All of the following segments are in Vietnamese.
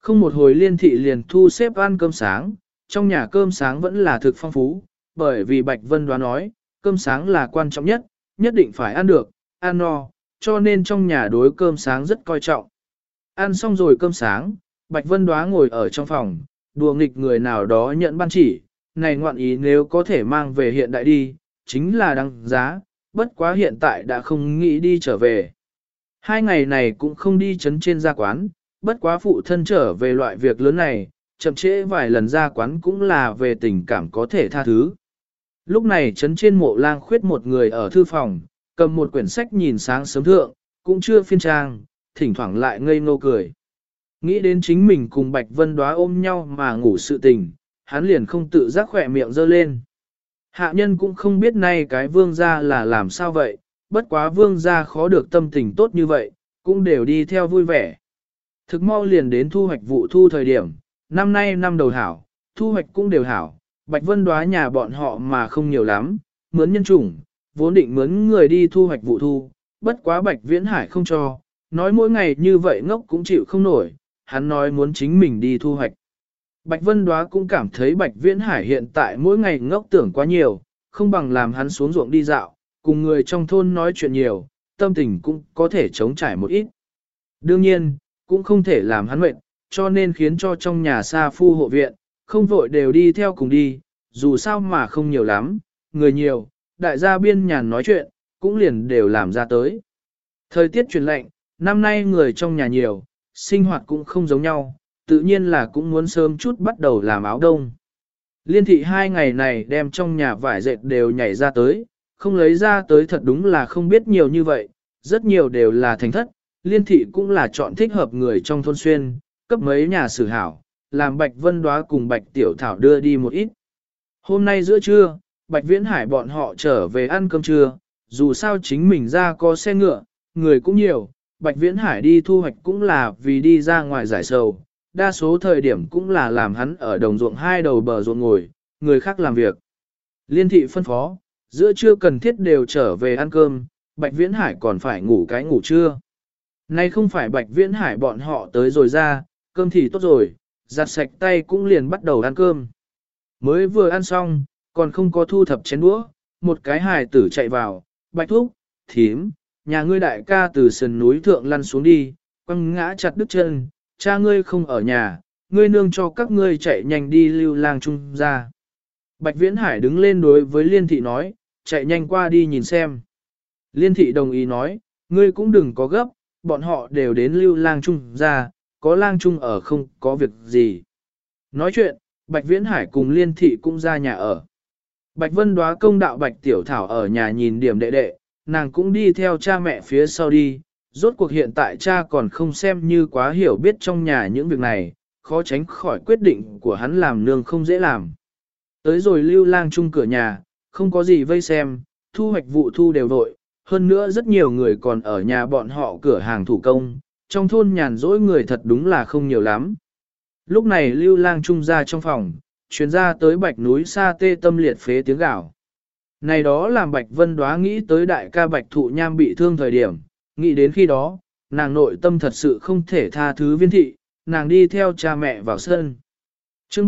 Không một hồi Liên thị liền thu xếp ăn cơm sáng, trong nhà cơm sáng vẫn là thực phong phú, bởi vì Bạch Vân Đoá nói, cơm sáng là quan trọng nhất, nhất định phải ăn được, ăn no, cho nên trong nhà đối cơm sáng rất coi trọng. Ăn xong rồi cơm sáng, Bạch Vân Đoá ngồi ở trong phòng, đùa nghịch người nào đó nhận ban chỉ, này ngoạn ý nếu có thể mang về hiện đại đi, chính là đăng giá, bất quá hiện tại đã không nghĩ đi trở về. 2 ngày này cũng không đi chấn trên gia quán, bất quá phụ thân trở về loại việc lớn này, chậm trễ vài lần ra quán cũng là về tình cảm có thể tha thứ. Lúc này chấn trên Mộ Lang Khuyết một người ở thư phòng, cầm một quyển sách nhìn sáng sớm thượng, cũng chưa phiên trang, thỉnh thoảng lại ngây ngô cười. Nghĩ đến chính mình cùng Bạch Vân Đoá ôm nhau mà ngủ sự tình, hắn liền không tự giác khỏe miệng giơ lên. Hạ nhân cũng không biết nay cái vương gia là làm sao vậy, bất quá vương gia khó được tâm tình tốt như vậy, cũng đều đi theo vui vẻ. Thực mau liền đến thu hoạch vụ thu thời điểm, năm nay năm đầu hảo, thu hoạch cũng đều hảo, Bạch Vân Đoá nhà bọn họ mà không nhiều lắm, mướn nhân chủng, vốn định mướn người đi thu hoạch vụ thu, bất quá Bạch Viễn Hải không cho, nói mỗi ngày như vậy ngốc cũng chịu không nổi, hắn nói muốn chính mình đi thu hoạch. Bạch Vân Đoá cũng cảm thấy Bạch Viễn Hải hiện tại mỗi ngày ngốc tưởng quá nhiều, không bằng làm hắn xuống ruộng đi dạo, cùng người trong thôn nói chuyện nhiều, tâm tình cũng có thể chống trải một ít. Đương nhiên, cũng không thể làm hắn mệt, cho nên khiến cho trong nhà sa phu hộ viện, không vội đều đi theo cùng đi, dù sao mà không nhiều lắm, người nhiều, đại gia biên nhàn nói chuyện, cũng liền đều làm ra tới. Thời tiết chuyển lạnh, năm nay người trong nhà nhiều, sinh hoạt cũng không giống nhau, tự nhiên là cũng muốn sớm chút bắt đầu làm áo đông. Liên thị 2 ngày này đem trong nhà vải dệt đều nhảy ra tới, không lấy ra tới thật đúng là không biết nhiều như vậy, rất nhiều đều là thành thất, liên thị cũng là chọn thích hợp người trong thôn xuyên, cấp mấy nhà sử hảo, làm Bạch Vân Đoá cùng Bạch Tiểu Thảo đưa đi một ít. Hôm nay giữa trưa, Bạch Viễn Hải bọn họ trở về ăn cơm trưa, dù sao chính mình ra có xe ngựa, người cũng nhiều, Bạch Viễn Hải đi thu hoạch cũng là vì đi ra ngoài giải sầu, đa số thời điểm cũng là làm hắn ở đồng ruộng hai đầu bờ ruộng ngồi, người khác làm việc. Liên thị phân phó, giữa trưa cần thiết đều trở về ăn cơm, Bạch Viễn Hải còn phải ngủ cái ngủ trưa. Nay không phải Bạch Viễn Hải bọn họ tới rồi ra, cơm thì tốt rồi, giặt sạch tay cũng liền bắt đầu ăn cơm. Mới vừa ăn xong, còn không có thu thập chén đũa, một cái hài tử chạy vào, Bạch Thúc, thím, nhà ngươi đại ca từ sườn núi thượng lăn xuống đi, quăng ngã chặt đứt chân, cha ngươi không ở nhà, ngươi nương cho các ngươi chạy nhanh đi lưu lang chung ra. Bạch Viễn Hải đứng lên đối với Liên Thị nói, chạy nhanh qua đi nhìn xem. Liên Thị đồng ý nói, ngươi cũng đừng có gấp, bọn họ đều đến lưu lang chung ra, có lang chung ở không có việc gì. Nói chuyện, Bạch Viễn Hải cùng Liên Thị cũng ra nhà ở. Bạch Vân Đoá công đạo Bạch Tiểu Thảo ở nhà nhìn điểm đệ đệ, nàng cũng đi theo cha mẹ phía sau đi, rốt cuộc hiện tại cha còn không xem như quá hiểu biết trong nhà những việc này, khó tránh khỏi quyết định của hắn làm nương không dễ làm. Tới rồi lưu lang chung cửa nhà, không có gì vây xem, thu hoạch vụ thu đều vội, hơn nữa rất nhiều người còn ở nhà bọn họ cửa hàng thủ công, trong thôn nhàn rỗi người thật đúng là không nhiều lắm. Lúc này lưu lang chung ra trong phòng, chuyến ra tới Bạch núi xa tê tâm liệt phế tiếng gào. Này đó làm Bạch Vân Đoá nghĩ tới đại ca Bạch Thụ Nham bị thương thời điểm, nghĩ đến khi đó, nàng nội tâm thật sự không thể tha thứ Viên thị, nàng đi theo cha mẹ vào sân. Chương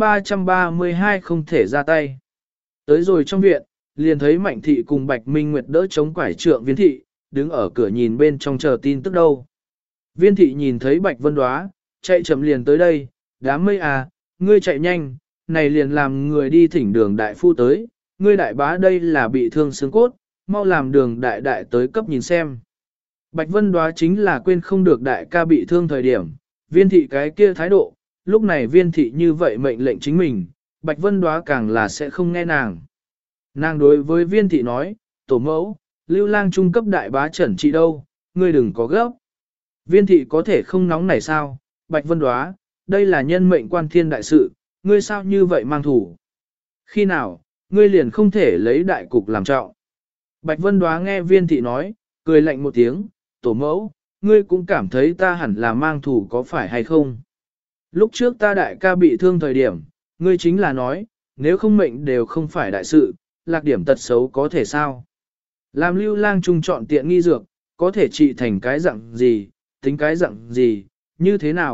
332 không thể ra tay. Tới rồi trong viện, liền thấy Mạnh thị cùng Bạch Minh Nguyệt đỡ chống quải trượng Viên thị, đứng ở cửa nhìn bên trong chờ tin tức đâu. Viên thị nhìn thấy Bạch Vân Đoá, chạy chậm liền tới đây, đám mây à, ngươi chạy nhanh, này liền làm người đi thỉnh đường đại phu tới, ngươi đại bá đây là bị thương xương cốt, mau làm đường đại đại tới cấp nhìn xem. Bạch Vân Đoá chính là quên không được đại ca bị thương thời điểm, Viên thị cái kia thái độ, lúc này Viên thị như vậy mệnh lệnh chính mình, Bạch Vân Đoá càng là sẽ không nghe nàng. Nàng đối với Viên thị nói, tổ mẫu, lưu lang trung cấp đại bá trần trị đâu, ngươi đừng có gấp. Viên thị có thể không nóng này sao, Bạch Vân Đoá, đây là nhân mệnh quan thiên đại sự, ngươi sao như vậy mang thủ. Khi nào, ngươi liền không thể lấy đại cục làm trọng. Bạch Vân Đoá nghe Viên thị nói, cười lạnh một tiếng, tổ mẫu, ngươi cũng cảm thấy ta hẳn là mang thủ có phải hay không. Lúc trước ta đại ca bị thương thời điểm, ngươi chính là nói, nếu không mệnh đều không phải đại sự, lạc điểm tật xấu có thể sao. Làm lưu lang trung chọn tiện nghi dược, có thể trị thành cái dạng gì, tính cái dạng gì, như thế nào,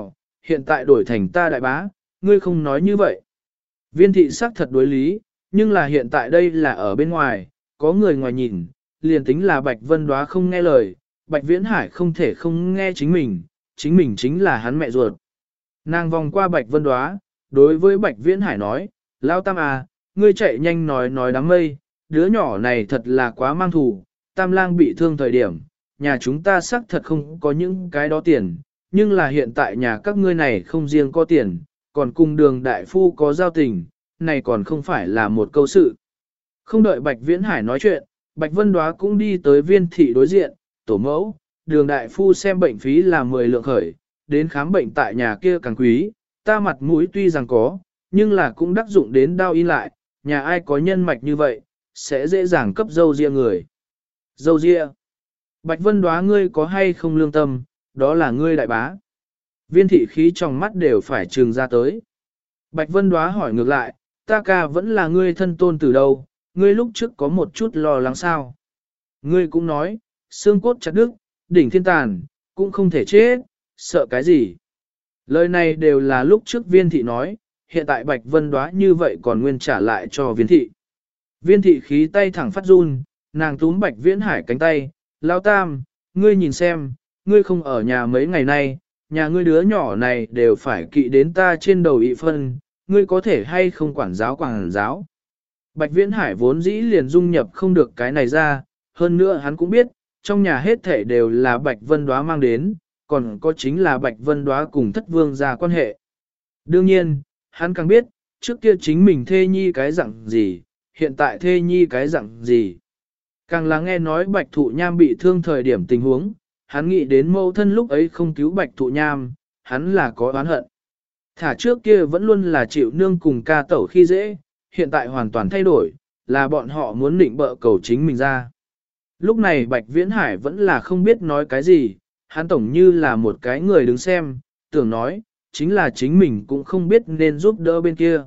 hiện tại đổi thành ta đại bá, ngươi không nói như vậy. Viên thị sắc thật đối lý, nhưng là hiện tại đây là ở bên ngoài, có người ngoài nhìn, liền tính là Bạch Vân Đóa không nghe lời, Bạch Viễn Hải không thể không nghe chính mình chính là hắn mẹ ruột. Nàng vòng qua Bạch Vân Đóa, đối với Bạch Viễn Hải nói, Lao Tam à, ngươi chạy nhanh nói đám mây, đứa nhỏ này thật là quá mang thù, Tam Lang bị thương thời điểm, nhà chúng ta xác thật không có những cái đó tiền, nhưng là hiện tại nhà các ngươi này không riêng có tiền, còn cùng Đường đại phu có giao tình, này còn không phải là một câu sự. Không đợi Bạch Viễn Hải nói chuyện, Bạch Vân Đóa cũng đi tới Viên thị đối diện, tổ mẫu, Đường đại phu xem bệnh phí là 10 lượng khởi, đến khám bệnh tại nhà kia càng quý, ta mặt mũi tuy rằng có, nhưng là cũng đắc dụng đến đau in lại, nhà ai có nhân mạch như vậy, sẽ dễ dàng cấp dâu ria người. Dâu ria. Bạch Vân Đóa ngươi có hay không lương tâm, đó là ngươi đại bá. Viên thị khí trong mắt đều phải trừng ra tới. Bạch Vân Đóa hỏi ngược lại, ta ca vẫn là ngươi thân tôn từ đâu, ngươi lúc trước có một chút lo lắng sao. Ngươi cũng nói, xương cốt chặt đứt, đỉnh thiên tàn, cũng không thể chết, sợ cái gì. Lời này đều là lúc trước viên thị nói, hiện tại Bạch Vân Đóa như vậy còn nguyên trả lại cho viên thị. Viên thị khí tay thẳng phát run, nàng túm Bạch Viễn Hải cánh tay, Lão Tam, ngươi nhìn xem, ngươi không ở nhà mấy ngày nay, nhà ngươi đứa nhỏ này đều phải kỵ đến ta trên đầu ị phân, ngươi có thể hay không quản giáo. Bạch Viễn Hải vốn dĩ liền dung nhập không được cái này ra, hơn nữa hắn cũng biết, trong nhà hết thể đều là Bạch Vân Đóa mang đến, còn có chính là Bạch Vân Đóa cùng Thất Vương gia quan hệ. Đương nhiên, hắn càng biết, trước kia chính mình thê nhi cái dạng gì, hiện tại thê nhi cái dạng gì. Càng là nghe nói Bạch Thụ Nham bị thương thời điểm tình huống, hắn nghĩ đến mâu thân lúc ấy không cứu Bạch Thụ Nham, hắn là có oán hận. Thả trước kia vẫn luôn là chịu nương cùng ca tẩu khi dễ, hiện tại hoàn toàn thay đổi, là bọn họ muốn định bợ cầu chính mình ra. Lúc này Bạch Viễn Hải vẫn là không biết nói cái gì, hắn tổng như là một cái người đứng xem, tưởng nói, chính là chính mình cũng không biết nên giúp đỡ bên kia.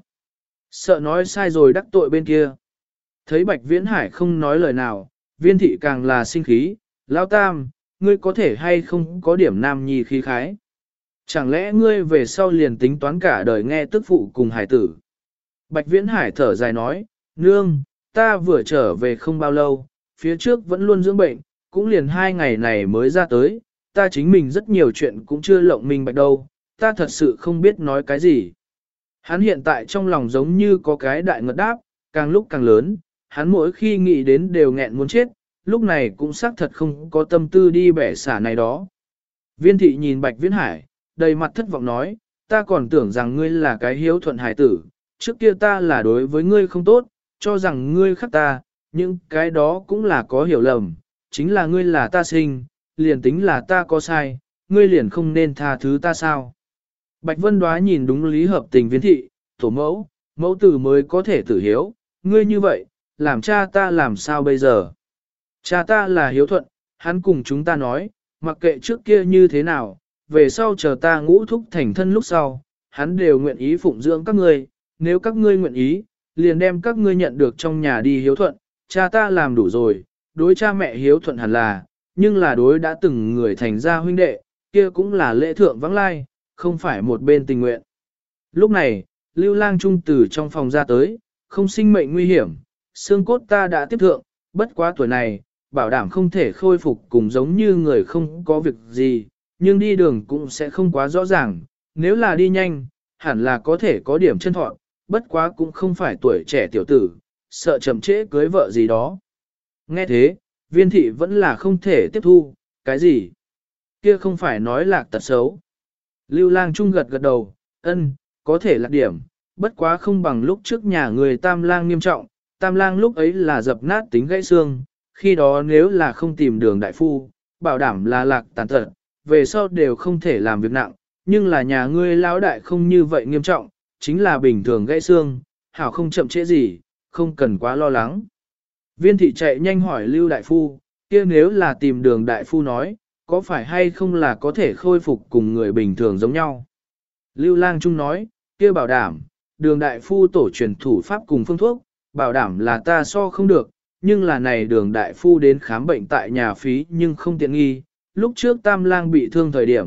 Sợ nói sai rồi đắc tội bên kia. Thấy Bạch Viễn Hải không nói lời nào, viên thị càng là sinh khí, Lão Tam, ngươi có thể hay không có điểm nam nhi khí khái. Chẳng lẽ ngươi về sau liền tính toán cả đời nghe tức phụ cùng hải tử. Bạch Viễn Hải thở dài nói, nương, ta vừa trở về không bao lâu, phía trước vẫn luôn dưỡng bệnh, cũng liền 2 ngày này mới ra tới, ta chính mình rất nhiều chuyện cũng chưa lộng minh bạch đâu, ta thật sự không biết nói cái gì. Hắn hiện tại trong lòng giống như có cái đại ngật đáp, càng lúc càng lớn, hắn mỗi khi nghĩ đến đều nghẹn muốn chết, lúc này cũng xác thật không có tâm tư đi bẻ xả này đó. Viên thị nhìn Bạch Viễn Hải, đầy mặt thất vọng nói, ta còn tưởng rằng ngươi là cái hiếu thuận hải tử, trước kia ta là đối với ngươi không tốt, cho rằng ngươi khắc ta, nhưng cái đó cũng là có hiểu lầm, chính là ngươi là ta sinh, liền tính là ta có sai, ngươi liền không nên tha thứ ta sao. Bạch Vân Đóa nhìn đúng lý hợp tình viên thị, tổ mẫu, mẫu tử mới có thể tử hiếu, ngươi như vậy, làm cha ta làm sao bây giờ. Cha ta là hiếu thuận, hắn cùng chúng ta nói, mặc kệ trước kia như thế nào, về sau chờ ta ngũ thúc thành thân lúc sau, hắn đều nguyện ý phụng dưỡng các ngươi, nếu các ngươi nguyện ý, liền đem các ngươi nhận được trong nhà đi hiếu thuận, cha ta làm đủ rồi, đối cha mẹ hiếu thuận hẳn là, nhưng là đối đã từng người thành ra huynh đệ, kia cũng là lễ thượng vắng lai, không phải một bên tình nguyện. Lúc này, Lưu Lang Trung từ trong phòng ra tới, không sinh mệnh nguy hiểm, xương cốt ta đã tiếp thượng, bất quá tuổi này, bảo đảm không thể khôi phục cùng giống như người không có việc gì, nhưng đi đường cũng sẽ không quá rõ ràng, nếu là đi nhanh, hẳn là có thể có điểm chân thọn, bất quá cũng không phải tuổi trẻ tiểu tử, sợ chậm trễ cưới vợ gì đó. Nghe thế, viên thị vẫn là không thể tiếp thu, cái gì? Kia không phải nói lạc tật xấu. Lưu Lang Trung gật gật đầu, ân, có thể lạc điểm, bất quá không bằng lúc trước nhà người Tam Lang nghiêm trọng, Tam Lang lúc ấy là dập nát tính gãy xương, khi đó nếu là không tìm Đường đại phu, bảo đảm là lạc tàn tật, về sau đều không thể làm việc nặng, nhưng là nhà ngươi lão đại không như vậy nghiêm trọng, chính là bình thường gãy xương, hảo không chậm trễ gì, không cần quá lo lắng. Viên thị chạy nhanh hỏi Lưu đại phu, kia nếu là tìm Đường đại phu nói, có phải hay không là có thể khôi phục cùng người bình thường giống nhau? Lưu Lang Trung nói, kia bảo đảm, Đường đại phu tổ truyền thủ pháp cùng phương thuốc, bảo đảm là ta so không được, nhưng là này Đường đại phu đến khám bệnh tại nhà phí nhưng không tiện nghi, lúc trước Tam Lang bị thương thời điểm,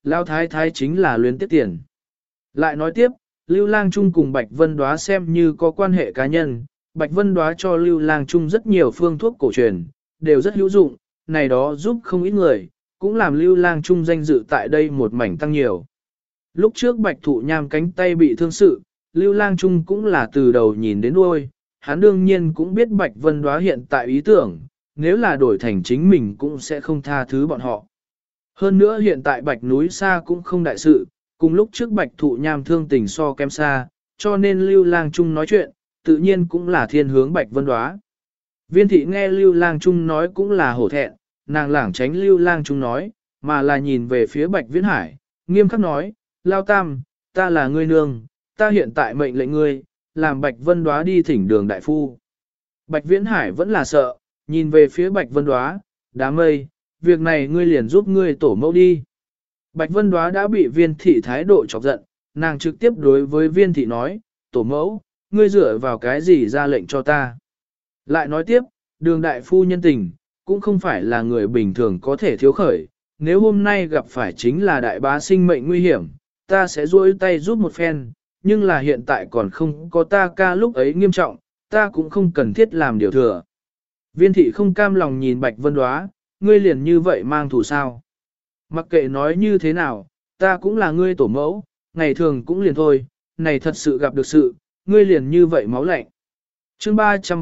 Lao thái thái chính là luyến tiếc tiền. Lại nói tiếp, Lưu Lang Trung cùng Bạch Vân Đóa xem như có quan hệ cá nhân, Bạch Vân Đóa cho Lưu Lang Trung rất nhiều phương thuốc cổ truyền, đều rất hữu dụng, này đó giúp không ít người, cũng làm Lưu Lang Trung danh dự tại đây một mảnh tăng nhiều. Lúc trước Bạch Thụ Nham cánh tay bị thương sự, Lưu Lang Trung cũng là từ đầu nhìn đến đuôi, hắn đương nhiên cũng biết Bạch Vân Đóa hiện tại ý tưởng, nếu là đổi thành chính mình cũng sẽ không tha thứ bọn họ. Hơn nữa hiện tại Bạch núi xa cũng không đại sự, cùng lúc trước Bạch Thụ Nham thương tình so kém xa, cho nên Lưu Lang Trung nói chuyện, tự nhiên cũng là thiên hướng Bạch Vân Đóa. Viên thị nghe Lưu Lang Trung nói cũng là hổ thẹn, nàng lảng tránh Lưu Lang Trung nói, mà là nhìn về phía Bạch Viễn Hải, nghiêm khắc nói, Lao Tam, ta là ngươi nương, ta hiện tại mệnh lệnh ngươi, làm Bạch Vân Đóa đi thỉnh đường đại phu. Bạch Viễn Hải vẫn là sợ, nhìn về phía Bạch Vân Đóa, đám mây, việc này ngươi liền giúp ngươi tổ mẫu đi. Bạch Vân Đóa đã bị viên thị thái độ chọc giận, nàng trực tiếp đối với viên thị nói, tổ mẫu, ngươi dựa vào cái gì ra lệnh cho ta. Lại nói tiếp, đường đại phu nhân tình, cũng không phải là người bình thường có thể thiếu khởi, nếu hôm nay gặp phải chính là đại bá sinh mệnh nguy hiểm, ta sẽ duỗi tay giúp một phen, nhưng là hiện tại còn không có ta ca lúc ấy nghiêm trọng, ta cũng không cần thiết làm điều thừa. Viên thị không cam lòng nhìn Bạch Vân Đóa, ngươi liền như vậy mang thù sao. Mặc kệ nói như thế nào, ta cũng là ngươi tổ mẫu, ngày thường cũng liền thôi, này thật sự gặp được sự, ngươi liền như vậy máu lạnh. Chương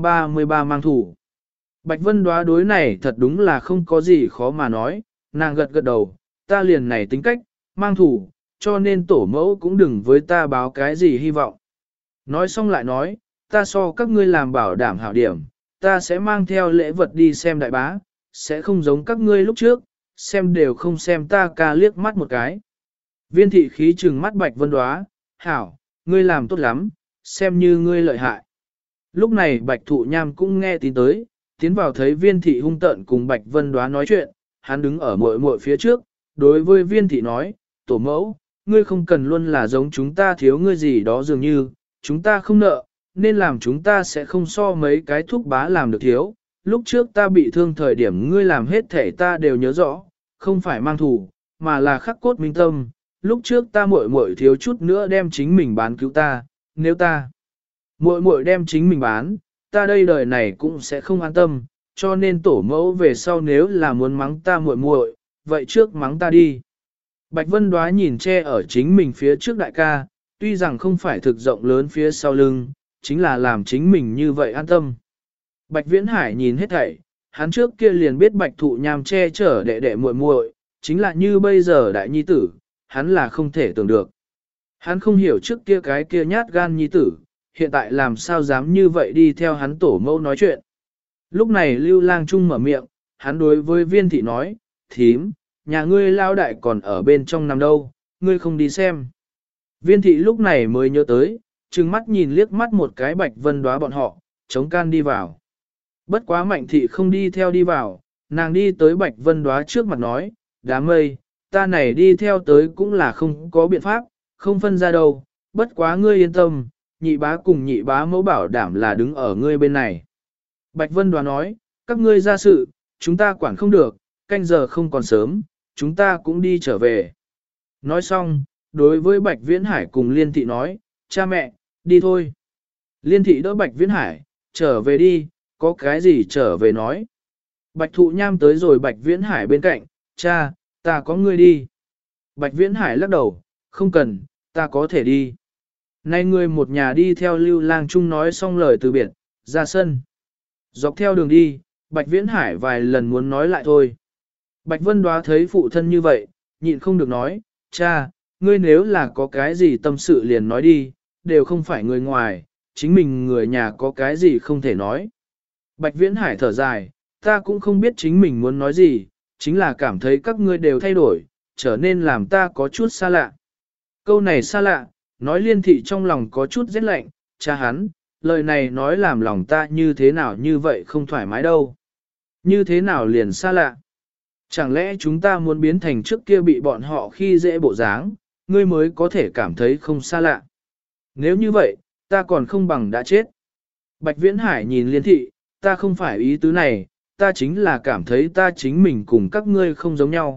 333 mang thủ. Bạch Vân Đóa đối này thật đúng là không có gì khó mà nói, nàng gật gật đầu, ta liền này tính cách, mang thủ, cho nên tổ mẫu cũng đừng với ta báo cái gì hy vọng. Nói xong lại nói, ta so các ngươi làm bảo đảm hảo điểm, ta sẽ mang theo lễ vật đi xem đại bá, sẽ không giống các ngươi lúc trước, xem đều không xem ta ca liếc mắt một cái. Viên thị khí trừng mắt Bạch Vân Đóa, hảo, ngươi làm tốt lắm, xem như ngươi lợi hại. Lúc này Bạch Thụ Nham cũng nghe tin tới, tiến vào thấy viên thị hung tợn cùng Bạch Vân Đóa nói chuyện, hắn đứng ở muội muội phía trước, đối với viên thị nói, tổ mẫu, ngươi không cần luôn là giống chúng ta thiếu ngươi gì đó dường như, chúng ta không nợ, nên làm chúng ta sẽ không so mấy cái thúc bá làm được thiếu. Lúc trước ta bị thương thời điểm ngươi làm hết thể ta đều nhớ rõ, không phải mang thù, mà là khắc cốt minh tâm. Lúc trước ta muội muội thiếu chút nữa đem chính mình bán cứu ta, nếu ta muội muội đem chính mình bán, ta đây đời này cũng sẽ không an tâm, cho nên tổ mẫu về sau nếu là muốn mắng ta muội muội, vậy trước mắng ta đi. Bạch Vân Đóa nhìn che ở chính mình phía trước đại ca, tuy rằng không phải thực rộng lớn phía sau lưng, chính là làm chính mình như vậy an tâm. Bạch Viễn Hải nhìn hết thảy, hắn trước kia liền biết Bạch Thụ Nham che chở đệ đệ muội muội, chính là như bây giờ đại nhi tử, hắn là không thể tưởng được. Hắn không hiểu trước kia cái kia nhát gan nhi tử, hiện tại làm sao dám như vậy đi theo hắn tổ mẫu nói chuyện. Lúc này Lưu Lang Trung mở miệng, hắn đối với viên thị nói, thím, nhà ngươi lao đại còn ở bên trong nằm đâu, ngươi không đi xem. Viên thị lúc này mới nhớ tới, trừng mắt nhìn liếc mắt một cái Bạch Vân Đóa bọn họ, chống can đi vào. Bất quá Mạnh thị không đi theo đi vào, nàng đi tới Bạch Vân Đóa trước mặt nói, đám mây, ta này đi theo tới cũng là không có biện pháp, không phân ra đâu, bất quá ngươi yên tâm, nhị bá cùng nhị bá mẫu bảo đảm là đứng ở ngươi bên này. Bạch Vân Đóa nói, các ngươi ra sự, chúng ta quản không được, canh giờ không còn sớm, chúng ta cũng đi trở về. Nói xong, đối với Bạch Viễn Hải cùng Liên Thị nói, cha mẹ, đi thôi. Liên Thị đỡ Bạch Viễn Hải, trở về đi, có cái gì trở về nói. Bạch Thụ Nham tới rồi Bạch Viễn Hải bên cạnh, cha, ta có ngươi đi. Bạch Viễn Hải lắc đầu, không cần, ta có thể đi. Nay người một nhà đi theo Lưu Lang Trung nói xong lời từ biệt, ra sân. Dọc theo đường đi, Bạch Viễn Hải vài lần muốn nói lại thôi. Bạch Vân Đóa thấy phụ thân như vậy, nhịn không được nói, cha, ngươi nếu là có cái gì tâm sự liền nói đi, đều không phải người ngoài, chính mình người nhà có cái gì không thể nói. Bạch Viễn Hải thở dài, ta cũng không biết chính mình muốn nói gì, chính là cảm thấy các ngươi đều thay đổi, trở nên làm ta có chút xa lạ. Câu này xa lạ, nói Liên Thị trong lòng có chút rét lạnh, cha hắn, lời này nói làm lòng ta như thế nào như vậy không thoải mái đâu. Như thế nào liền xa lạ. Chẳng lẽ chúng ta muốn biến thành trước kia bị bọn họ khi dễ bộ dáng, ngươi mới có thể cảm thấy không xa lạ. Nếu như vậy, ta còn không bằng đã chết. Bạch Viễn Hải nhìn Liên Thị, ta không phải ý tứ này, ta chính là cảm thấy ta chính mình cùng các ngươi không giống nhau,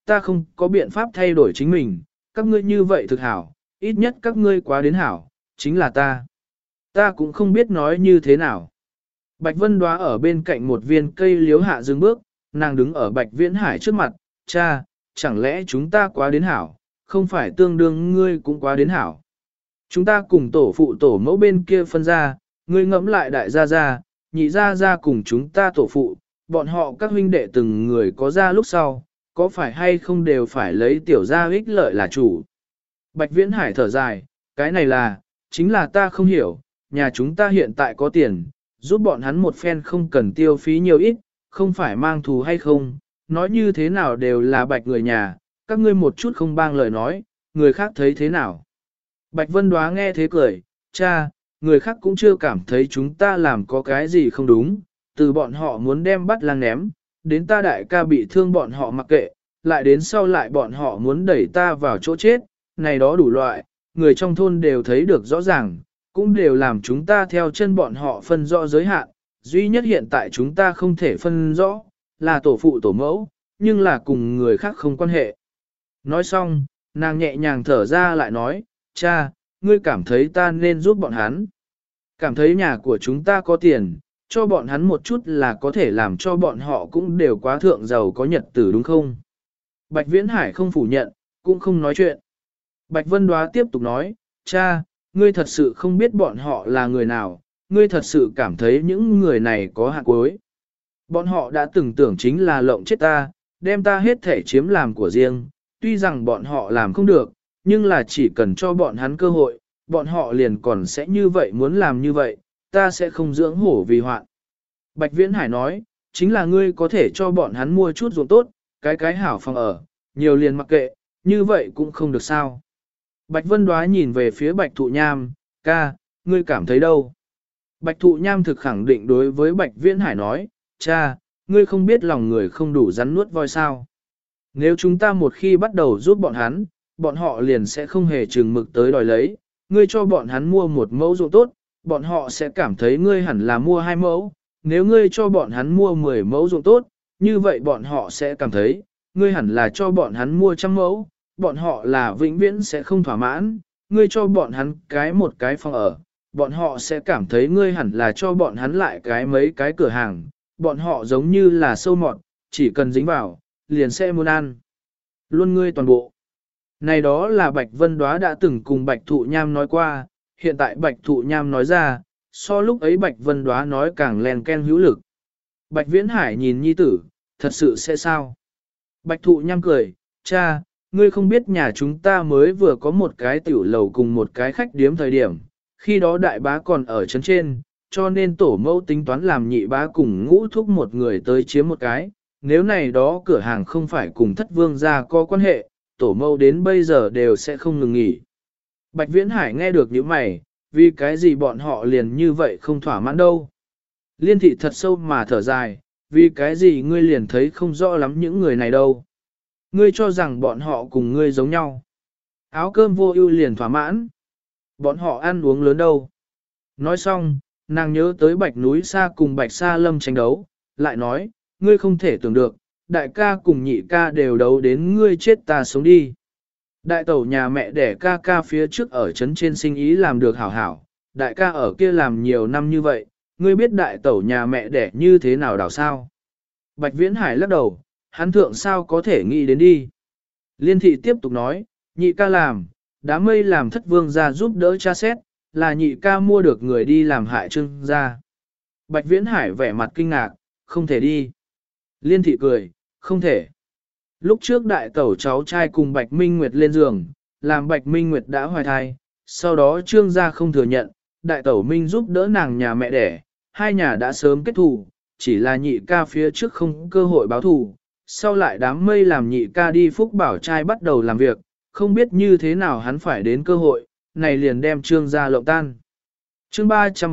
ta không có biện pháp thay đổi chính mình, các ngươi như vậy thực hảo, ít nhất các ngươi quá đến hảo, chính là ta. Ta cũng không biết nói như thế nào. Bạch Vân Đoá ở bên cạnh một viên cây liếu hạ dừng bước, nàng đứng ở Bạch Viễn Hải trước mặt, cha, chẳng lẽ chúng ta quá đến hảo, không phải tương đương ngươi cũng quá đến hảo. Chúng ta cùng tổ phụ tổ mẫu bên kia phân ra, ngươi ngẫm lại đại gia gia, nhị gia gia cùng chúng ta tổ phụ, bọn họ các huynh đệ từng người có ra lúc sau, có phải hay không đều phải lấy tiểu gia ích lợi là chủ. Bạch Viễn Hải thở dài, cái này là, chính là ta không hiểu, nhà chúng ta hiện tại có tiền, giúp bọn hắn một phen không cần tiêu phí nhiều ít, không phải mang thù hay không, nói như thế nào đều là bạch người nhà, các ngươi một chút không bang lời nói, người khác thấy thế nào. Bạch Vân Đoá nghe thế cười, cha, người khác cũng chưa cảm thấy chúng ta làm có cái gì không đúng, từ bọn họ muốn đem bắt lang ném, đến ta đại ca bị thương bọn họ mặc kệ, lại đến sau lại bọn họ muốn đẩy ta vào chỗ chết, này đó đủ loại, người trong thôn đều thấy được rõ ràng, cũng đều làm chúng ta theo chân bọn họ phân rõ giới hạn, duy nhất hiện tại chúng ta không thể phân rõ, là tổ phụ tổ mẫu, nhưng là cùng người khác không quan hệ. Nói xong, nàng nhẹ nhàng thở ra lại nói, cha, ngươi cảm thấy ta nên giúp bọn hắn. Cảm thấy nhà của chúng ta có tiền, cho bọn hắn một chút là có thể làm cho bọn họ cũng đều quá thượng giàu có nhật tử đúng không? Bạch Viễn Hải không phủ nhận, cũng không nói chuyện. Bạch Vân Đoá tiếp tục nói, cha, ngươi thật sự không biết bọn họ là người nào, ngươi thật sự cảm thấy những người này có hạn cuối. Bọn họ đã từng tưởng chính là lộng chết ta, đem ta hết thể chiếm làm của riêng, tuy rằng bọn họ làm không được, nhưng là chỉ cần cho bọn hắn cơ hội, bọn họ liền còn sẽ như vậy muốn làm như vậy, ta sẽ không dưỡng hổ vì hoạn. Bạch Viễn Hải nói, chính là ngươi có thể cho bọn hắn mua chút ruộng tốt, cái hảo phòng ở, nhiều liền mặc kệ, như vậy cũng không được sao. Bạch Vân Đoá nhìn về phía Bạch Thụ Nham, ca, ngươi cảm thấy đâu? Bạch Thụ Nham thực khẳng định đối với Bạch Viễn Hải nói, cha, ngươi không biết lòng người không đủ rắn nuốt voi sao. Nếu chúng ta một khi bắt đầu giúp bọn họ liền sẽ không hề chừng mực tới đòi lấy, ngươi cho bọn hắn mua một mẫu ruộng tốt, bọn họ sẽ cảm thấy ngươi hẳn là mua 2 mẫu, nếu ngươi cho bọn hắn mua 10 mẫu ruộng tốt, như vậy bọn họ sẽ cảm thấy, ngươi hẳn là cho bọn hắn mua 100 mẫu, bọn họ là vĩnh viễn sẽ không thỏa mãn, ngươi cho bọn hắn một cái phòng ở, bọn họ sẽ cảm thấy ngươi hẳn là cho bọn hắn lại mấy cái cửa hàng, bọn họ giống như là sâu mọt, chỉ cần dính vào, liền sẽ muốn ăn. Luôn ngươi toàn bộ. Này đó là Bạch Vân Đoá đã từng cùng Bạch Thụ Nham nói qua, hiện tại Bạch Thụ Nham nói ra, so lúc ấy Bạch Vân Đoá nói càng len ken hữu lực. Bạch Viễn Hải nhìn nhi tử, thật sự sẽ sao? Bạch Thụ Nham cười, cha, ngươi không biết nhà chúng ta mới vừa có một cái tiểu lầu cùng một cái khách điếm thời điểm, khi đó đại bá còn ở trấn trên, cho nên tổ mẫu tính toán làm nhị bá cùng ngũ thúc một người tới chiếm một cái, nếu này đó cửa hàng không phải cùng thất vương gia có quan hệ, tổ mẫu đến bây giờ đều sẽ không ngừng nghỉ. Bạch Viễn Hải nghe được những mày, vì cái gì bọn họ liền như vậy không thỏa mãn đâu. Liên thị thật sâu mà thở dài, vì cái gì ngươi liền thấy không rõ lắm những người này đâu. Ngươi cho rằng bọn họ cùng ngươi giống nhau. Áo cơm vô ưu liền thỏa mãn. Bọn họ ăn uống lớn đâu. Nói xong, nàng nhớ tới Bạch Núi Sa cùng Bạch Sa Lâm tranh đấu, lại nói, ngươi không thể tưởng được, đại ca cùng nhị ca đều đấu đến ngươi chết ta sống đi. Đại tẩu nhà mẹ đẻ ca ca phía trước ở trấn trên sinh ý làm được hảo hảo, đại ca ở kia làm nhiều năm như vậy, ngươi biết đại tẩu nhà mẹ đẻ như thế nào đảo sao? Bạch Viễn Hải lắc đầu, hắn thượng sao có thể nghĩ đến đi. Liên thị tiếp tục nói, nhị ca làm, đám mây làm thất vương ra giúp đỡ cha xét, là nhị ca mua được người đi làm hại trương gia. Bạch Viễn Hải vẻ mặt kinh ngạc, không thể đi. Liên thị cười, không thể. Lúc trước đại tẩu cháu trai cùng Bạch Minh Nguyệt lên giường, làm Bạch Minh Nguyệt đã hoài thai, sau đó trương gia không thừa nhận, đại tẩu Minh giúp đỡ nàng nhà mẹ đẻ, hai nhà đã sớm kết thù, chỉ là nhị ca phía trước không cơ hội báo thù, sau lại đám mây làm nhị ca đi Phúc Bảo trai bắt đầu làm việc, không biết như thế nào hắn phải đến cơ hội, này liền đem trương gia lộng tan. Chương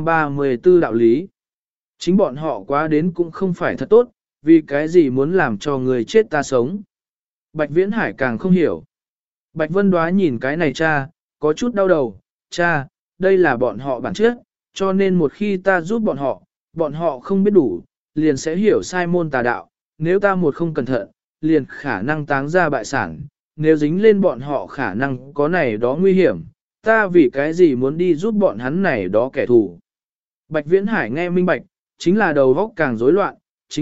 334 đạo lý. Chính bọn họ quá đến cũng không phải thật tốt, vì cái gì muốn làm cho người chết ta sống. Bạch Viễn Hải càng không hiểu. Bạch Vân Đoá nhìn cái này cha, có chút đau đầu, cha, đây là bọn họ bản chất, cho nên một khi ta giúp bọn họ không biết đủ, liền sẽ hiểu sai môn tà đạo, nếu ta một không cẩn thận, liền khả năng táng ra bại sản, nếu dính lên bọn họ khả năng có này đó nguy hiểm, ta vì cái gì muốn đi giúp bọn hắn này đó kẻ thù. Bạch Viễn Hải nghe minh bạch, chính là đầu óc càng rối loạn,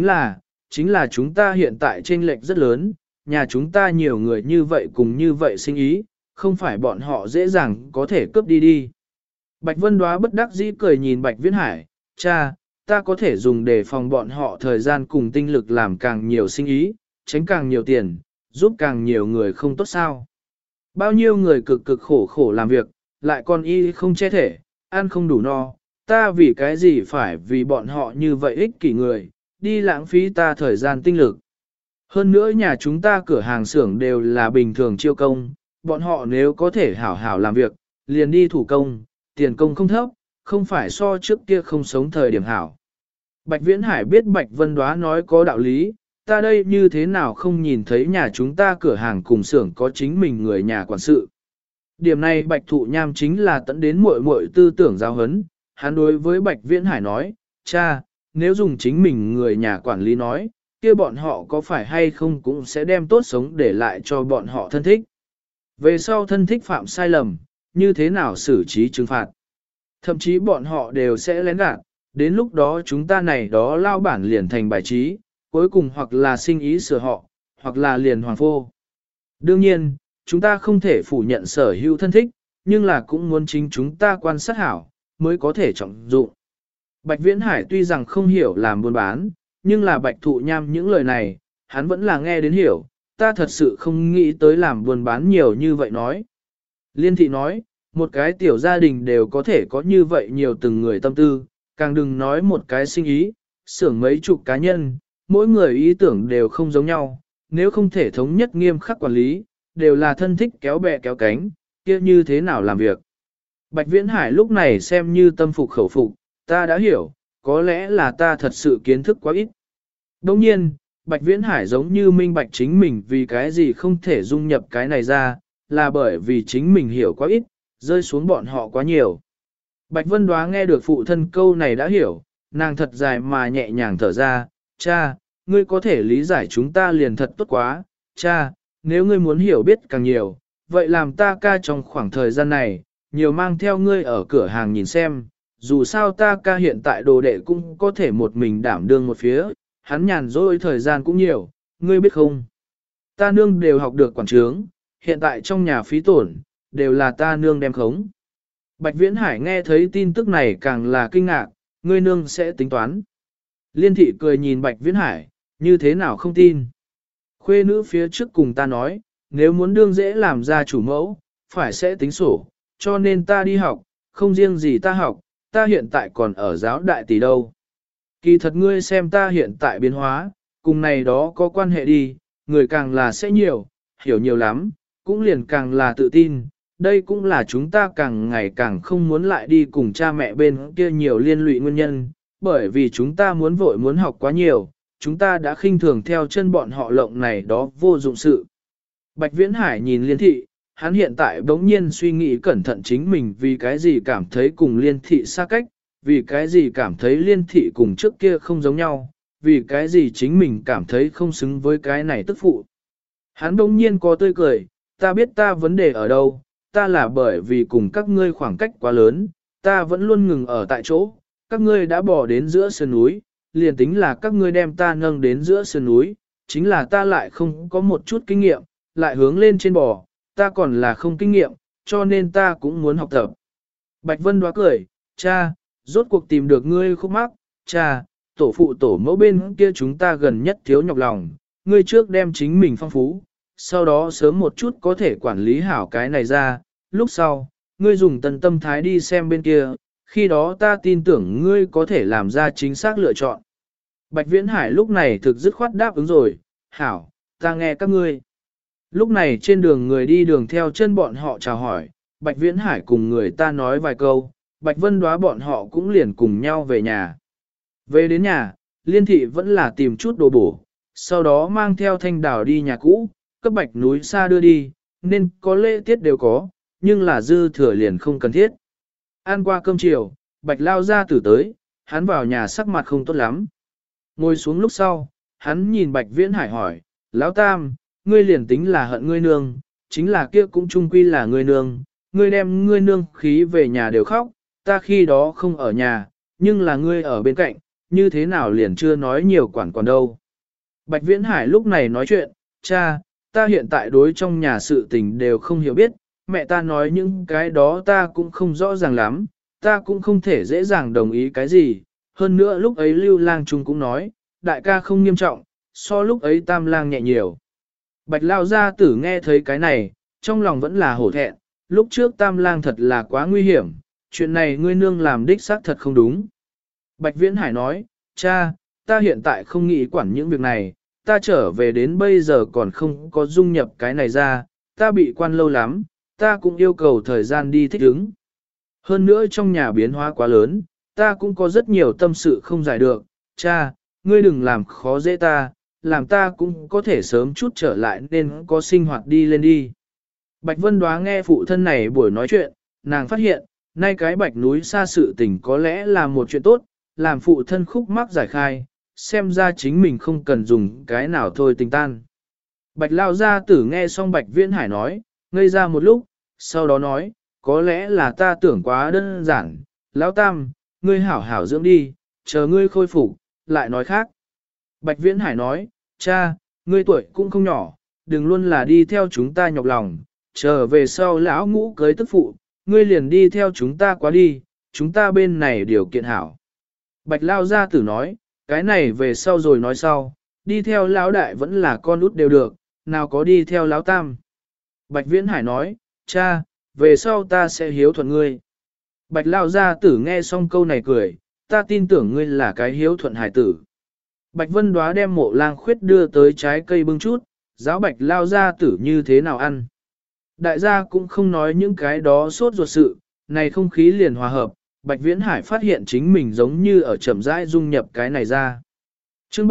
chính là chúng ta hiện tại chênh lệch rất lớn, nhà chúng ta nhiều người như vậy cùng như vậy sinh ý, không phải bọn họ dễ dàng có thể cướp đi đi. Bạch Vân Đoá bất đắc dĩ cười nhìn Bạch Viễn Hải, cha, ta có thể dùng để phòng bọn họ thời gian cùng tinh lực làm càng nhiều sinh ý, tránh càng nhiều tiền, giúp càng nhiều người không tốt sao. Bao nhiêu người cực cực khổ khổ làm việc, lại còn y không che thể, ăn không đủ no, ta vì cái gì phải vì bọn họ như vậy ích kỷ người, đi lãng phí ta thời gian tinh lực. Hơn nữa nhà chúng ta cửa hàng xưởng đều là bình thường chiêu công, bọn họ nếu có thể hảo hảo làm việc, liền đi thủ công, tiền công không thấp, không phải so trước kia không sống thời điểm hảo. Bạch Viễn Hải biết Bạch Vân Đoá nói có đạo lý, ta đây như thế nào không nhìn thấy nhà chúng ta cửa hàng cùng xưởng có chính mình người nhà quản sự. Điểm này Bạch Thụ Nham chính là tận đến muội muội tư tưởng giáo huấn, hắn đối với Bạch Viễn Hải nói, cha, nếu dùng chính mình người nhà quản lý nói, kia bọn họ có phải hay không cũng sẽ đem tốt sống để lại cho bọn họ thân thích. Về sau thân thích phạm sai lầm, như thế nào xử trí trừng phạt. Thậm chí bọn họ đều sẽ lén gạt, đến lúc đó chúng ta này đó lao bản liền thành bài trí, cuối cùng hoặc là sinh ý sửa họ, hoặc là liền hoàng phô. Đương nhiên, chúng ta không thể phủ nhận sở hữu thân thích, nhưng là cũng muốn chính chúng ta quan sát hảo, mới có thể trọng dụng. Bạch Viễn Hải tuy rằng không hiểu làm buôn bán, nhưng là Bạch Thụ Nham những lời này, hắn vẫn là nghe đến hiểu, ta thật sự không nghĩ tới làm buôn bán nhiều như vậy nói. Liên thị nói, một cái tiểu gia đình đều có thể có như vậy nhiều từng người tâm tư, càng đừng nói một cái sinh ý, xưởng mấy chục cá nhân, mỗi người ý tưởng đều không giống nhau, nếu không thể thống nhất nghiêm khắc quản lý, đều là thân thích kéo bè kéo cánh, kia như thế nào làm việc. Bạch Viễn Hải lúc này xem như tâm phục khẩu phục, ta đã hiểu, có lẽ là ta thật sự kiến thức quá ít. Đồng nhiên, Bạch Viễn Hải giống như minh bạch chính mình vì cái gì không thể dung nhập cái này ra, là bởi vì chính mình hiểu quá ít, rơi xuống bọn họ quá nhiều. Bạch Vân Đoá nghe được phụ thân câu này đã hiểu, nàng thật dài mà nhẹ nhàng thở ra, cha, ngươi có thể lý giải chúng ta liền thật tốt quá, cha, nếu ngươi muốn hiểu biết càng nhiều, vậy làm ta ca trong khoảng thời gian này, nhiều mang theo ngươi ở cửa hàng nhìn xem, dù sao ta ca hiện tại đồ đệ cũng có thể một mình đảm đương một phía, hắn nhàn rỗi thời gian cũng nhiều, ngươi biết không? Ta nương đều học được quản trướng, hiện tại trong nhà phí tổn, đều là ta nương đem khống. Bạch Viễn Hải nghe thấy tin tức này càng là kinh ngạc, ngươi nương sẽ tính toán. Liên thị cười nhìn Bạch Viễn Hải, như thế nào không tin. Khuê nữ phía trước cùng ta nói, nếu muốn đương dễ làm ra chủ mẫu, phải sẽ tính sổ, cho nên ta đi học, không riêng gì ta học, ta hiện tại còn ở giáo đại tỷ đâu. Kỳ thật ngươi xem ta hiện tại biến hóa, cùng này đó có quan hệ đi, người càng là sẽ nhiều, hiểu nhiều lắm, cũng liền càng là tự tin. Đây cũng là chúng ta càng ngày càng không muốn lại đi cùng cha mẹ bên kia nhiều liên lụy nguyên nhân, bởi vì chúng ta muốn vội muốn học quá nhiều, chúng ta đã khinh thường theo chân bọn họ lộng này đó vô dụng sự. Bạch Viễn Hải nhìn Liên thị, hắn hiện tại bỗng nhiên suy nghĩ cẩn thận chính mình vì cái gì cảm thấy cùng Liên thị xa cách, vì cái gì cảm thấy Liên thị cùng trước kia không giống nhau, vì cái gì chính mình cảm thấy không xứng với cái này tức phụ. Hắn bỗng nhiên có tươi cười, ta biết ta vấn đề ở đâu, ta là bởi vì cùng các ngươi khoảng cách quá lớn, ta vẫn luôn ngừng ở tại chỗ, các ngươi đã bỏ đến giữa sườn núi, liền tính là các ngươi đem ta nâng đến giữa sườn núi, chính là ta lại không có một chút kinh nghiệm, lại hướng lên trên bò, ta còn là không kinh nghiệm, cho nên ta cũng muốn học tập. Bạch Vân Đoá cười, cha, rốt cuộc tìm được ngươi khúc mắc, cha, tổ phụ tổ mẫu bên kia chúng ta gần nhất thiếu nhọc lòng, ngươi trước đem chính mình phong phú, sau đó sớm một chút có thể quản lý hảo cái này ra, lúc sau, ngươi dùng tần tâm thái đi xem bên kia, khi đó ta tin tưởng ngươi có thể làm ra chính xác lựa chọn. Bạch Viễn Hải lúc này thực dứt khoát đáp ứng rồi, hảo, ta nghe các ngươi. Lúc này trên đường người đi đường theo chân bọn họ chào hỏi, Bạch Viễn Hải cùng người ta nói vài câu, Bạch Vân Đoá bọn họ cũng liền cùng nhau về nhà. Về đến nhà, Liên thị vẫn là tìm chút đồ bổ, sau đó mang theo Thanh Đào đi nhà cũ, cấp Bạch núi xa đưa đi, nên có lễ tiết đều có, nhưng là dư thừa liền không cần thiết. Ăn qua cơm chiều, Bạch lao ra tử tới, hắn vào nhà sắc mặt không tốt lắm. Ngồi xuống lúc sau, hắn nhìn Bạch Viễn Hải hỏi, Lão Tam, ngươi liền tính là hận ngươi nương, chính là kia cũng chung quy là ngươi nương, ngươi đem ngươi nương khí về nhà đều khóc, ta khi đó không ở nhà, nhưng là ngươi ở bên cạnh, như thế nào liền chưa nói nhiều quản còn đâu. Bạch Viễn Hải lúc này nói chuyện, cha, ta hiện tại đối trong nhà sự tình đều không hiểu biết, mẹ ta nói những cái đó ta cũng không rõ ràng lắm, ta cũng không thể dễ dàng đồng ý cái gì, hơn nữa lúc ấy Lưu Lang Trung cũng nói, đại ca không nghiêm trọng, so lúc ấy Tam Lang nhẹ nhiều. Bạch Lao gia tử nghe thấy cái này, trong lòng vẫn là hổ thẹn, lúc trước Tam Lang thật là quá nguy hiểm, chuyện này ngươi nương làm đích xác thật không đúng. Bạch Viễn Hải nói, cha, ta hiện tại không nghĩ quản những việc này, ta trở về đến bây giờ còn không có dung nhập cái này ra, ta bị quan lâu lắm, ta cũng yêu cầu thời gian đi thích ứng. Hơn nữa trong nhà biến hóa quá lớn, ta cũng có rất nhiều tâm sự không giải được, cha, ngươi đừng làm khó dễ ta, làm ta cũng có thể sớm chút trở lại nên có sinh hoạt đi lên đi. Bạch Vân Đoá nghe phụ thân này buổi nói chuyện, nàng phát hiện, nay cái bạch núi xa sự tình có lẽ là một chuyện tốt, làm phụ thân khúc mắc giải khai, xem ra chính mình không cần dùng cái nào thôi tình tan. Bạch Lao gia tử nghe xong Bạch Viễn Hải nói, ngây ra một lúc, sau đó nói, có lẽ là ta tưởng quá đơn giản, Lão Tam, ngươi hảo hảo dưỡng đi, chờ ngươi khôi phục, lại nói khác. Bạch Viễn Hải nói, cha, ngươi tuổi cũng không nhỏ, đừng luôn là đi theo chúng ta nhọc lòng, chờ về sau lão ngũ cưới tức phụ, ngươi liền đi theo chúng ta quá đi, chúng ta bên này điều kiện hảo. Bạch Lao gia tử nói, cái này về sau rồi nói sau, đi theo lão đại vẫn là con út đều được, nào có đi theo lão tam. Bạch Viễn Hải nói, cha, về sau ta sẽ hiếu thuận ngươi. Bạch Lao gia tử nghe xong câu này cười, ta tin tưởng ngươi là cái hiếu thuận hải tử. Bạch Vân Đoá đem Mộ Lang Khuyết đưa tới trái cây bưng chút, giáo Bạch Lao gia tử như thế nào ăn. Đại gia cũng không nói những cái đó sốt ruột sự, này không khí liền hòa hợp, Bạch Viễn Hải phát hiện chính mình giống như ở chậm rãi dung nhập cái này ra. Chương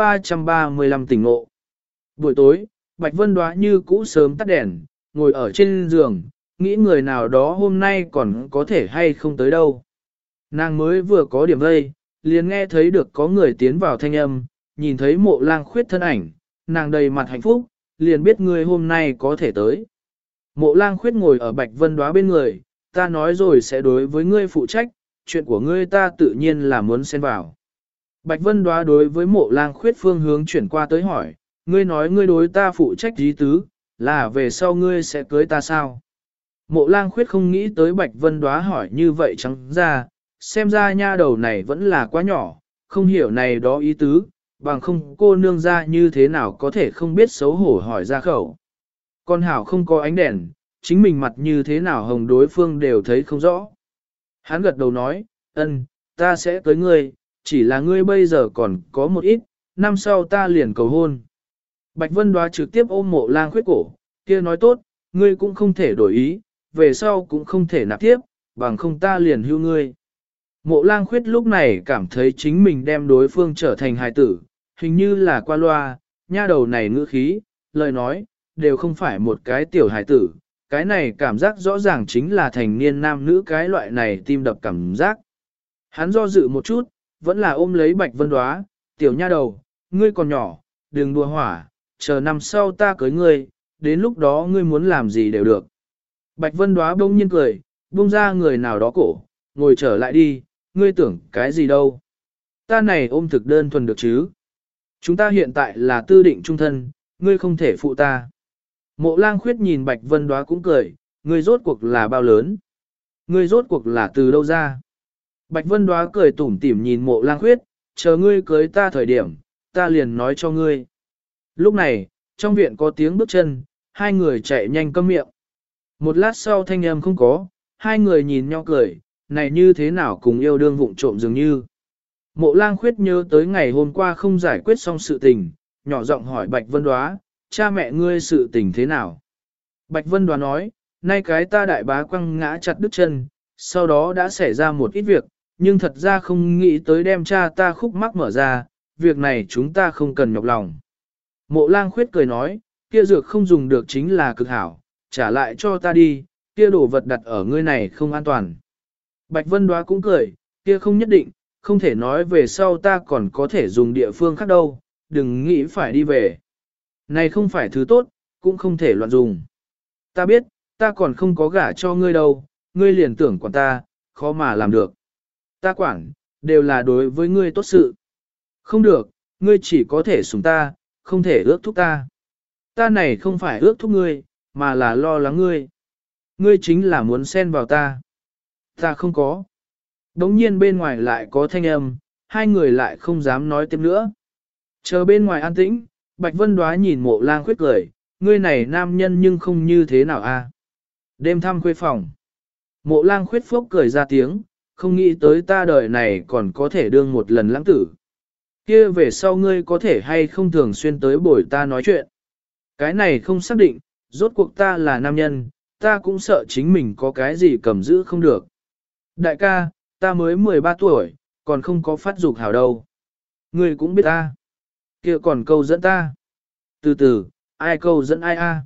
335 tỉnh ngộ. Buổi tối, Bạch Vân Đoá như cũ sớm tắt đèn, ngồi ở trên giường, nghĩ người nào đó hôm nay còn có thể hay không tới đâu. Nàng mới vừa có điểm vây, liền nghe thấy được có người tiến vào thanh âm, nhìn thấy Mộ Lang Khuyết thân ảnh, nàng đầy mặt hạnh phúc, liền biết người hôm nay có thể tới. Mộ Lang Khuyết ngồi ở Bạch Vân Đoá bên người, ta nói rồi sẽ đối với ngươi phụ trách, chuyện của ngươi ta tự nhiên là muốn xen vào. Bạch Vân Đoá đối với Mộ Lang Khuyết phương hướng chuyển qua tới hỏi, ngươi nói ngươi đối ta phụ trách ý tứ, là về sau ngươi sẽ cưới ta sao? Mộ Lang Khuyết không nghĩ tới Bạch Vân Đoá hỏi như vậy trắng ra, xem ra nha đầu này vẫn là quá nhỏ, không hiểu này đó ý tứ, bằng không cô nương ra như thế nào có thể không biết xấu hổ hỏi ra khẩu. Con hảo không có ánh đèn, chính mình mặt như thế nào hồng đối phương đều thấy không rõ. Hắn gật đầu nói, ân, ta sẽ cưới ngươi, chỉ là ngươi bây giờ còn có một ít, năm sau ta liền cầu hôn. Bạch Vân Đoá trực tiếp ôm Mộ Lang Khuyết cổ, kia nói tốt, ngươi cũng không thể đổi ý, về sau cũng không thể nạp tiếp, bằng không ta liền hưu ngươi. Mộ Lang Khuyết lúc này cảm thấy chính mình đem đối phương trở thành hài tử, hình như là qua loa, nha đầu này ngữ khí, lời nói, đều không phải một cái tiểu hài tử, cái này cảm giác rõ ràng chính là thành niên nam nữ cái loại này tim đập cảm giác. Hắn do dự một chút, vẫn là ôm lấy Bạch Vân Đoá, tiểu nha đầu, ngươi còn nhỏ, đừng đùa hỏa, chờ năm sau ta cưới ngươi, đến lúc đó ngươi muốn làm gì đều được. Bạch Vân Đoá bỗng nhiên cười, buông ra người nào đó cổ, ngồi trở lại đi, ngươi tưởng cái gì đâu. Ta này ôm thực đơn thuần được chứ. Chúng ta hiện tại là tư định trung thân, ngươi không thể phụ ta. Mộ Lang Khuyết nhìn Bạch Vân Đoá cũng cười, ngươi rốt cuộc là bao lớn? Ngươi rốt cuộc là từ đâu ra? Bạch Vân Đoá cười tủm tỉm nhìn Mộ Lang Khuyết, chờ ngươi cưới ta thời điểm, ta liền nói cho ngươi. Lúc này, trong viện có tiếng bước chân, hai người chạy nhanh câm miệng. Một lát sau thanh âm không có, hai người nhìn nhau cười, này như thế nào cùng yêu đương vụng trộm dường như. Mộ Lang Khuyết nhớ tới ngày hôm qua không giải quyết xong sự tình, nhỏ giọng hỏi Bạch Vân Đoá, cha mẹ ngươi sự tình thế nào? Bạch Vân Đoá nói, nay cái ta đại bá quăng ngã chặt đứt chân, sau đó đã xảy ra một ít việc, nhưng thật ra không nghĩ tới đem cha ta khúc mắc mở ra, việc này chúng ta không cần nhọc lòng. Mộ Lang Khuyết cười nói, kia dược không dùng được chính là cực hảo, trả lại cho ta đi, kia đồ vật đặt ở ngươi này không an toàn. Bạch Vân Đoá cũng cười, kia không nhất định, không thể nói về sau ta còn có thể dùng địa phương khác đâu, đừng nghĩ phải đi về. Này không phải thứ tốt, cũng không thể loạn dùng. Ta biết, ta còn không có gả cho ngươi đâu, ngươi liền tưởng quản ta, khó mà làm được. Ta quản, đều là đối với ngươi tốt sự. Không được, ngươi chỉ có thể sủng ta, không thể ước thúc ta. Ta này không phải ước thúc ngươi, mà là lo lắng ngươi. Ngươi chính là muốn xen vào ta. Ta không có. Đống nhiên bên ngoài lại có thanh âm, hai người lại không dám nói tiếp nữa. Chờ bên ngoài an tĩnh, Bạch Vân Đoá nhìn Mộ Lang Khuyết cười, ngươi này nam nhân nhưng không như thế nào a? Đêm thăm khuê phòng. Mộ Lang Khuyết phốc cười ra tiếng, không nghĩ tới ta đời này còn có thể đương một lần lãng tử. Kia về sau ngươi có thể hay không thường xuyên tới bồi ta nói chuyện. Cái này không xác định, rốt cuộc ta là nam nhân, ta cũng sợ chính mình có cái gì cầm giữ không được. Đại ca, ta mới 13 tuổi, còn không có phát dục hảo đâu. Ngươi cũng biết ta. Kia còn câu dẫn ta. Từ từ, ai câu dẫn ai a?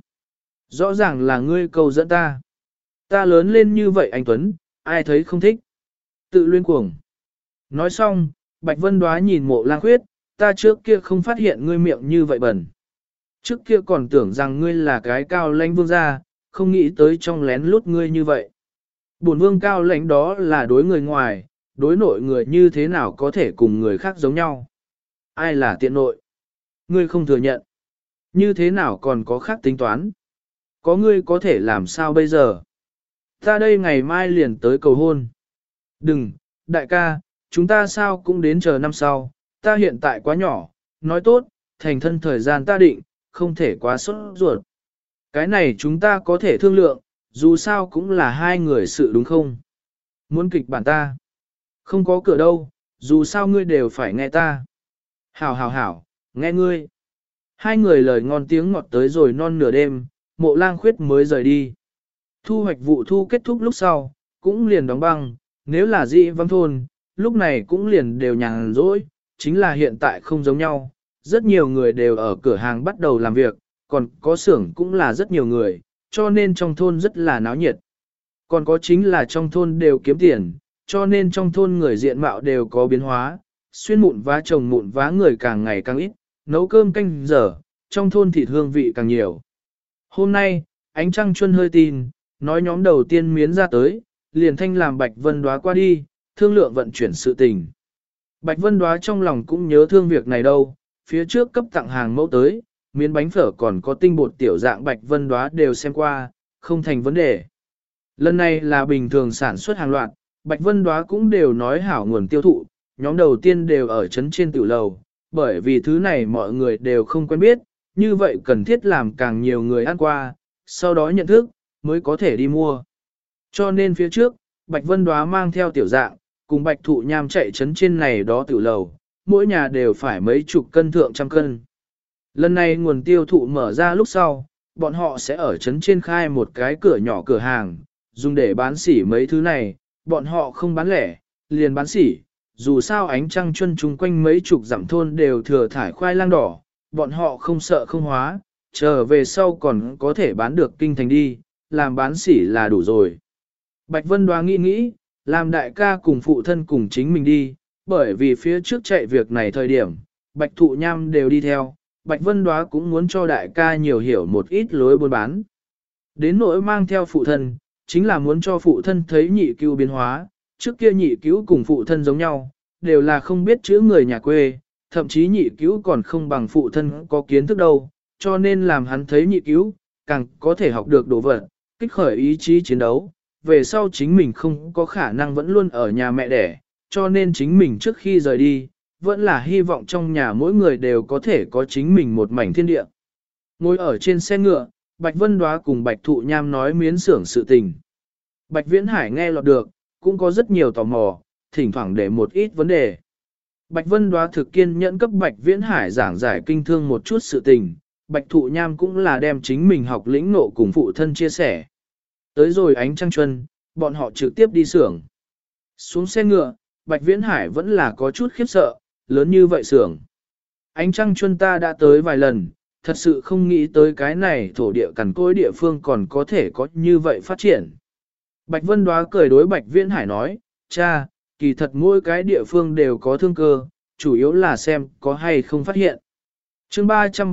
Rõ ràng là ngươi câu dẫn ta. Ta lớn lên như vậy anh Tuấn, ai thấy không thích. Tự luyên cuồng. Nói xong, Bạch Vân Đoá nhìn Mộ Lang Khuyết, ta trước kia không phát hiện ngươi miệng như vậy bẩn. Trước kia còn tưởng rằng ngươi là cái cao lãnh vương gia, không nghĩ tới trong lén lút ngươi như vậy. Bổn vương cao lãnh đó là đối người ngoài, đối nội người như thế nào có thể cùng người khác giống nhau. Ai là tiện nội? Ngươi không thừa nhận. Như thế nào còn có khác tính toán? Có ngươi có thể làm sao bây giờ? Ta đây ngày mai liền tới cầu hôn. Đừng, đại ca, chúng ta sao cũng đến chờ năm sau, ta hiện tại quá nhỏ, nói tốt, thành thân thời gian ta định, không thể quá sốt ruột. Cái này chúng ta có thể thương lượng, dù sao cũng là hai người sự đúng không? Muốn kịch bản ta? Không có cửa đâu, dù sao ngươi đều phải nghe ta. Hảo hảo hảo, nghe ngươi. Hai người lời ngon tiếng ngọt tới rồi non nửa đêm, Mộ Lang Khuyết mới rời đi. Thu hoạch vụ thu kết thúc lúc sau, cũng liền đóng băng, nếu là dị vắng thôn, lúc này cũng liền đều nhàn rỗi, chính là hiện tại không giống nhau. Rất nhiều người đều ở cửa hàng bắt đầu làm việc, còn có xưởng cũng là rất nhiều người, cho nên trong thôn rất là náo nhiệt. Còn có chính là trong thôn đều kiếm tiền, cho nên trong thôn người diện mạo đều có biến hóa, xuyên mụn vá trồng mụn vá người càng ngày càng ít, nấu cơm canh giờ, trong thôn thịt hương vị càng nhiều. Hôm nay, ánh trăng chuân hơi tin, nói nhóm đầu tiên miến ra tới, liền thanh làm Bạch Vân Đoá qua đi, thương lượng vận chuyển sự tình. Bạch Vân Đoá trong lòng cũng nhớ thương việc này đâu, phía trước cấp tặng hàng mẫu tới, miến bánh phở còn có tinh bột tiểu dạng Bạch Vân Đoá đều xem qua, không thành vấn đề. Lần này là bình thường sản xuất hàng loạt, Bạch Vân Đoá cũng đều nói hảo nguồn tiêu thụ, nhóm đầu tiên đều ở trấn trên tiểu lầu, bởi vì thứ này mọi người đều không quen biết, như vậy cần thiết làm càng nhiều người ăn qua, sau đó nhận thức, mới có thể đi mua. Cho nên phía trước, Bạch Vân Đoá mang theo tiểu dạng, cùng Bạch Thụ Nham chạy trấn trên này đó tiểu lầu, mỗi nhà đều phải mấy chục cân thượng trăm cân. Lần này nguồn tiêu thụ mở ra lúc sau, bọn họ sẽ ở trấn trên khai một cái cửa nhỏ cửa hàng, dùng để bán sỉ mấy thứ này, bọn họ không bán lẻ, liền bán sỉ. Dù sao ánh trăng chuân chung quanh mấy chục dặm thôn đều thừa thải khoai lang đỏ, bọn họ không sợ không hóa, trở về sau còn có thể bán được kinh thành đi, làm bán sỉ là đủ rồi. Bạch Vân Đoá nghĩ nghĩ, làm đại ca cùng phụ thân cùng chính mình đi, bởi vì phía trước chạy việc này thời điểm, Bạch Thụ Nham đều đi theo, Bạch Vân Đoá cũng muốn cho đại ca nhiều hiểu một ít lối buôn bán. Đến nỗi mang theo phụ thân, chính là muốn cho phụ thân thấy nhị cứu biến hóa, trước kia nhị cứu cùng phụ thân giống nhau, đều là không biết chữ người nhà quê, thậm chí nhị cứu còn không bằng phụ thân có kiến thức đâu, cho nên làm hắn thấy nhị cứu, càng có thể học được đồ vật, kích khởi ý chí chiến đấu, về sau chính mình không có khả năng vẫn luôn ở nhà mẹ đẻ, cho nên chính mình trước khi rời đi, vẫn là hy vọng trong nhà mỗi người đều có thể có chính mình một mảnh thiên địa. Ngồi ở trên xe ngựa, Bạch Vân Đoá cùng Bạch Thụ Nham nói miến xưởng sự tình. Bạch Viễn Hải nghe lọt được, cũng có rất nhiều tò mò, thỉnh thoảng để một ít vấn đề. Bạch Vân Đoá thực kiên nhẫn cấp Bạch Viễn Hải giảng giải kinh thương một chút sự tình, Bạch Thụ Nham cũng là đem chính mình học lĩnh ngộ cùng phụ thân chia sẻ. Tới rồi ánh trăng chuân, bọn họ trực tiếp đi xưởng. Xuống xe ngựa, Bạch Viễn Hải vẫn là có chút khiếp sợ, lớn như vậy xưởng. Ánh trăng chuân ta đã tới vài lần, thật sự không nghĩ tới cái này thổ địa cằn cỗi địa phương còn có thể có như vậy phát triển. Bạch Vân Đoá cười đối Bạch Viễn Hải nói, cha, kỳ thật mỗi cái địa phương đều có thương cơ, chủ yếu là xem có hay không phát hiện. chương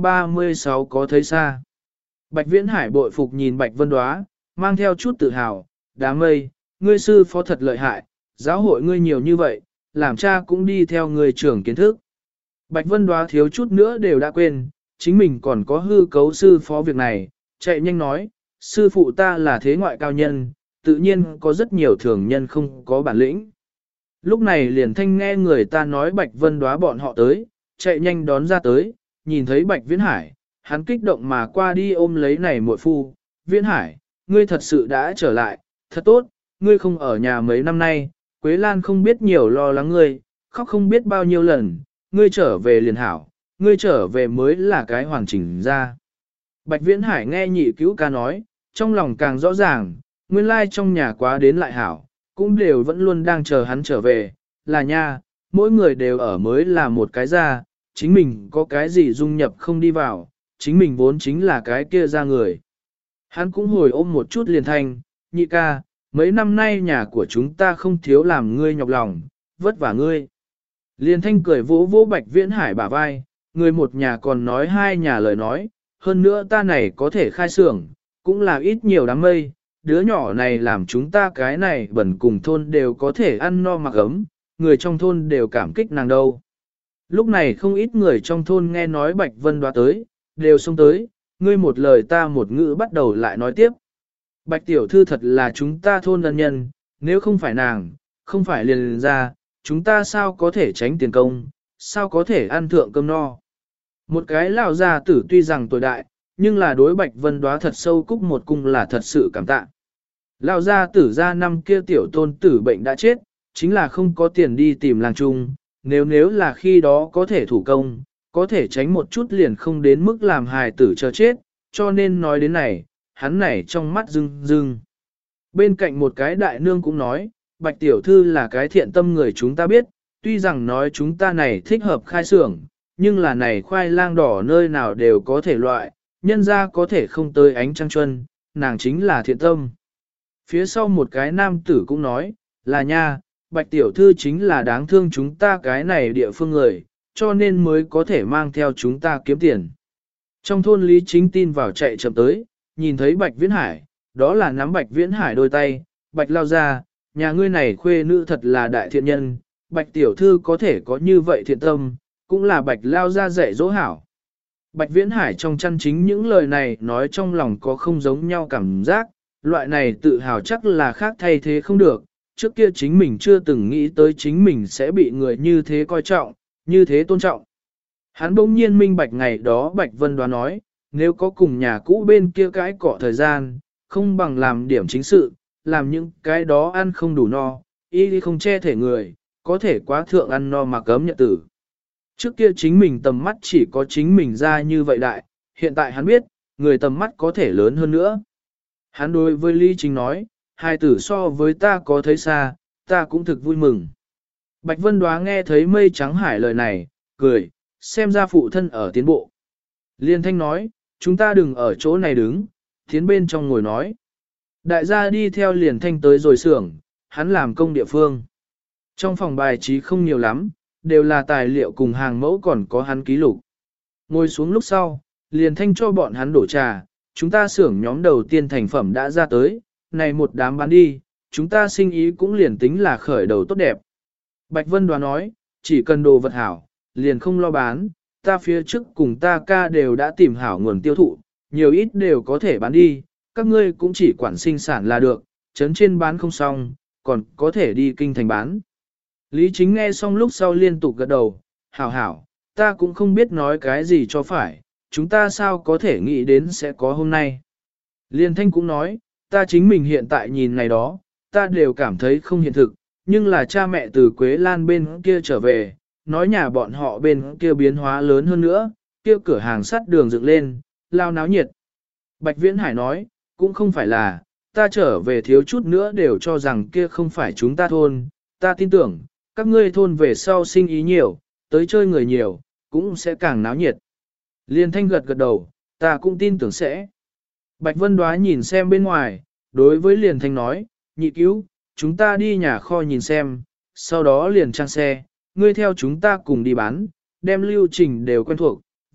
336 có thấy xa. Bạch Viễn Hải bội phục nhìn Bạch Vân Đóa, mang theo chút tự hào, đám mây, ngươi sư phó thật lợi hại, giáo hội ngươi nhiều như vậy, làm cha cũng đi theo ngươi trưởng kiến thức. Bạch Vân Đóa thiếu chút nữa đều đã quên, chính mình còn có hư cấu sư phó việc này, chạy nhanh nói, sư phụ ta là thế ngoại cao nhân, tự nhiên có rất nhiều thường nhân không có bản lĩnh. Lúc này liền thanh nghe người ta nói Bạch Vân Đóa bọn họ tới, chạy nhanh đón ra tới, nhìn thấy Bạch Viễn Hải, hắn kích động mà qua đi ôm lấy này muội phu, Viễn Hải, ngươi thật sự đã trở lại, thật tốt, ngươi không ở nhà mấy năm nay, Quế Lan không biết nhiều lo lắng ngươi, khóc không biết bao nhiêu lần, ngươi trở về liền hảo, ngươi trở về mới là cái hoàn chỉnh ra. Bạch Viễn Hải nghe nhị cứu ca nói, trong lòng càng rõ ràng, nguyên lai trong nhà quá đến lại hảo, cũng đều vẫn luôn đang chờ hắn trở về, là nha, mỗi người đều ở mới là một cái ra, chính mình có cái gì dung nhập không đi vào, chính mình vốn chính là cái kia ra người. Hắn cũng hồi ôm một chút liền thanh, nhị ca, mấy năm nay nhà của chúng ta không thiếu làm ngươi nhọc lòng, vất vả ngươi. Liền thanh cười vỗ vỗ Bạch Viễn Hải bả vai, người một nhà còn nói hai nhà lời nói, hơn nữa ta này có thể khai xưởng, cũng là ít nhiều đám mây, đứa nhỏ này làm chúng ta cái này bẩn cùng thôn đều có thể ăn no mặc ấm, người trong thôn đều cảm kích nàng đâu. Lúc này không ít người trong thôn nghe nói Bạch Vân Đóa tới, đều xông tới, ngươi một lời ta một ngữ bắt đầu lại nói tiếp. Bạch tiểu thư thật là chúng ta thôn ân nhân, nếu không phải nàng, không phải liền ra, chúng ta sao có thể tránh tiền công, sao có thể ăn thượng cơm no. Một cái lão gia tử tuy rằng tuổi đại, nhưng là đối Bạch Vân Đóa thật sâu cúc một cung là thật sự cảm tạ. Lão gia tử ra năm kia tiểu tôn tử bệnh đã chết, chính là không có tiền đi tìm làng chung, nếu là khi đó có thể thủ công, có thể tránh một chút liền không đến mức làm hài tử chờ chết, cho nên nói đến này, hắn này trong mắt rưng rưng. Bên cạnh một cái đại nương cũng nói, Bạch tiểu thư là cái thiện tâm người chúng ta biết, tuy rằng nói chúng ta này thích hợp khai xưởng, nhưng là này khoai lang đỏ nơi nào đều có thể loại, nhân ra có thể không tới ánh trăng chuân, nàng chính là thiện tâm. Phía sau một cái nam tử cũng nói, là nha, Bạch tiểu thư chính là đáng thương chúng ta cái này địa phương người, cho nên mới có thể mang theo chúng ta kiếm tiền. Trong thôn Lý Chính tin vào chạy chậm tới, nhìn thấy Bạch Viễn Hải, đó là nắm Bạch Viễn Hải đôi tay, Bạch lao ra, nhà ngươi này khuê nữ thật là đại thiện nhân, Bạch tiểu thư có thể có như vậy thiện tâm, cũng là Bạch lao ra dạy dỗ hảo. Bạch Viễn Hải trong chân chính những lời này nói trong lòng có không giống nhau cảm giác, loại này tự hào chắc là khác thay thế không được, trước kia chính mình chưa từng nghĩ tới chính mình sẽ bị người như thế coi trọng, như thế tôn trọng. Hắn bỗng nhiên minh bạch ngày đó Bạch Vân Đoán nói, nếu có cùng nhà cũ bên kia cái cọ thời gian, không bằng làm điểm chính sự, làm những cái đó ăn không đủ no, y không che thể người, có thể quá thượng ăn no mà cấm nhận tử. Trước kia chính mình tầm mắt chỉ có chính mình ra như vậy đại, hiện tại hắn biết, người tầm mắt có thể lớn hơn nữa. Hắn đối với Lý Chính nói, hai tử so với ta có thấy xa, ta cũng thực vui mừng. Bạch Vân Đoá nghe thấy Mây Trắng Hải lời này, cười, xem ra phụ thân ở tiến bộ. Liên Thanh nói, chúng ta đừng ở chỗ này đứng, tiến bên trong ngồi nói. Đại gia đi theo Liên Thanh tới rồi xưởng, hắn làm công địa phương. Trong phòng bài trí không nhiều lắm, đều là tài liệu cùng hàng mẫu còn có hắn ký lục. Ngồi xuống lúc sau, Liên Thanh cho bọn hắn đổ trà, chúng ta xưởng nhóm đầu tiên thành phẩm đã ra tới, này một đám bán đi, chúng ta sinh ý cũng liền tính là khởi đầu tốt đẹp. Bạch Vân Đoán nói, chỉ cần đồ vật hảo, liền không lo bán, ta phía trước cùng ta ca đều đã tìm hảo nguồn tiêu thụ, nhiều ít đều có thể bán đi, các ngươi cũng chỉ quản sinh sản là được, chấn trên bán không xong, còn có thể đi kinh thành bán. Lý Chính nghe xong lúc sau liên tục gật đầu, hảo hảo, ta cũng không biết nói cái gì cho phải, chúng ta sao có thể nghĩ đến sẽ có hôm nay. Liên Thanh cũng nói, ta chính mình hiện tại nhìn này đó, ta đều cảm thấy không hiện thực, nhưng là cha mẹ từ Quế Lan bên kia trở về, nói nhà bọn họ bên kia biến hóa lớn hơn nữa, kia cửa hàng sắt đường dựng lên, lao náo nhiệt. Bạch Viễn Hải nói, cũng không phải là, ta trở về thiếu chút nữa đều cho rằng kia không phải chúng ta thôn, ta tin tưởng, các ngươi thôn về sau sinh ý nhiều, tới chơi người nhiều, cũng sẽ càng náo nhiệt. Liên Thanh gật gật đầu, ta cũng tin tưởng sẽ. Bạch Vân Đoá nhìn xem bên ngoài, đối với Liên Thanh nói, nhị cứu, chúng ta đi nhà kho nhìn xem, sau đó liền trang xe, ngươi theo chúng ta cùng đi bán, đem lưu trình đều quen thuộc,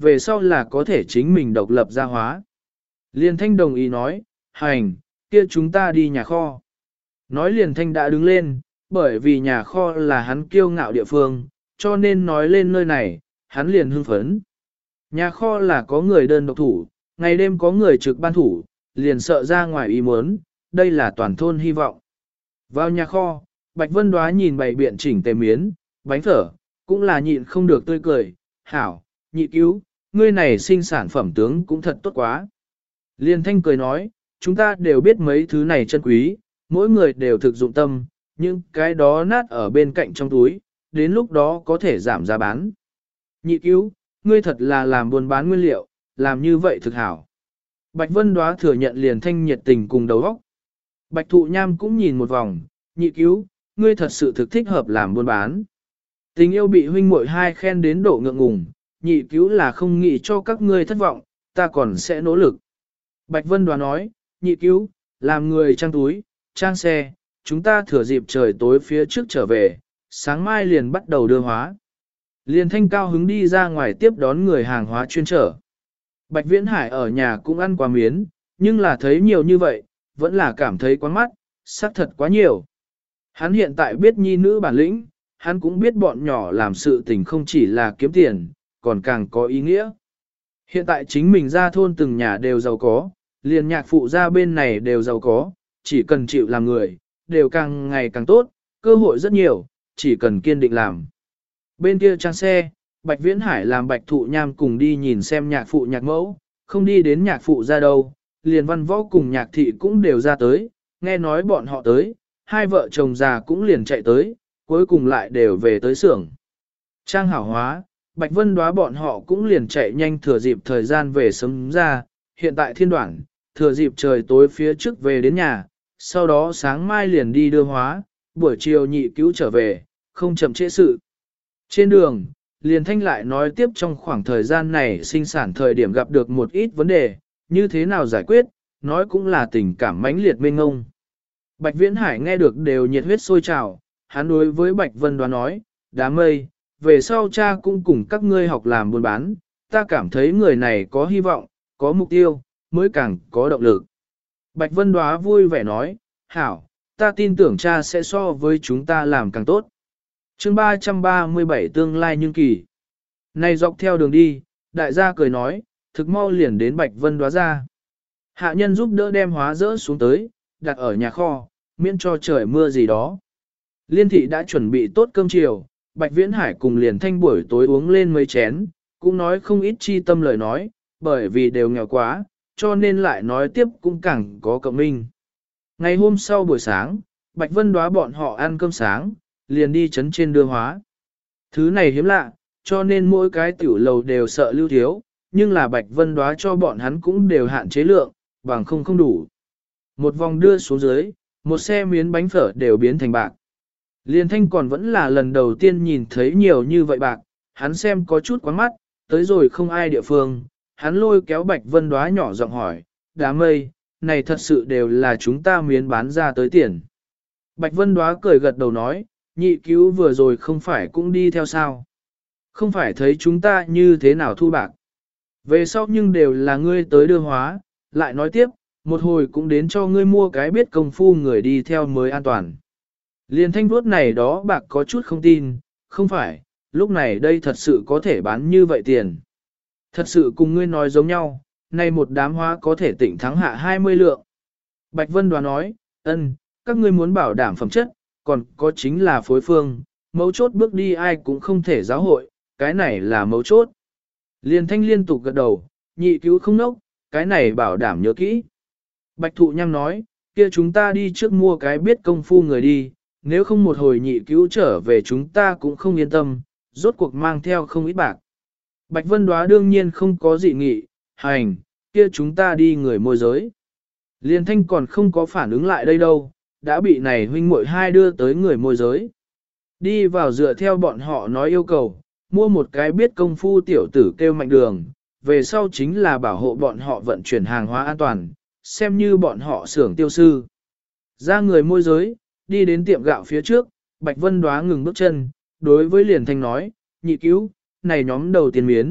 về sau là có thể chính mình độc lập ra hóa. Liên Thanh đồng ý nói, hành, kia chúng ta đi nhà kho. Nói Liên Thanh đã đứng lên, bởi vì nhà kho là hắn kiêu ngạo địa phương, cho nên nói lên nơi này, hắn liền hưng phấn. Nhà kho là có người đơn độc thủ, ngày đêm có người trực ban thủ, liền sợ ra ngoài ý muốn, đây là toàn thôn hy vọng. Vào nhà kho, Bạch Vân Đoá nhìn bày biện chỉnh tề miến, bánh phở, cũng là nhịn không được tươi cười, hảo, nhị cứu, ngươi này sinh sản phẩm tướng cũng thật tốt quá. Liên Thanh cười nói, chúng ta đều biết mấy thứ này chân quý, mỗi người đều thực dụng tâm, nhưng cái đó nát ở bên cạnh trong túi, đến lúc đó có thể giảm giá bán. Nhị cứu, ngươi thật là làm buôn bán nguyên liệu, làm như vậy thực hảo. Bạch Vân Đoá thừa nhận Liên Thanh nhiệt tình cùng đầu óc. Bạch Thụ Nham cũng nhìn một vòng, nhị cứu, ngươi thật sự thực thích hợp làm buôn bán. Tình yêu bị huynh muội hai khen đến độ ngượng ngùng, nhị cứu là không nghĩ cho các ngươi thất vọng, ta còn sẽ nỗ lực. Bạch Vân Đoá nói, nhị cứu, làm người trang túi, trang xe, chúng ta thừa dịp trời tối phía trước trở về, sáng mai liền bắt đầu đưa hóa. Liên Thanh cao hứng đi ra ngoài tiếp đón người hàng hóa chuyên trở. Bạch Viễn Hải ở nhà cũng ăn quá miến, nhưng là thấy nhiều như vậy, vẫn là cảm thấy quá mắt, xác thật quá nhiều. Hắn hiện tại biết nhi nữ bản lĩnh, hắn cũng biết bọn nhỏ làm sự tình không chỉ là kiếm tiền, còn càng có ý nghĩa. Hiện tại chính mình ra thôn từng nhà đều giàu có, liền nhạc phụ ra bên này đều giàu có, chỉ cần chịu làm người, đều càng ngày càng tốt, cơ hội rất nhiều, chỉ cần kiên định làm. Bên kia trang xe, Bạch Viễn Hải làm Bạch Thụ Nham cùng đi nhìn xem nhạc phụ nhạc mẫu, không đi đến nhạc phụ ra đâu, liền Văn Võ cùng nhạc thị cũng đều ra tới, nghe nói bọn họ tới, hai vợ chồng già cũng liền chạy tới, cuối cùng lại đều về tới xưởng. Trang hảo hóa, Bạch Vân Đoá bọn họ cũng liền chạy nhanh thừa dịp thời gian về sớm ra, hiện tại thiên đoạn, thừa dịp trời tối phía trước về đến nhà, sau đó sáng mai liền đi đưa hóa, buổi chiều nhị cứu trở về, không chậm trễ sự. Trên đường, liền Thanh lại nói tiếp trong khoảng thời gian này sinh sản thời điểm gặp được một ít vấn đề, như thế nào giải quyết, nói cũng là tình cảm mãnh liệt mênh ngông. Bạch Viễn Hải nghe được đều nhiệt huyết sôi trào, hắn đối với Bạch Vân Đoá nói, đám mây, về sau cha cũng cùng các ngươi học làm buôn bán, ta cảm thấy người này có hy vọng, có mục tiêu, mới càng có động lực. Bạch Vân Đoá vui vẻ nói, hảo, ta tin tưởng cha sẽ so với chúng ta làm càng tốt. Chương 337 tương lai nhưng kỳ. Này dọc theo đường đi, đại gia cười nói, thực mau liền đến Bạch Vân Đoá ra. Hạ nhân giúp đỡ đem hóa dỡ xuống tới, đặt ở nhà kho, miễn cho trời mưa gì đó. Liên thị đã chuẩn bị tốt cơm chiều, Bạch Viễn Hải cùng Liền Thanh buổi tối uống lên mấy chén, cũng nói không ít chi tâm lời nói, bởi vì đều nghèo quá, cho nên lại nói tiếp cũng càng có cộng minh. Ngày hôm sau buổi sáng, Bạch Vân Đoá bọn họ ăn cơm sáng, liền đi chấn trên đưa hóa. Thứ này hiếm lạ, cho nên mỗi cái tiểu lầu đều sợ lưu thiếu, nhưng là Bạch Vân Đoá cho bọn hắn cũng đều hạn chế lượng, bằng không đủ. Một vòng đưa xuống dưới, một xe miến bánh phở đều biến thành bạc. Liên Thanh còn vẫn là lần đầu tiên nhìn thấy nhiều như vậy bạc, hắn xem có chút quán mắt, tới rồi không ai địa phương, hắn lôi kéo Bạch Vân Đoá nhỏ giọng hỏi, đám mây, này thật sự đều là chúng ta miến bán ra tới tiền. Bạch Vân Đoá cười gật đầu nói, nhị cứu vừa rồi không phải cũng đi theo sao. Không phải thấy chúng ta như thế nào thu bạc. Về sau nhưng đều là ngươi tới đưa hóa, lại nói tiếp, một hồi cũng đến cho ngươi mua cái biết công phu người đi theo mới an toàn. Liên Thanh vuốt này đó bạc có chút không tin, không phải, lúc này đây thật sự có thể bán như vậy tiền. Thật sự cùng ngươi nói giống nhau, nay một đám hóa có thể tỉnh thắng hạ 20 lượng. Bạch Vân Đoá nói, các ngươi muốn bảo đảm phẩm chất, còn có chính là phối phương, mấu chốt bước đi ai cũng không thể giáo hội, cái này là mấu chốt. Liên Thanh liên tục gật đầu, nhị cứu không nốc, cái này bảo đảm nhớ kỹ. Bạch Thụ Nham nói, kia chúng ta đi trước mua cái biết công phu người đi, nếu không một hồi nhị cứu trở về chúng ta cũng không yên tâm, rốt cuộc mang theo không ít bạc. Bạch Vân Đoá đương nhiên không có dị nghị, hành, kia chúng ta đi người môi giới. Liên Thanh còn không có phản ứng lại đây đâu, đã bị này huynh muội hai đưa tới người môi giới. Đi vào dựa theo bọn họ nói yêu cầu, mua một cái biết công phu tiểu tử kêu Mạnh Đường, về sau chính là bảo hộ bọn họ vận chuyển hàng hóa an toàn, xem như bọn họ xưởng tiêu sư. Ra người môi giới, đi đến tiệm gạo phía trước, Bạch Vân Đoá ngừng bước chân, đối với Liền Thanh nói, nhị cứu, này nhóm đầu tiền miến,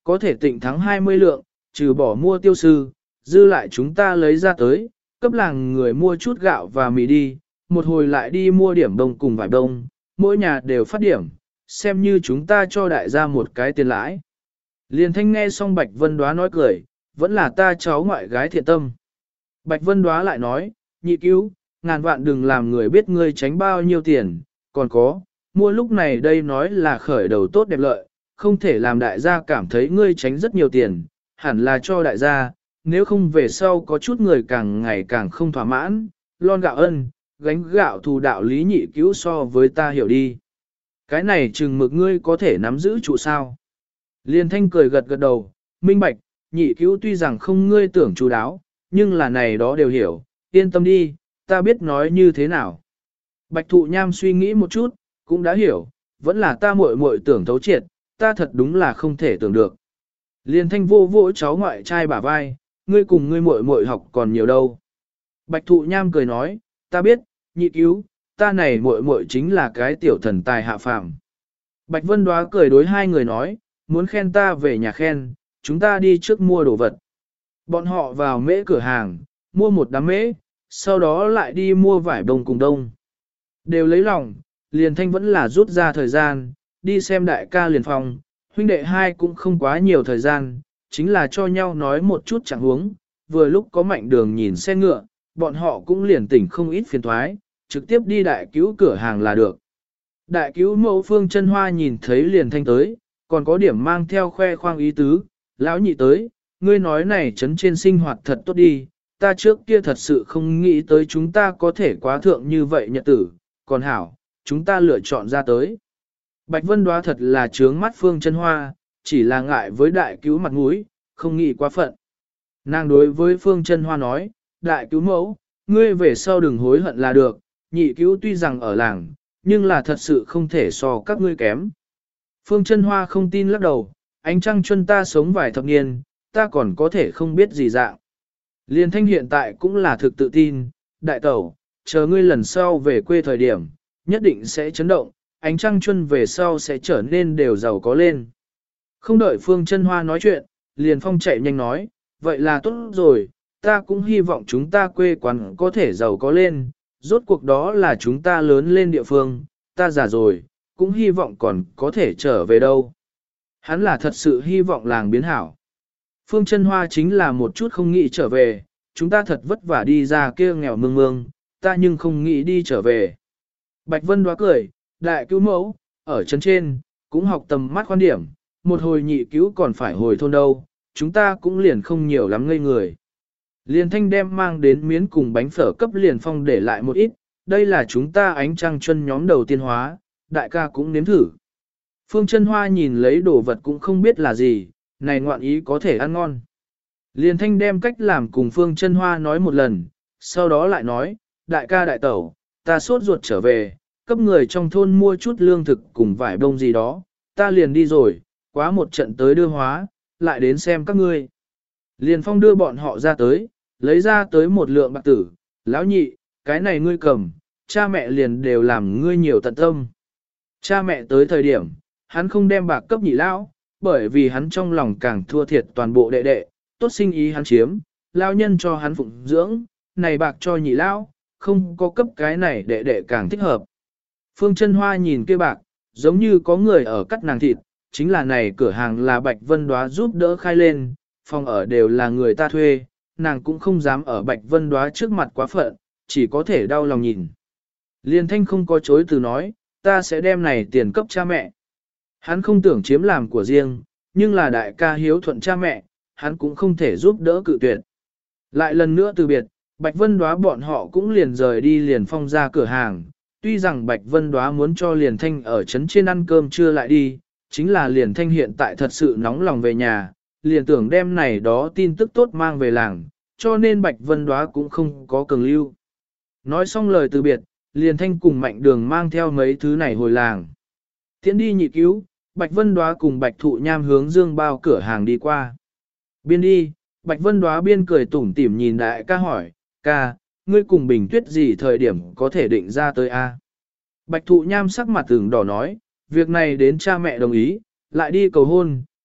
có thể tịnh thắng 20 lượng, trừ bỏ mua tiêu sư, dư lại chúng ta lấy ra tới, cấp làng người mua chút gạo và mì đi, một hồi lại đi mua điểm đồng cùng vài đồng, mỗi nhà đều phát điểm, xem như chúng ta cho đại gia một cái tiền lãi. Liền thanh nghe xong Bạch Vân Đoá nói cười, vẫn là ta cháu ngoại gái thiện tâm. Bạch Vân Đoá lại nói, nhị cứu, ngàn vạn đừng làm người biết ngươi tránh bao nhiêu tiền, còn có, mua lúc này đây nói là khởi đầu tốt đẹp lợi, không thể làm đại gia cảm thấy ngươi tránh rất nhiều tiền, hẳn là cho đại gia, nếu không về sau có chút người càng ngày càng không thỏa mãn, lon gạo ân, gánh gạo thù đạo lý nhị cứu so với ta hiểu đi. Cái này chừng mực ngươi có thể nắm giữ trụ sao. Liên thanh cười gật gật đầu, minh bạch, nhị cứu tuy rằng không ngươi tưởng chú đáo, nhưng là này đó đều hiểu, yên tâm đi, ta biết nói như thế nào. Bạch thụ nham suy nghĩ một chút, cũng đã hiểu, vẫn là ta muội muội tưởng thấu triệt, ta thật đúng là không thể tưởng được. Liên thanh vô vỗ cháu ngoại trai bả vai, ngươi cùng ngươi muội muội học còn nhiều đâu. Bạch thụ nham cười nói, ta biết, nhị cứu, ta này muội muội chính là cái tiểu thần tài hạ phàm. Bạch Vân Đoá cười đối hai người nói, muốn khen ta về nhà khen, chúng ta đi trước mua đồ vật. Bọn họ vào mễ cửa hàng, mua một đám mễ, sau đó lại đi mua vải đồng cùng đông. Đều lấy lòng, liền thanh vẫn là rút ra thời gian, đi xem đại ca liền phòng, huynh đệ hai cũng không quá nhiều thời gian, chính là cho nhau nói một chút chẳng huống, vừa lúc có mạnh đường nhìn xe ngựa, bọn họ cũng liền tỉnh không ít phiền thoái, trực tiếp đi đại cứu cửa hàng là được. Đại cứu mẫu Phương Chân Hoa nhìn thấy liền thanh tới, còn có điểm mang theo khoe khoang ý tứ, lão nhị tới, ngươi nói này trấn trên sinh hoạt thật tốt đi, ta trước kia thật sự không nghĩ tới chúng ta có thể quá thượng như vậy nhật tử, còn hảo, chúng ta lựa chọn ra tới. Bạch Vân Đoá thật là trướng mắt Phương Chân Hoa, chỉ là ngại với đại cứu mặt mũi, không nghĩ quá phận. Nàng đối với Phương Chân Hoa nói, đại cứu mẫu, ngươi về sau đừng hối hận là được, nhị cứu tuy rằng ở làng, nhưng là thật sự không thể so các ngươi kém. Phương Chân Hoa không tin lắc đầu, ánh trăng chuân ta sống vài thập niên, ta còn có thể không biết gì dạng. Liên thanh hiện tại cũng là thực tự tin, đại tẩu, chờ ngươi lần sau về quê thời điểm, nhất định sẽ chấn động, ánh trăng chuân về sau sẽ trở nên đều giàu có lên. Không đợi Phương Chân Hoa nói chuyện, Liền Phong chạy nhanh nói, vậy là tốt rồi, ta cũng hy vọng chúng ta quê quán có thể giàu có lên, rốt cuộc đó là chúng ta lớn lên địa phương, ta già rồi, cũng hy vọng còn có thể trở về đâu. Hắn là thật sự hy vọng làng biến hảo. Phương Chân Hoa chính là một chút không nghĩ trở về, chúng ta thật vất vả đi ra kia nghèo mương mương, ta nhưng không nghĩ đi trở về. Bạch Vân Đoá cười, đại cứu mẫu, ở chân trên, cũng học tầm mắt quan điểm, một hồi nhị cứu còn phải hồi thôn đâu, chúng ta cũng liền không nhiều lắm ngây người. Liền thanh đem mang đến miến cùng bánh phở cấp Liền Phong để lại một ít, đây là chúng ta ánh trăng chân nhóm đầu tiên hóa, đại ca cũng nếm thử. Phương Chân Hoa nhìn lấy đồ vật cũng không biết là gì, này ngoạn ý có thể ăn ngon. Liền thanh đem cách làm cùng Phương Chân Hoa nói một lần, sau đó lại nói, đại ca đại tẩu, ta sốt ruột trở về, cấp người trong thôn mua chút lương thực cùng vải bông gì đó, ta liền đi rồi, quá một trận tới đưa hóa, lại đến xem các ngươi. Liền Phong đưa bọn họ ra tới, lấy ra tới một lượng bạc tử, lão nhị, cái này ngươi cầm, cha mẹ liền đều làm ngươi nhiều tận tâm. Cha mẹ tới thời điểm, hắn không đem bạc cấp nhị lão, bởi vì hắn trong lòng càng thua thiệt toàn bộ đệ đệ, tốt sinh ý hắn chiếm, lão nhân cho hắn phụng dưỡng, này bạc cho nhị lão, không có cấp cái này đệ đệ càng thích hợp. Phương Chân Hoa nhìn kia bạc, giống như có người ở cắt nàng thịt, chính là này cửa hàng là Bạch Vân Đoá giúp đỡ khai lên, phòng ở đều là người ta thuê, nàng cũng không dám ở Bạch Vân Đoá trước mặt quá phận, chỉ có thể đau lòng nhìn. Liên thanh không có chối từ nói, ta sẽ đem này tiền cấp cha mẹ. Hắn không tưởng chiếm làm của riêng, nhưng là đại ca hiếu thuận cha mẹ, hắn cũng không thể giúp đỡ cự tuyệt. Lại lần nữa từ biệt, Bạch Vân Đoá bọn họ cũng liền rời đi Liền Phong ra cửa hàng. Tuy rằng Bạch Vân Đoá muốn cho Liền Thanh ở trấn trên ăn cơm trưa lại đi, chính là Liền Thanh hiện tại thật sự nóng lòng về nhà, liền tưởng đem này đó tin tức tốt mang về làng, cho nên Bạch Vân Đoá cũng không có cường lưu. Nói xong lời từ biệt, Liền Thanh cùng Mạnh Đường mang theo mấy thứ này hồi làng. Tiến đi nhị cứu, Bạch Vân Đoá cùng Bạch Thụ Nham hướng Dương Bao cửa hàng đi qua. Biên đi, Bạch Vân Đoá biên cười tủm tỉm nhìn đại ca hỏi, ca, ngươi cùng Bình Tuyết gì thời điểm có thể định ra tới a? Bạch Thụ Nham sắc mặt tưởng đỏ nói, việc này đến cha mẹ đồng ý, lại đi cầu hôn,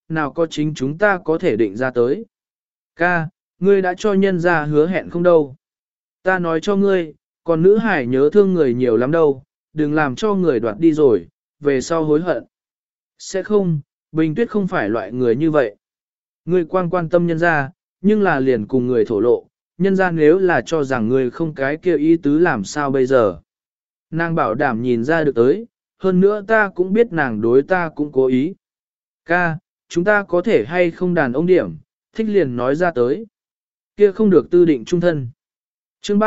nào có chính chúng ta có thể định ra tới. Ca, ngươi đã cho nhân ra hứa hẹn không đâu. Ta nói cho ngươi, còn nữ hải nhớ thương người nhiều lắm đâu, đừng làm cho người đoạt đi rồi, về sau hối hận. Sẽ không, Bình Tuyết không phải loại người như vậy. Ngươi quan tâm nhân ra, nhưng là liền cùng người thổ lộ, nhân ra nếu là cho rằng ngươi không cái kia ý tứ làm sao bây giờ. Nàng bảo đảm nhìn ra được tới, hơn nữa ta cũng biết nàng đối ta cũng cố ý. Ca, chúng ta có thể hay không đàn ông điểm, thích liền nói ra tới. Kia không được tư định trung thân. Chương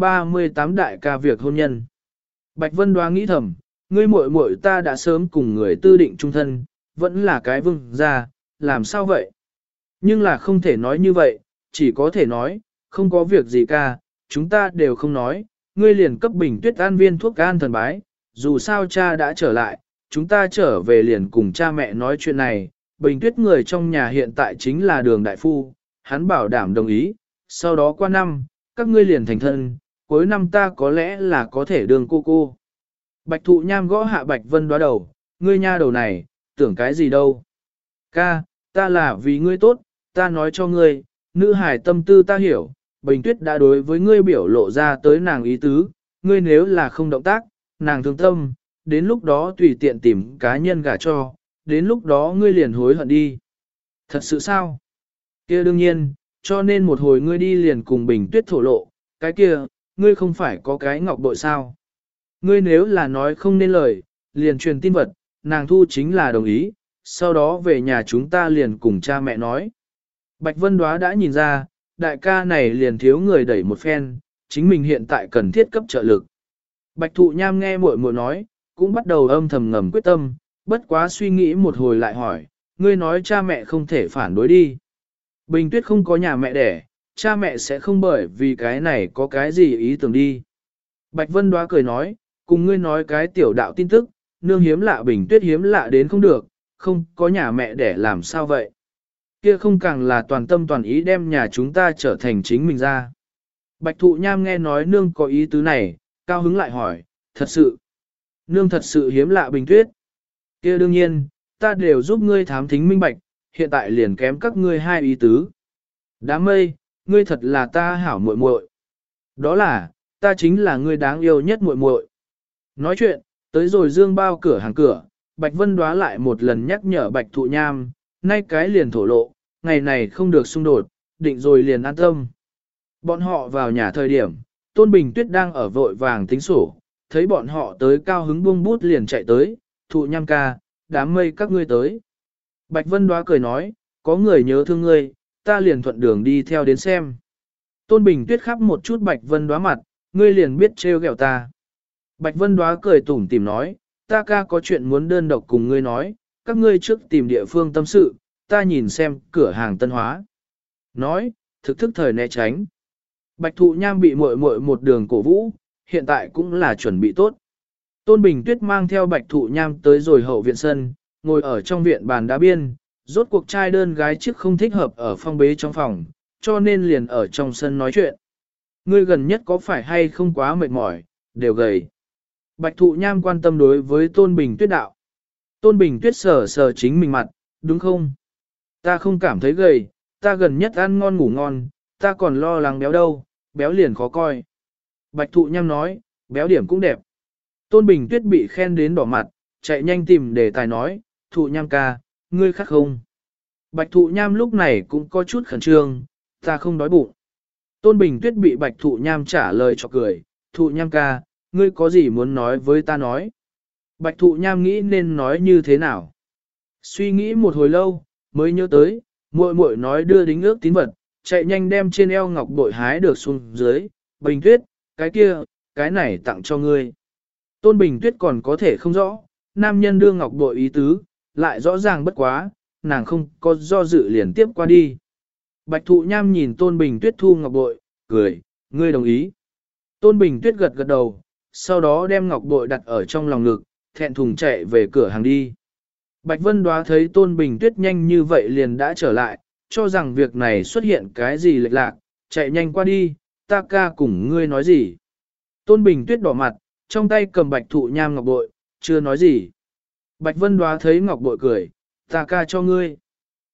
338 đại ca việc hôn nhân. Bạch Vân Đoá nghĩ thầm, ngươi muội muội ta đã sớm cùng người tư định trung thân, vẫn là cái vương gia, làm sao vậy? Nhưng là không thể nói như vậy, chỉ có thể nói, không có việc gì ca, chúng ta đều không nói, ngươi liền cấp Bình Tuyết an viên thuốc an thần bái, dù sao cha đã trở lại, chúng ta trở về liền cùng cha mẹ nói chuyện này, Bình Tuyết người trong nhà hiện tại chính là Đường đại phu, hắn bảo đảm đồng ý, sau đó qua năm, các ngươi liền thành thân, cuối năm ta có lẽ là có thể đường cô. Bạch Thụ Nham gõ hạ Bạch Vân Đoá đầu, ngươi nha đầu này, tưởng cái gì đâu. Ca, ta là vì ngươi tốt, ta nói cho ngươi, nữ hài tâm tư ta hiểu, Bình Tuyết đã đối với ngươi biểu lộ ra tới nàng ý tứ, ngươi nếu là không động tác, nàng thương tâm, đến lúc đó tùy tiện tìm cá nhân gả cho, đến lúc đó ngươi liền hối hận đi. Thật sự sao? Kia đương nhiên, cho nên một hồi ngươi đi liền cùng Bình Tuyết thổ lộ, cái kia, ngươi không phải có cái ngọc bội sao? Ngươi nếu là nói không nên lời, liền truyền tin vật, nàng thu chính là đồng ý, sau đó về nhà chúng ta liền cùng cha mẹ nói. Bạch Vân Đoá đã nhìn ra, đại ca này liền thiếu người đẩy một phen, chính mình hiện tại cần thiết cấp trợ lực. Bạch Thụ Nham nghe muội muội nói, cũng bắt đầu âm thầm ngầm quyết tâm, bất quá suy nghĩ một hồi lại hỏi, ngươi nói cha mẹ không thể phản đối đi. Bình Tuyết không có nhà mẹ đẻ, cha mẹ sẽ không bởi vì cái này có cái gì ý tưởng đi. Bạch Vân Đoá cười nói, cùng ngươi nói cái tiểu đạo tin tức, nương hiếm lạ Bình Tuyết hiếm lạ đến không được, không có nhà mẹ đẻ làm sao vậy. Kia không càng là toàn tâm toàn ý đem nhà chúng ta trở thành chính mình ra. Bạch Thụ Nham nghe nói nương có ý tứ này, cao hứng lại hỏi, thật sự, nương thật sự hiếm lạ Bình Tuyết. Kia đương nhiên, ta đều giúp ngươi thám thính minh bạch, hiện tại liền kém các ngươi hai ý tứ. Đám mây, ngươi thật là ta hảo muội muội. Đó là, ta chính là ngươi đáng yêu nhất muội muội. Nói chuyện, tới rồi dương bao cửa hàng cửa, Bạch Vân Đoá lại một lần nhắc nhở Bạch Thụ Nham, nay cái liền thổ lộ, ngày này không được xung đột, định rồi liền an tâm. Bọn họ vào nhà thời điểm, Tôn Bình Tuyết đang ở vội vàng tính sổ, thấy bọn họ tới cao hứng buông bút liền chạy tới, Thụ Nham ca, đám mây các ngươi tới. Bạch Vân Đoá cười nói, có người nhớ thương ngươi, ta liền thuận đường đi theo đến xem. Tôn Bình Tuyết khắp một chút Bạch Vân Đoá mặt, ngươi liền biết trêu ghẹo ta. Bạch Vân Đoá cười tủm tỉm nói, ta ca có chuyện muốn đơn độc cùng ngươi nói, các ngươi trước tìm địa phương tâm sự, ta nhìn xem cửa hàng tân hóa. Nói, thực thức thời né tránh. Bạch Thụ Nham bị muội muội một đường cổ vũ, hiện tại cũng là chuẩn bị tốt. Tôn Bình Tuyết mang theo Bạch Thụ Nham tới rồi hậu viện sân, ngồi ở trong viện bàn đá biên, rốt cuộc trai đơn gái chiếc không thích hợp ở phong bế trong phòng, cho nên liền ở trong sân nói chuyện. Ngươi gần nhất có phải hay không quá mệt mỏi, đều gầy. Bạch Thụ Nham quan tâm đối với Tôn Bình Tuyết đạo. Tôn Bình Tuyết sờ sờ chính mình mặt, đúng không? Ta không cảm thấy gầy, ta gần nhất ăn ngon ngủ ngon, ta còn lo lắng béo đâu, béo liền khó coi. Bạch Thụ Nham nói, béo điểm cũng đẹp. Tôn Bình Tuyết bị khen đến đỏ mặt, chạy nhanh tìm đề tài nói, Thụ Nham ca, ngươi khác không? Bạch Thụ Nham lúc này cũng có chút khẩn trương, ta không đói bụng. Tôn Bình Tuyết bị Bạch Thụ Nham trả lời cho cười, Thụ Nham ca, ngươi có gì muốn nói với ta nói? Bạch Thụ Nham nghĩ nên nói như thế nào? Suy nghĩ một hồi lâu, mới nhớ tới, muội muội nói đưa đính ước tín vật, chạy nhanh đem trên eo ngọc bội hái được xuống dưới, Bình Tuyết, cái kia, cái này tặng cho ngươi. Tôn Bình Tuyết còn có thể không rõ, nam nhân đưa ngọc bội ý tứ, lại rõ ràng bất quá, nàng không có do dự liền tiếp qua đi. Bạch Thụ Nham nhìn Tôn Bình Tuyết thu ngọc bội, cười, ngươi đồng ý. Tôn Bình Tuyết gật gật đầu, sau đó đem ngọc bội đặt ở trong lòng ngực, thẹn thùng chạy về cửa hàng đi. Bạch Vân Đoá thấy Tôn Bình Tuyết nhanh như vậy liền đã trở lại, cho rằng việc này xuất hiện cái gì lệch lạc, chạy nhanh qua đi, ta ca cùng ngươi nói gì. Tôn Bình Tuyết đỏ mặt, trong tay cầm Bạch Thụ Nham ngọc bội, chưa nói gì. Bạch Vân Đoá thấy ngọc bội cười, ta ca cho ngươi.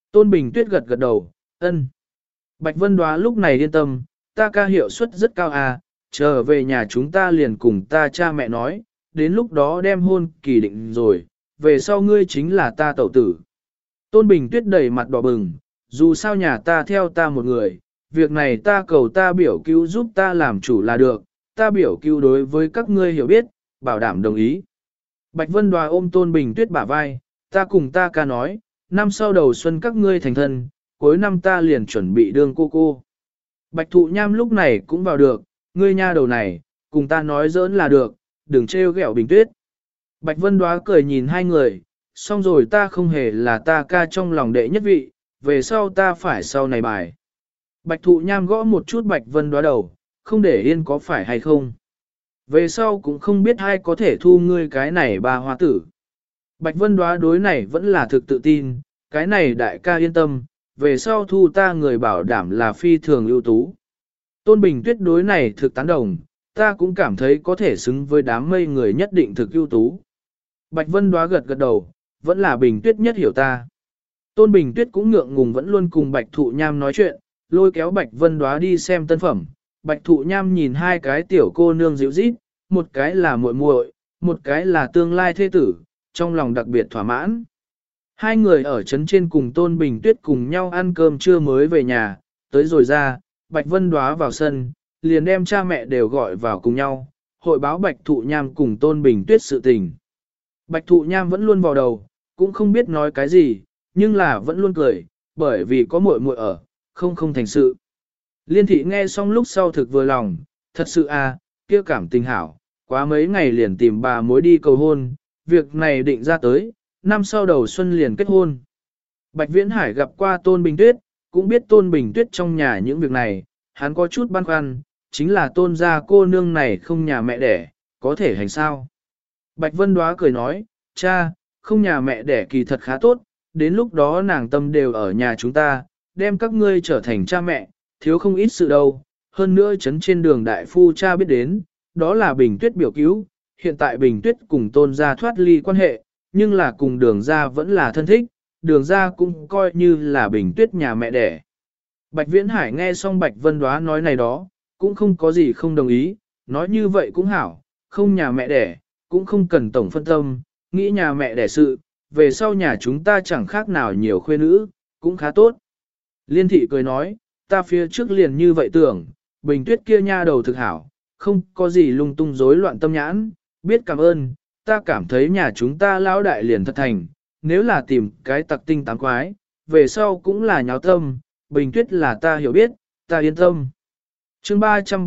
Tôn Bình Tuyết gật gật đầu, ân. Bạch Vân Đoá lúc này yên tâm, ta ca hiệu suất rất cao à, trở về nhà chúng ta liền cùng ta cha mẹ nói, đến lúc đó đem hôn kỳ định rồi, về sau ngươi chính là ta tẩu tử. Tôn Bình Tuyết đầy mặt đỏ bừng, dù sao nhà ta theo ta một người, việc này ta cầu ta biểu cứu giúp ta làm chủ là được, ta biểu cứu đối với các ngươi hiểu biết, bảo đảm đồng ý. Bạch Vân Đoá ôm Tôn Bình Tuyết bả vai, ta cùng ta ca nói, năm sau đầu xuân các ngươi thành thân, cuối năm ta liền chuẩn bị đương cô cô. Bạch Thụ Nham lúc này cũng vào được, ngươi nha đầu này, cùng ta nói giỡn là được, đừng trêu ghẹo Bình Tuyết. Bạch Vân Đoá cười nhìn hai người, xong rồi ta không hề là ta ca trong lòng đệ nhất vị, về sau ta phải sau này bài. Bạch Thụ Nham gõ một chút Bạch Vân Đoá đầu, không để yên có phải hay không. Về sau cũng không biết ai có thể thu ngươi cái này bà hoa tử. Bạch Vân Đoá đối này vẫn là thực tự tin, cái này đại ca yên tâm, về sau thu ta người bảo đảm là phi thường ưu tú. Tôn Bình Tuyết đối này thực tán đồng, ta cũng cảm thấy có thể xứng với đám mây người nhất định thực ưu tú. Bạch Vân Đoá gật gật đầu, vẫn là Bình Tuyết nhất hiểu ta. Tôn Bình Tuyết cũng ngượng ngùng vẫn luôn cùng Bạch Thụ Nham nói chuyện, lôi kéo Bạch Vân Đoá đi xem tân phẩm. Bạch Thụ Nham nhìn hai cái tiểu cô nương dịu rít, một cái là muội muội, một cái là tương lai thê tử, trong lòng đặc biệt thỏa mãn. Hai người ở trấn trên cùng Tôn Bình Tuyết cùng nhau ăn cơm trưa mới về nhà, tới rồi ra, Bạch Vân Đoá vào sân, liền đem cha mẹ đều gọi vào cùng nhau, hội báo Bạch Thụ Nham cùng Tôn Bình Tuyết sự tình. Bạch Thụ Nham vẫn luôn vào đầu, cũng không biết nói cái gì, nhưng là vẫn luôn cười, bởi vì có muội muội ở, không thành sự. Liên thị nghe xong lúc sau thực vừa lòng, thật sự à, kia cảm tình hảo, quá mấy ngày liền tìm bà mối đi cầu hôn, việc này định ra tới, năm sau đầu xuân liền kết hôn. Bạch Viễn Hải gặp qua Tôn Bình Tuyết, cũng biết Tôn Bình Tuyết trong nhà những việc này, hắn có chút băn khoăn, chính là Tôn gia cô nương này không nhà mẹ đẻ, có thể hành sao. Bạch Vân Đoá cười nói, cha, không nhà mẹ đẻ kỳ thật khá tốt, đến lúc đó nàng tâm đều ở nhà chúng ta, đem các ngươi trở thành cha mẹ, thiếu không ít sự đâu. Hơn nữa chấn trên đường đại phu cha biết đến, đó là Bình Tuyết biểu cứu, hiện tại Bình Tuyết cùng Tôn gia thoát ly quan hệ, nhưng là cùng đường gia vẫn là thân thích, đường gia cũng coi như là Bình Tuyết nhà mẹ đẻ. Bạch Viễn Hải nghe xong Bạch Vân Đoá nói này đó, cũng không có gì không đồng ý, nói như vậy cũng hảo, không nhà mẹ đẻ, cũng không cần tổng phân tâm, nghĩ nhà mẹ đẻ sự, về sau nhà chúng ta chẳng khác nào nhiều khuê nữ, cũng khá tốt. Liên thị cười nói, ta phía trước liền như vậy tưởng, Bình Tuyết kia nha đầu thực hảo, không có gì lung tung rối loạn tâm nhãn, biết cảm ơn, ta cảm thấy nhà chúng ta lão đại liền thật thành, nếu là tìm cái tặc tinh tám quái, về sau cũng là nháo tâm, Bình Tuyết là ta hiểu biết, ta yên tâm. Chương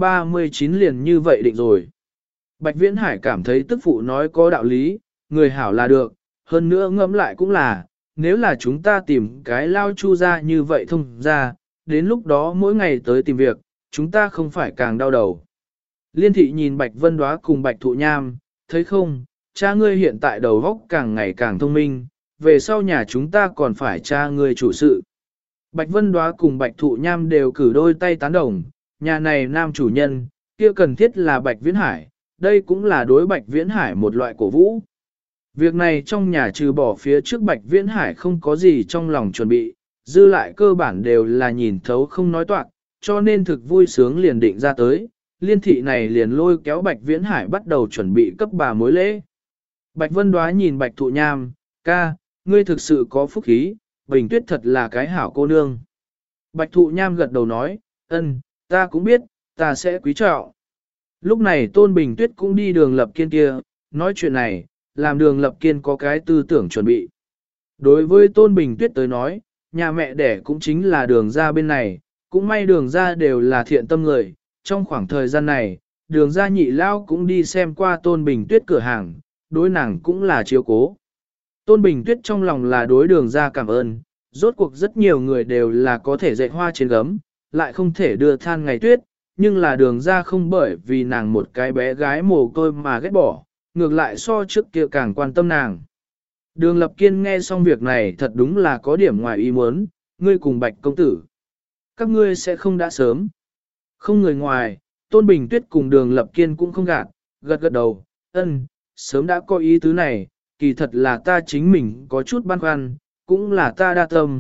339 liền như vậy định rồi. Bạch Viễn Hải cảm thấy tức phụ nói có đạo lý, người hảo là được, hơn nữa ngẫm lại cũng là, nếu là chúng ta tìm cái lao chu ra như vậy thông ra, đến lúc đó mỗi ngày tới tìm việc, chúng ta không phải càng đau đầu. Liên thị nhìn Bạch Vân Đoá cùng Bạch Thụ Nham, thấy không, cha ngươi hiện tại đầu óc càng ngày càng thông minh, về sau nhà chúng ta còn phải cha ngươi chủ sự. Bạch Vân Đoá cùng Bạch Thụ Nham đều cử đôi tay tán đồng, nhà này nam chủ nhân, kia cần thiết là Bạch Viễn Hải, đây cũng là đối Bạch Viễn Hải một loại cổ vũ. Việc này trong nhà trừ bỏ phía trước Bạch Viễn Hải không có gì trong lòng chuẩn bị, dư lại cơ bản đều là nhìn thấu không nói toạc, cho nên thực vui sướng liền định ra tới, liên thị này liền lôi kéo Bạch Viễn Hải bắt đầu chuẩn bị cấp bà mối lễ. Bạch Vân Đoá nhìn Bạch Thụ Nham, ca, ngươi thực sự có phúc khí, Bình Tuyết thật là cái hảo cô nương. Bạch Thụ Nham gật đầu nói, ân, ta cũng biết, ta sẽ quý trọng. Lúc này Tôn Bình Tuyết cũng đi Đường Lập Kiên kia, nói chuyện này, làm Đường Lập Kiên có cái tư tưởng chuẩn bị. Đối với Tôn Bình Tuyết tới nói, nhà mẹ đẻ cũng chính là Đường gia bên này, cũng may Đường gia đều là thiện tâm người. Trong khoảng thời gian này, Đường gia nhị lao cũng đi xem qua Tôn Bình Tuyết cửa hàng, đối nàng cũng là chiếu cố. Tôn Bình Tuyết trong lòng là đối Đường gia cảm ơn, rốt cuộc rất nhiều người đều là có thể dạy hoa trên gấm, lại không thể đưa than ngày tuyết, nhưng là Đường gia không bởi vì nàng một cái bé gái mồ côi mà ghét bỏ, ngược lại so trước kia càng quan tâm nàng. Đường Lập Kiên nghe xong việc này thật đúng là có điểm ngoài ý muốn, ngươi cùng Bạch công tử. Các ngươi sẽ không đã sớm. Không người ngoài, Tôn Bình Tuyết cùng Đường Lập Kiên cũng không gạt, gật gật đầu, ân, sớm đã có ý tứ này, kỳ thật là ta chính mình có chút băn khoăn, cũng là ta đa tâm,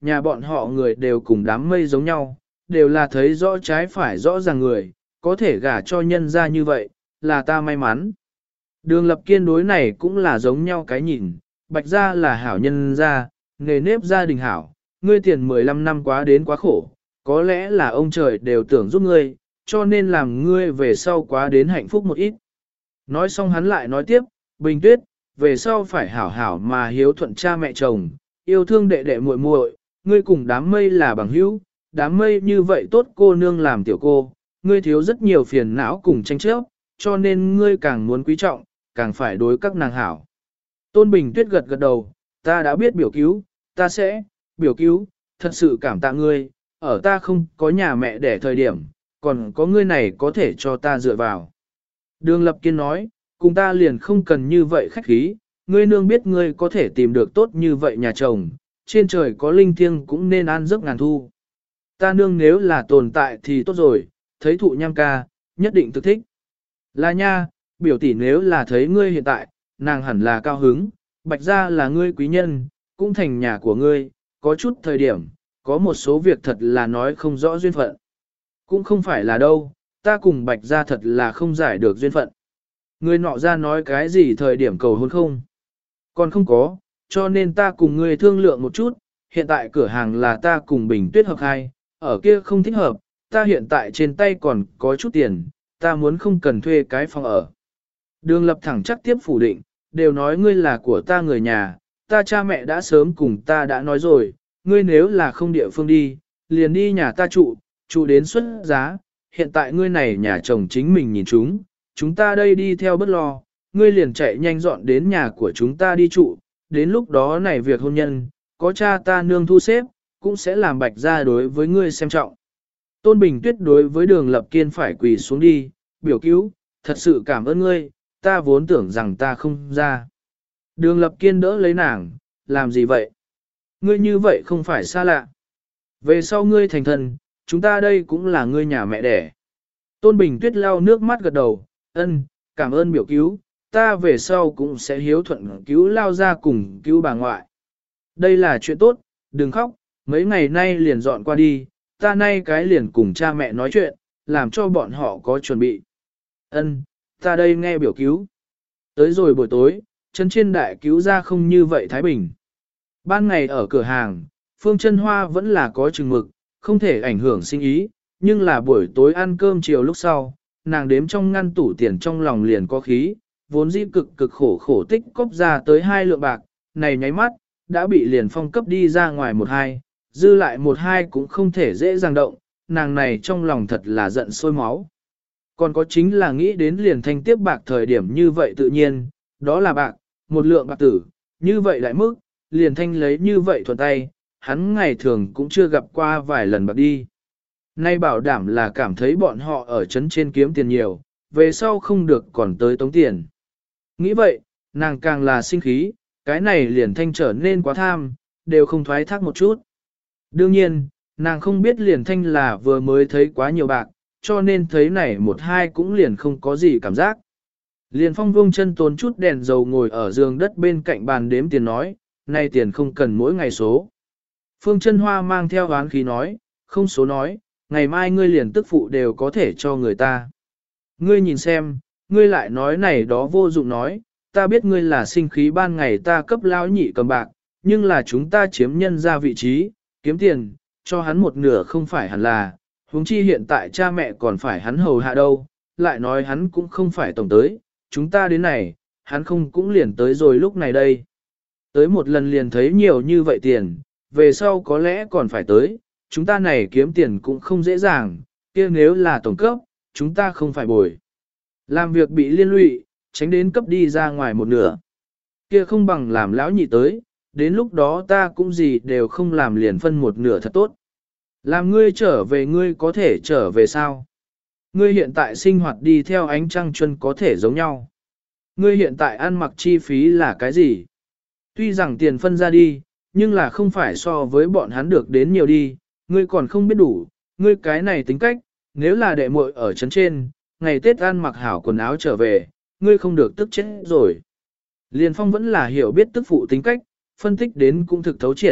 nhà bọn họ người đều cùng đám mây giống nhau, đều là thấy rõ trái phải rõ ràng người, có thể gả cho nhân ra như vậy, là ta may mắn. Đường Lập Kiên đối này cũng là giống nhau cái nhìn, Bạch gia là hảo nhân gia, nghề nếp gia đình hảo, ngươi tiền 15 năm quá đến quá khổ, có lẽ là ông trời đều tưởng giúp ngươi, cho nên làm ngươi về sau quá đến hạnh phúc một ít. Nói xong hắn lại nói tiếp, Bình Tuyết, về sau phải hảo hảo mà hiếu thuận cha mẹ chồng, yêu thương đệ đệ muội muội, ngươi cùng đám mây là bằng hữu, đám mây như vậy tốt cô nương làm tiểu cô, ngươi thiếu rất nhiều phiền não cùng tranh chấp, cho nên ngươi càng muốn quý trọng, càng phải đối các nàng hảo. Tôn Bình Tuyết gật gật đầu, ta đã biết biểu cứu, ta sẽ, biểu cứu, thật sự cảm tạ ngươi, ở ta không có nhà mẹ để thời điểm, còn có ngươi này có thể cho ta dựa vào. Đường Lập Kiên nói, cùng ta liền không cần như vậy khách khí, ngươi nương biết ngươi có thể tìm được tốt như vậy nhà chồng, trên trời có linh thiêng cũng nên an giấc ngàn thu. Ta nương nếu là tồn tại thì tốt rồi, thấy thụ nham ca, nhất định thực thích. Là nha, biểu tỷ nếu là thấy ngươi hiện tại, nàng hẳn là cao hứng, Bạch gia là ngươi quý nhân, cũng thành nhà của ngươi, có chút thời điểm, có một số việc thật là nói không rõ duyên phận. Cũng không phải là đâu, ta cùng Bạch gia thật là không giải được duyên phận. Ngươi nọ ra nói cái gì thời điểm cầu hôn không? Còn không có, cho nên ta cùng ngươi thương lượng một chút, hiện tại cửa hàng là ta cùng Bình Tuyết hợp hai, ở kia không thích hợp, ta hiện tại trên tay còn có chút tiền, ta muốn không cần thuê cái phòng ở. Đường Lập thẳng chắc tiếp phủ định, đều nói ngươi là của ta người nhà, ta cha mẹ đã sớm cùng ta đã nói rồi, ngươi nếu là không địa phương đi, liền đi nhà ta trụ đến xuất giá, hiện tại ngươi này nhà chồng chính mình nhìn chúng ta đây đi theo bất lo, ngươi liền chạy nhanh dọn đến nhà của chúng ta đi trụ, đến lúc đó này việc hôn nhân, có cha ta nương thu xếp, cũng sẽ làm Bạch gia đối với ngươi xem trọng. Tôn Bình Tuyết đối với Đường Lập Kiên phải quỳ xuống đi, biểu cứu, thật sự cảm ơn ngươi, ta vốn tưởng rằng ta không ra. Đường Lập Kiên đỡ lấy nàng, làm gì vậy? Ngươi như vậy không phải xa lạ. Về sau ngươi thành thần, chúng ta đây cũng là ngươi nhà mẹ đẻ. Tôn Bình Tuyết lau nước mắt gật đầu, ân, cảm ơn biểu cứu, ta về sau cũng sẽ hiếu thuận cứu lao ra cùng cứu bà ngoại. Đây là chuyện tốt, đừng khóc, mấy ngày nay liền dọn qua đi, ta nay cái liền cùng cha mẹ nói chuyện, làm cho bọn họ có chuẩn bị. Ân, ta đây nghe biểu cứu. Tới rồi buổi tối, chân trên đại cứu ra không như vậy Thái Bình. Ban ngày ở cửa hàng, Phương Chân Hoa vẫn là có chừng mực, không thể ảnh hưởng sinh ý, nhưng là buổi tối ăn cơm chiều lúc sau, nàng đếm trong ngăn tủ tiền trong lòng liền có khí, vốn dĩ cực khổ tích cóp ra tới 2 lượng bạc, này nháy mắt, đã bị liền phong cấp đi ra ngoài 1-2, dư lại 1-2 cũng không thể dễ dàng động, nàng này trong lòng thật là giận sôi máu. Còn có chính là nghĩ đến liền thanh tiếp bạc thời điểm như vậy tự nhiên, đó là bạc, 1 lượng bạc tử, như vậy lại mức, liền thanh lấy như vậy thuận tay, hắn ngày thường cũng chưa gặp qua vài lần bạc đi. Nay bảo đảm là cảm thấy bọn họ ở trấn trên kiếm tiền nhiều, về sau không được còn tới tống tiền. Nghĩ vậy, nàng càng là sinh khí, cái này liền thanh trở nên quá tham, đều không thoái thác một chút. Đương nhiên, nàng không biết liền thanh là vừa mới thấy quá nhiều bạc, cho nên thấy này 1-2 cũng liền không có gì cảm giác. Liền phong vung chân tốn chút đèn dầu ngồi ở giường đất bên cạnh bàn đếm tiền nói, nay tiền không cần mỗi ngày số. Phương Chân Hoa mang theo oán khí nói, không số nói, ngày mai ngươi liền tức phụ đều có thể cho người ta. Ngươi nhìn xem, ngươi lại nói này đó vô dụng nói, ta biết ngươi là sinh khí ban ngày ta cấp lão nhị cầm bạc, nhưng là chúng ta chiếm nhân ra vị trí, kiếm tiền, cho hắn một nửa không phải hẳn là, huống chi hiện tại cha mẹ còn phải hắn hầu hạ đâu, lại nói hắn cũng không phải tổng tới, chúng ta đến này, hắn không cũng liền tới rồi lúc này đây. Tới một lần liền thấy nhiều như vậy tiền, về sau có lẽ còn phải tới, chúng ta này kiếm tiền cũng không dễ dàng, kia nếu là tổng cấp, chúng ta không phải bồi. Làm việc bị liên lụy, tránh đến cấp đi ra ngoài một nửa. Kia không bằng làm lão nhị tới, đến lúc đó ta cũng gì đều không làm liền phân một nửa thật tốt. Làm ngươi trở về ngươi có thể trở về sao? Ngươi hiện tại sinh hoạt đi theo ánh trăng chuân có thể giống nhau. Ngươi hiện tại ăn mặc chi phí là cái gì? Tuy rằng tiền phân ra đi, nhưng là không phải so với bọn hắn được đến nhiều đi, ngươi còn không biết đủ, ngươi cái này tính cách, nếu là đệ muội ở trấn trên, ngày Tết ăn mặc hảo quần áo trở về, ngươi không được tức chết rồi. Liên Phong vẫn là hiểu biết tức phụ tính cách, phân tích đến cũng thực thấu triệt,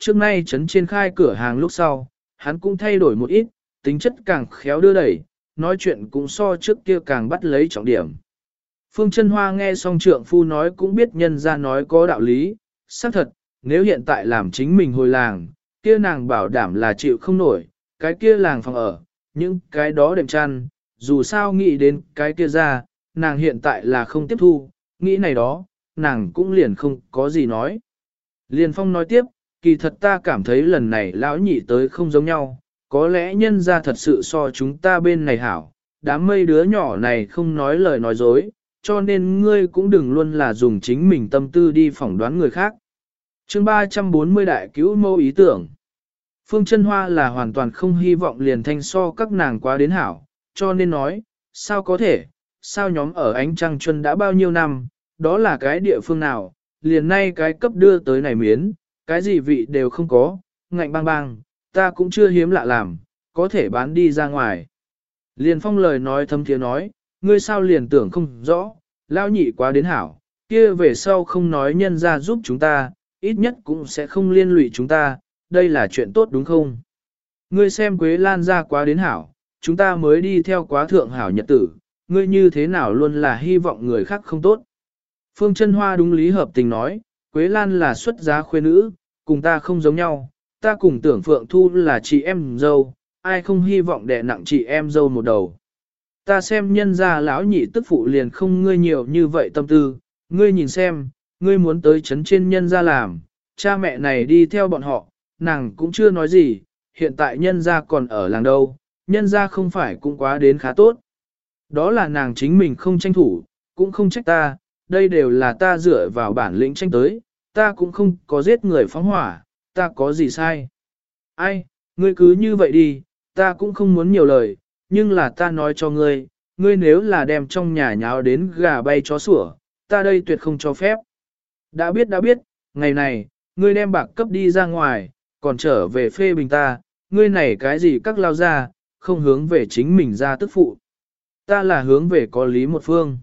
trước nay trấn trên khai cửa hàng lúc sau, hắn cũng thay đổi một ít, tính chất càng khéo đưa đẩy, nói chuyện cũng so trước kia càng bắt lấy trọng điểm. Phương Chân Hoa nghe xong trượng phu nói cũng biết nhân ra nói có đạo lý, xác thật, nếu hiện tại làm chính mình hồi làng, kia nàng bảo đảm là chịu không nổi, cái kia làng phòng ở, những cái đó đệm chăn, dù sao nghĩ đến cái kia ra, nàng hiện tại là không tiếp thu, nghĩ này đó, nàng cũng liền không có gì nói. Liên Phong nói tiếp, kỳ thật ta cảm thấy lần này lão nhị tới không giống nhau, có lẽ nhân ra thật sự so chúng ta bên này hảo, đám mây đứa nhỏ này không nói lời nói dối, cho nên ngươi cũng đừng luôn là dùng chính mình tâm tư đi phỏng đoán người khác. Chương 340 đại cứu mâu ý tưởng. Phương Chân Hoa là hoàn toàn không hy vọng liền thanh so các nàng quá đến hảo, cho nên nói, sao có thể, sao nhóm ở ánh trăng chuân đã bao nhiêu năm, đó là cái địa phương nào, liền nay cái cấp đưa tới này miến, cái gì vị đều không có, ngạnh bang bang, ta cũng chưa hiếm lạ làm, có thể bán đi ra ngoài. Liền Phong lời nói thâm thiế nói, ngươi sao liền tưởng không rõ, lao nhị quá đến hảo, kia về sau không nói nhân ra giúp chúng ta, ít nhất cũng sẽ không liên lụy chúng ta, đây là chuyện tốt đúng không? Ngươi xem Quế Lan ra quá đến hảo, chúng ta mới đi theo quá thượng hảo nhật tử, ngươi như thế nào luôn là hy vọng người khác không tốt. Phương Chân Hoa đúng lý hợp tình nói, Quế Lan là xuất giá khuê nữ, cùng ta không giống nhau, ta cùng tưởng Phượng Thu là chị em dâu, ai không hy vọng đè nặng chị em dâu một đầu. Ta xem nhân gia lão nhị tức phụ liền không ngươi nhiều như vậy tâm tư, ngươi nhìn xem, ngươi muốn tới chấn trên nhân gia làm, cha mẹ này đi theo bọn họ, nàng cũng chưa nói gì, hiện tại nhân gia còn ở làng đâu, nhân gia không phải cũng quá đến khá tốt. Đó là nàng chính mình không tranh thủ, cũng không trách ta, đây đều là ta dựa vào bản lĩnh tranh tới, ta cũng không có giết người phóng hỏa, ta có gì sai. Ai, ngươi cứ như vậy đi, ta cũng không muốn nhiều lời, nhưng là ta nói cho ngươi, ngươi nếu là đem trong nhà nháo đến gà bay chó sủa, ta đây tuyệt không cho phép. Đã biết, ngày này, ngươi đem bạc cấp đi ra ngoài, còn trở về phê bình ta, ngươi này cái gì các lao ra, không hướng về chính mình ra tức phụ. Ta là hướng về có lý một phương.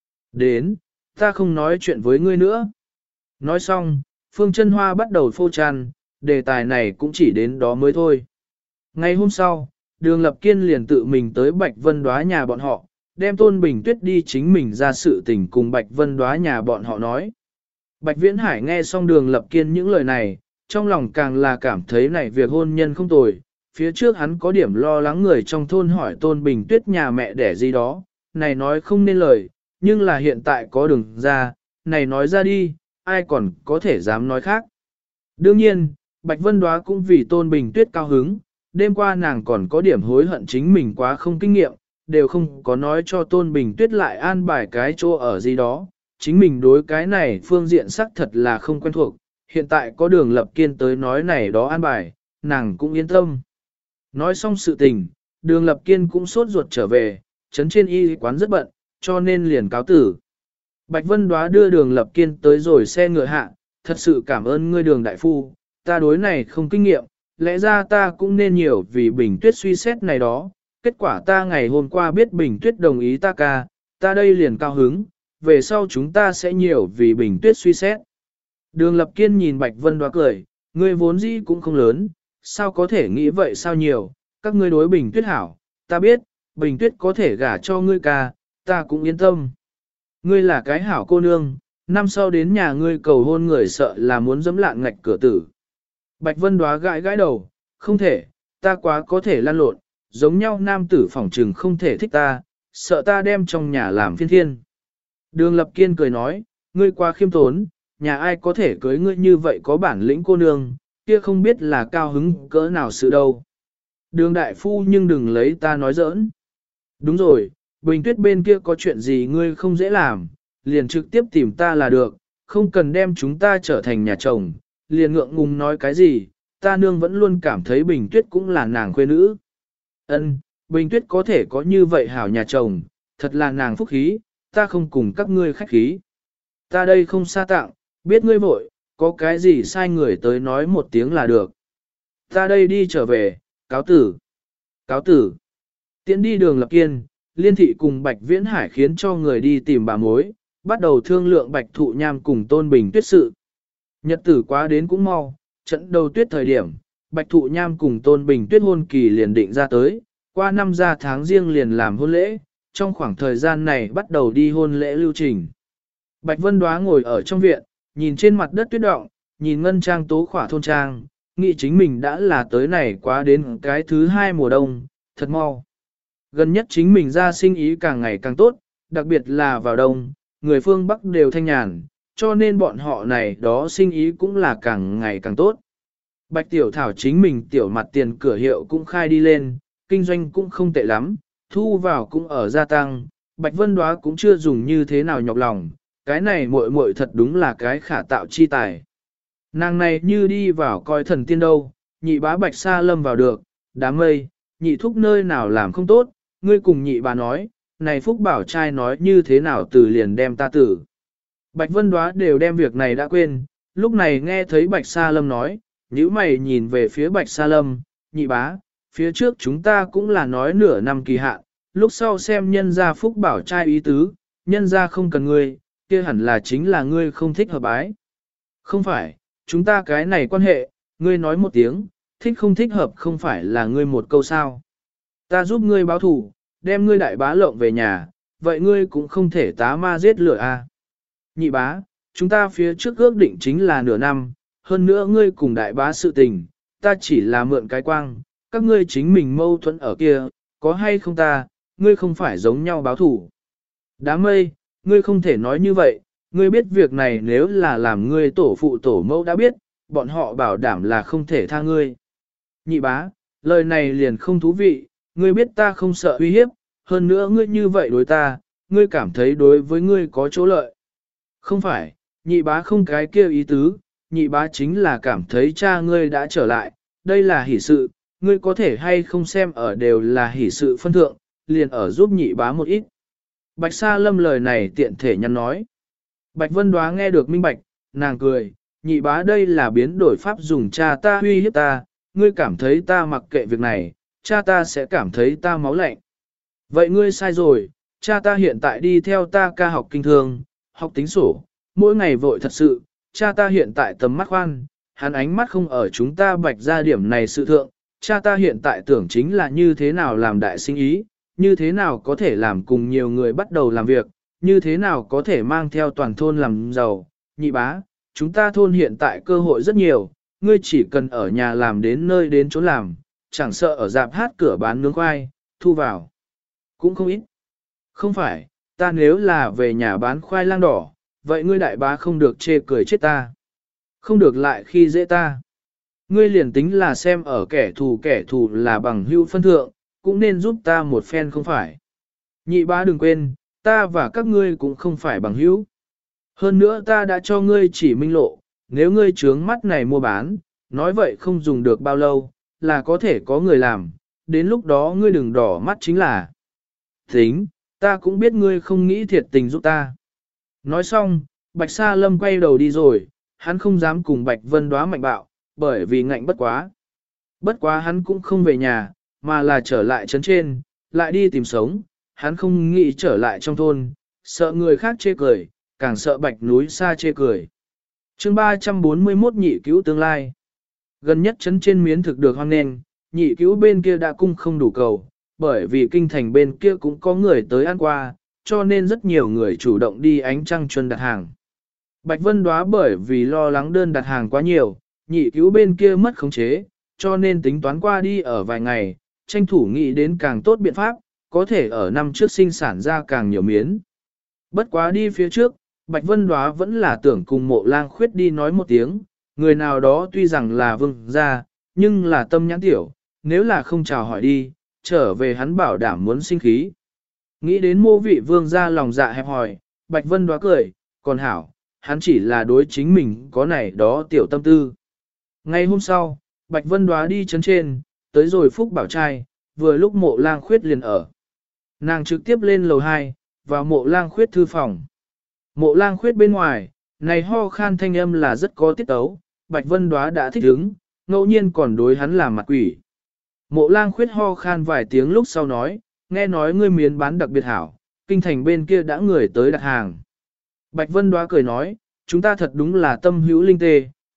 Đến, ta không nói chuyện với ngươi nữa. Nói xong, Phương Chân Hoa bắt đầu phô tràn, đề tài này cũng chỉ đến đó mới thôi. Ngày hôm sau, Đường Lập Kiên liền tự mình tới Bạch Vân Đóa nhà bọn họ, đem Tôn Bình Tuyết đi chính mình ra sự tình cùng Bạch Vân Đóa nhà bọn họ nói. Bạch Viễn Hải nghe xong Đường Lập Kiên những lời này, trong lòng càng là cảm thấy này việc hôn nhân không tồi. Phía trước hắn có điểm lo lắng người trong thôn hỏi Tôn Bình Tuyết nhà mẹ đẻ gì đó, này nói không nên lời, nhưng là hiện tại có đường ra, này nói ra đi, ai còn có thể dám nói khác. Đương nhiên, Bạch Vân Đóa cũng vì Tôn Bình Tuyết cao hứng, đêm qua nàng còn có điểm hối hận chính mình quá không kinh nghiệm, đều không có nói cho Tôn Bình Tuyết lại an bài cái chỗ ở gì đó, chính mình đối cái này phương diện sắc thật là không quen thuộc, hiện tại có Đường Lập Kiên tới nói này đó an bài, nàng cũng yên tâm. Nói xong sự tình, Đường Lập Kiên cũng sốt ruột trở về, trấn trên y quán rất bận, cho nên liền cáo tử. Bạch Vân Đóa đưa Đường Lập Kiên tới rồi xe ngựa hạ, thật sự cảm ơn ngươi Đường đại phu, ta đối này không kinh nghiệm, lẽ ra ta cũng nên nhiều vì Bình Tuyết suy xét này đó, kết quả ta ngày hôm qua biết Bình Tuyết đồng ý ta ca, ta đây liền cao hứng, về sau chúng ta sẽ nhiều vì Bình Tuyết suy xét. Đường Lập Kiên nhìn Bạch Vân Đóa cười, ngươi vốn dĩ cũng không lớn, sao có thể nghĩ vậy sao nhiều, các ngươi đối Bình Tuyết hảo, ta biết, Bình Tuyết có thể gả cho ngươi ca, ta cũng yên tâm. Ngươi là cái hảo cô nương, năm sau đến nhà ngươi cầu hôn người sợ là muốn dẫm lạng ngạch cửa tử. Bạch Vân Đóa gãi gãi đầu, không thể, ta quá có thể lăn lộn, giống nhau nam tử phỏng trừng không thể thích ta, sợ ta đem trong nhà làm phiên thiên. Đường Lập Kiên cười nói, ngươi quá khiêm tốn, nhà ai có thể cưới ngươi như vậy có bản lĩnh cô nương, kia không biết là cao hứng cỡ nào sự đâu. Đường đại phu nhưng đừng lấy ta nói giỡn. Đúng rồi, Bình Tuyết bên kia có chuyện gì ngươi không dễ làm, liền trực tiếp tìm ta là được, không cần đem chúng ta trở thành nhà chồng, liền ngượng ngùng nói cái gì, ta nương vẫn luôn cảm thấy Bình Tuyết cũng là nàng khuê nữ. Ân, Bình Tuyết có thể có như vậy hảo nhà chồng, thật là nàng phúc khí, ta không cùng các ngươi khách khí. Ta đây không xa tặng, biết ngươi vội, có cái gì sai người tới nói một tiếng là được. Ta đây đi trở về, cáo tử. Cáo tử. Tiễn đi Đường Lập Kiên, Liên Thị cùng Bạch Viễn Hải khiến cho người đi tìm bà mối, bắt đầu thương lượng Bạch Thụ Nham cùng Tôn Bình Tuyết sự. Nhật tử quá đến cũng mau, Trận đầu tuyết thời điểm, Bạch Thụ Nham cùng Tôn Bình Tuyết hôn kỳ liền định ra tới, qua năm ra tháng riêng liền làm hôn lễ, trong khoảng thời gian này bắt đầu đi hôn lễ lưu trình. Bạch Vân Đoá ngồi ở trong viện, nhìn trên mặt đất tuyết động, nhìn ngân trang tố khỏa thôn trang, nghĩ chính mình đã là tới này quá đến cái thứ hai mùa đông, thật mau. Gần nhất chính mình ra sinh ý càng ngày càng tốt, đặc biệt là vào đông, người phương Bắc đều thanh nhàn, cho nên bọn họ này đó sinh ý cũng là càng ngày càng tốt. Bạch Tiểu Thảo chính mình tiểu mặt tiền cửa hiệu cũng khai đi lên, kinh doanh cũng không tệ lắm, thu vào cũng ở gia tăng, Bạch Vân Đoá cũng chưa dùng như thế nào nhọc lòng, cái này muội muội thật đúng là cái khả tạo chi tài. Nàng này như đi vào coi thần tiên đâu, nhị bá Bạch Sa Lâm vào được, đám mây, nhị thúc nơi nào làm không tốt, ngươi cùng nhị bá nói, này Phúc Bảo trai nói như thế nào từ liền đem ta tử. Bạch Vân Đoá đều đem việc này đã quên, lúc này nghe thấy Bạch Sa Lâm nói, nhíu mày nhìn về phía Bạch Sa Lâm, nhị bá, phía trước chúng ta cũng là nói nửa năm kỳ hạn, lúc sau xem nhân gia Phúc Bảo trai ý tứ, nhân gia không cần ngươi, kia hẳn là chính là ngươi không thích hợp ái. Không phải, chúng ta cái này quan hệ, ngươi nói một tiếng, thích không thích hợp không phải là ngươi một câu sao. Ta giúp ngươi báo thủ, đem ngươi đại bá lộng về nhà, vậy ngươi cũng không thể tá ma giết lửa a. Nhị bá, chúng ta phía trước ước định chính là nửa năm, hơn nữa ngươi cùng đại bá sự tình, ta chỉ là mượn cái quang, các ngươi chính mình mâu thuẫn ở kia, có hay không ta, ngươi không phải giống nhau báo thủ. Đám mây, ngươi không thể nói như vậy, ngươi biết việc này nếu là làm ngươi tổ phụ tổ mẫu đã biết, bọn họ bảo đảm là không thể tha ngươi. Nhị bá, lời này liền không thú vị, ngươi biết ta không sợ uy hiếp, hơn nữa ngươi như vậy đối ta, ngươi cảm thấy đối với ngươi có chỗ lợi. Không phải, nhị bá không cái kia ý tứ, nhị bá chính là cảm thấy cha ngươi đã trở lại, đây là hỷ sự, ngươi có thể hay không xem ở đều là hỷ sự phân thượng, liền ở giúp nhị bá một ít. Bạch Sa Lâm lời này tiện thể nhắn nói. Bạch Vân Đoá nghe được minh bạch, nàng cười, nhị bá đây là biến đổi pháp dùng cha ta uy hiếp ta, ngươi cảm thấy ta mặc kệ việc này, cha ta sẽ cảm thấy ta máu lạnh. Vậy ngươi sai rồi, cha ta hiện tại đi theo ta ca học kinh thương, học tính sổ, mỗi ngày vội thật sự, cha ta hiện tại tầm mắt khoan, hắn ánh mắt không ở chúng ta Bạch gia điểm này sự thượng, cha ta hiện tại tưởng chính là như thế nào làm đại sinh ý, như thế nào có thể làm cùng nhiều người bắt đầu làm việc, như thế nào có thể mang theo toàn thôn làm giàu. Nhị bá, chúng ta thôn hiện tại cơ hội rất nhiều, ngươi chỉ cần ở nhà làm đến nơi đến chỗ làm, chẳng sợ ở dạp hát cửa bán nướng khoai, thu vào. Cũng không ít. Không phải, ta nếu là về nhà bán khoai lang đỏ, vậy ngươi đại bá không được chê cười chết ta. Không được lại khi dễ ta. Ngươi liền tính là xem ở kẻ thù là bằng hữu phân thượng, cũng nên giúp ta một phen không phải. Nhị bá đừng quên, ta và các ngươi cũng không phải bằng hữu. Hơn nữa ta đã cho ngươi chỉ minh lộ, nếu ngươi trướng mắt này mua bán, nói vậy không dùng được bao lâu, là có thể có người làm, đến lúc đó ngươi đừng đỏ mắt chính là. Tính, ta cũng biết ngươi không nghĩ thiệt tình giúp ta. Nói xong, Bạch Sa Lâm quay đầu đi rồi, hắn không dám cùng Bạch Vân Đoá mạnh bạo, bởi vì ngạnh bất quá. Bất quá hắn cũng không về nhà, mà là trở lại trấn trên, lại đi tìm sống, hắn không nghĩ trở lại trong thôn, sợ người khác chê cười, càng sợ Bạch núi xa chê cười. Chương 341 nhị cứu tương lai. Gần nhất trấn trên miến thực được hoan nghênh, nhị cứu bên kia đã cung không đủ cầu, bởi vì kinh thành bên kia cũng có người tới ăn qua, cho nên rất nhiều người chủ động đi ánh trăng chuân đặt hàng. Bạch Vân Đoá bởi vì lo lắng đơn đặt hàng quá nhiều, nhị cứu bên kia mất khống chế, cho nên tính toán qua đi ở vài ngày, tranh thủ nghĩ đến càng tốt biện pháp, có thể ở năm trước sinh sản ra càng nhiều miến. Bất quá đi phía trước, Bạch Vân Đoá vẫn là tưởng cùng Mộ Lang Khuyết đi nói một tiếng, người nào đó tuy rằng là vương gia, nhưng là tâm nhãn tiểu, nếu là không chào hỏi đi, trở về hắn bảo đảm muốn sinh khí. Nghĩ đến mô vị vương gia lòng dạ hẹp hòi, Bạch Vân Đoá cười, còn hảo, hắn chỉ là đối chính mình có này đó tiểu tâm tư. Ngay hôm sau, Bạch Vân Đoá đi trấn trên, tới rồi Phúc Bảo trai, vừa lúc Mộ Lang Khuyết liền ở. Nàng trực tiếp lên lầu 2, vào Mộ Lang Khuyết thư phòng. Mộ Lang Khuyết bên ngoài, này ho khan thanh âm là rất có tiết tấu, Bạch Vân Đoá đã thích ứng, ngẫu nhiên còn đối hắn làm mặt quỷ. Mộ Lang Khuyết ho khan vài tiếng lúc sau nói, nghe nói ngươi miến bán đặc biệt hảo, kinh thành bên kia đã người tới đặt hàng. Bạch Vân Đoá cười nói, chúng ta thật đúng là tâm hữu linh tê,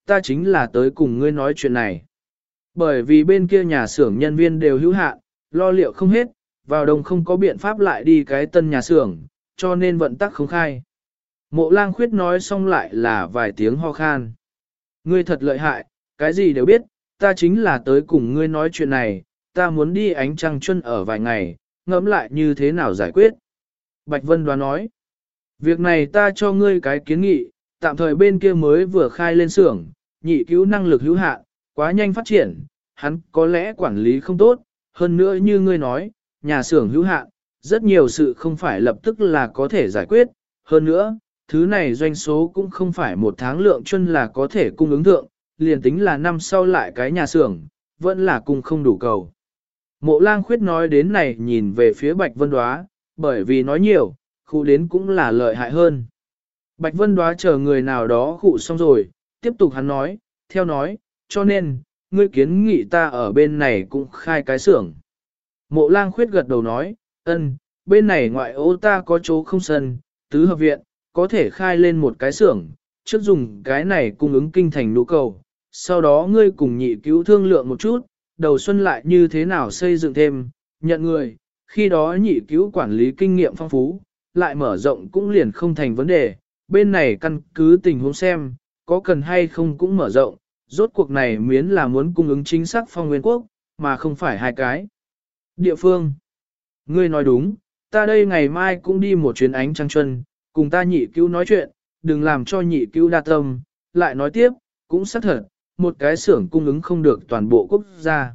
ta chính là tới cùng ngươi nói chuyện này. Bởi vì bên kia nhà xưởng nhân viên đều hữu hạn, lo liệu không hết, vào đông không có biện pháp lại đi cái tân nhà xưởng, cho nên vận tắc không khai. Mộ Lang Khuyết nói xong lại là vài tiếng ho khan. Ngươi thật lợi hại, cái gì đều biết, ta chính là tới cùng ngươi nói chuyện này, ta muốn đi ánh trăng chuân ở vài ngày, ngẫm lại như thế nào giải quyết. Bạch Vân Đoá nói, việc này ta cho ngươi cái kiến nghị, tạm thời bên kia mới vừa khai lên xưởng, nhị cứu năng lực hữu hạn, quá nhanh phát triển, hắn có lẽ quản lý không tốt, hơn nữa như ngươi nói, nhà xưởng hữu hạn, rất nhiều sự không phải lập tức là có thể giải quyết, hơn nữa, thứ này doanh số cũng không phải một tháng lượng chân là có thể cung ứng thượng, liền tính là năm sau lại cái nhà xưởng, vẫn là cung không đủ cầu. Mộ Lang Khuyết nói đến này nhìn về phía Bạch Vân Đoá, bởi vì nói nhiều, khu đến cũng là lợi hại hơn. Bạch Vân Đoá chờ người nào đó khụ xong rồi, tiếp tục hắn nói, theo nói, cho nên, ngươi kiến nghị ta ở bên này cũng khai cái xưởng. Mộ Lang Khuyết gật đầu nói, bên này ngoại ô ta có chỗ không sân, tứ hợp viện, có thể khai lên một cái xưởng, trước dùng cái này cung ứng kinh thành nhu cầu, sau đó ngươi cùng nhị cứu thương lượng một chút, đầu xuân lại như thế nào xây dựng thêm, nhận người, khi đó nhị cứu quản lý kinh nghiệm phong phú, lại mở rộng cũng liền không thành vấn đề, bên này căn cứ tình huống xem, có cần hay không cũng mở rộng, rốt cuộc này miến là muốn cung ứng chính xác phong nguyên quốc, mà không phải hai cái. Địa phương, ngươi nói đúng, ta đây ngày mai cũng đi một chuyến ánh trăng chuân, cùng ta nhị cứu nói chuyện, đừng làm cho nhị cứu đa tâm, lại nói tiếp, cũng xác thật, một cái xưởng cung ứng không được toàn bộ quốc gia.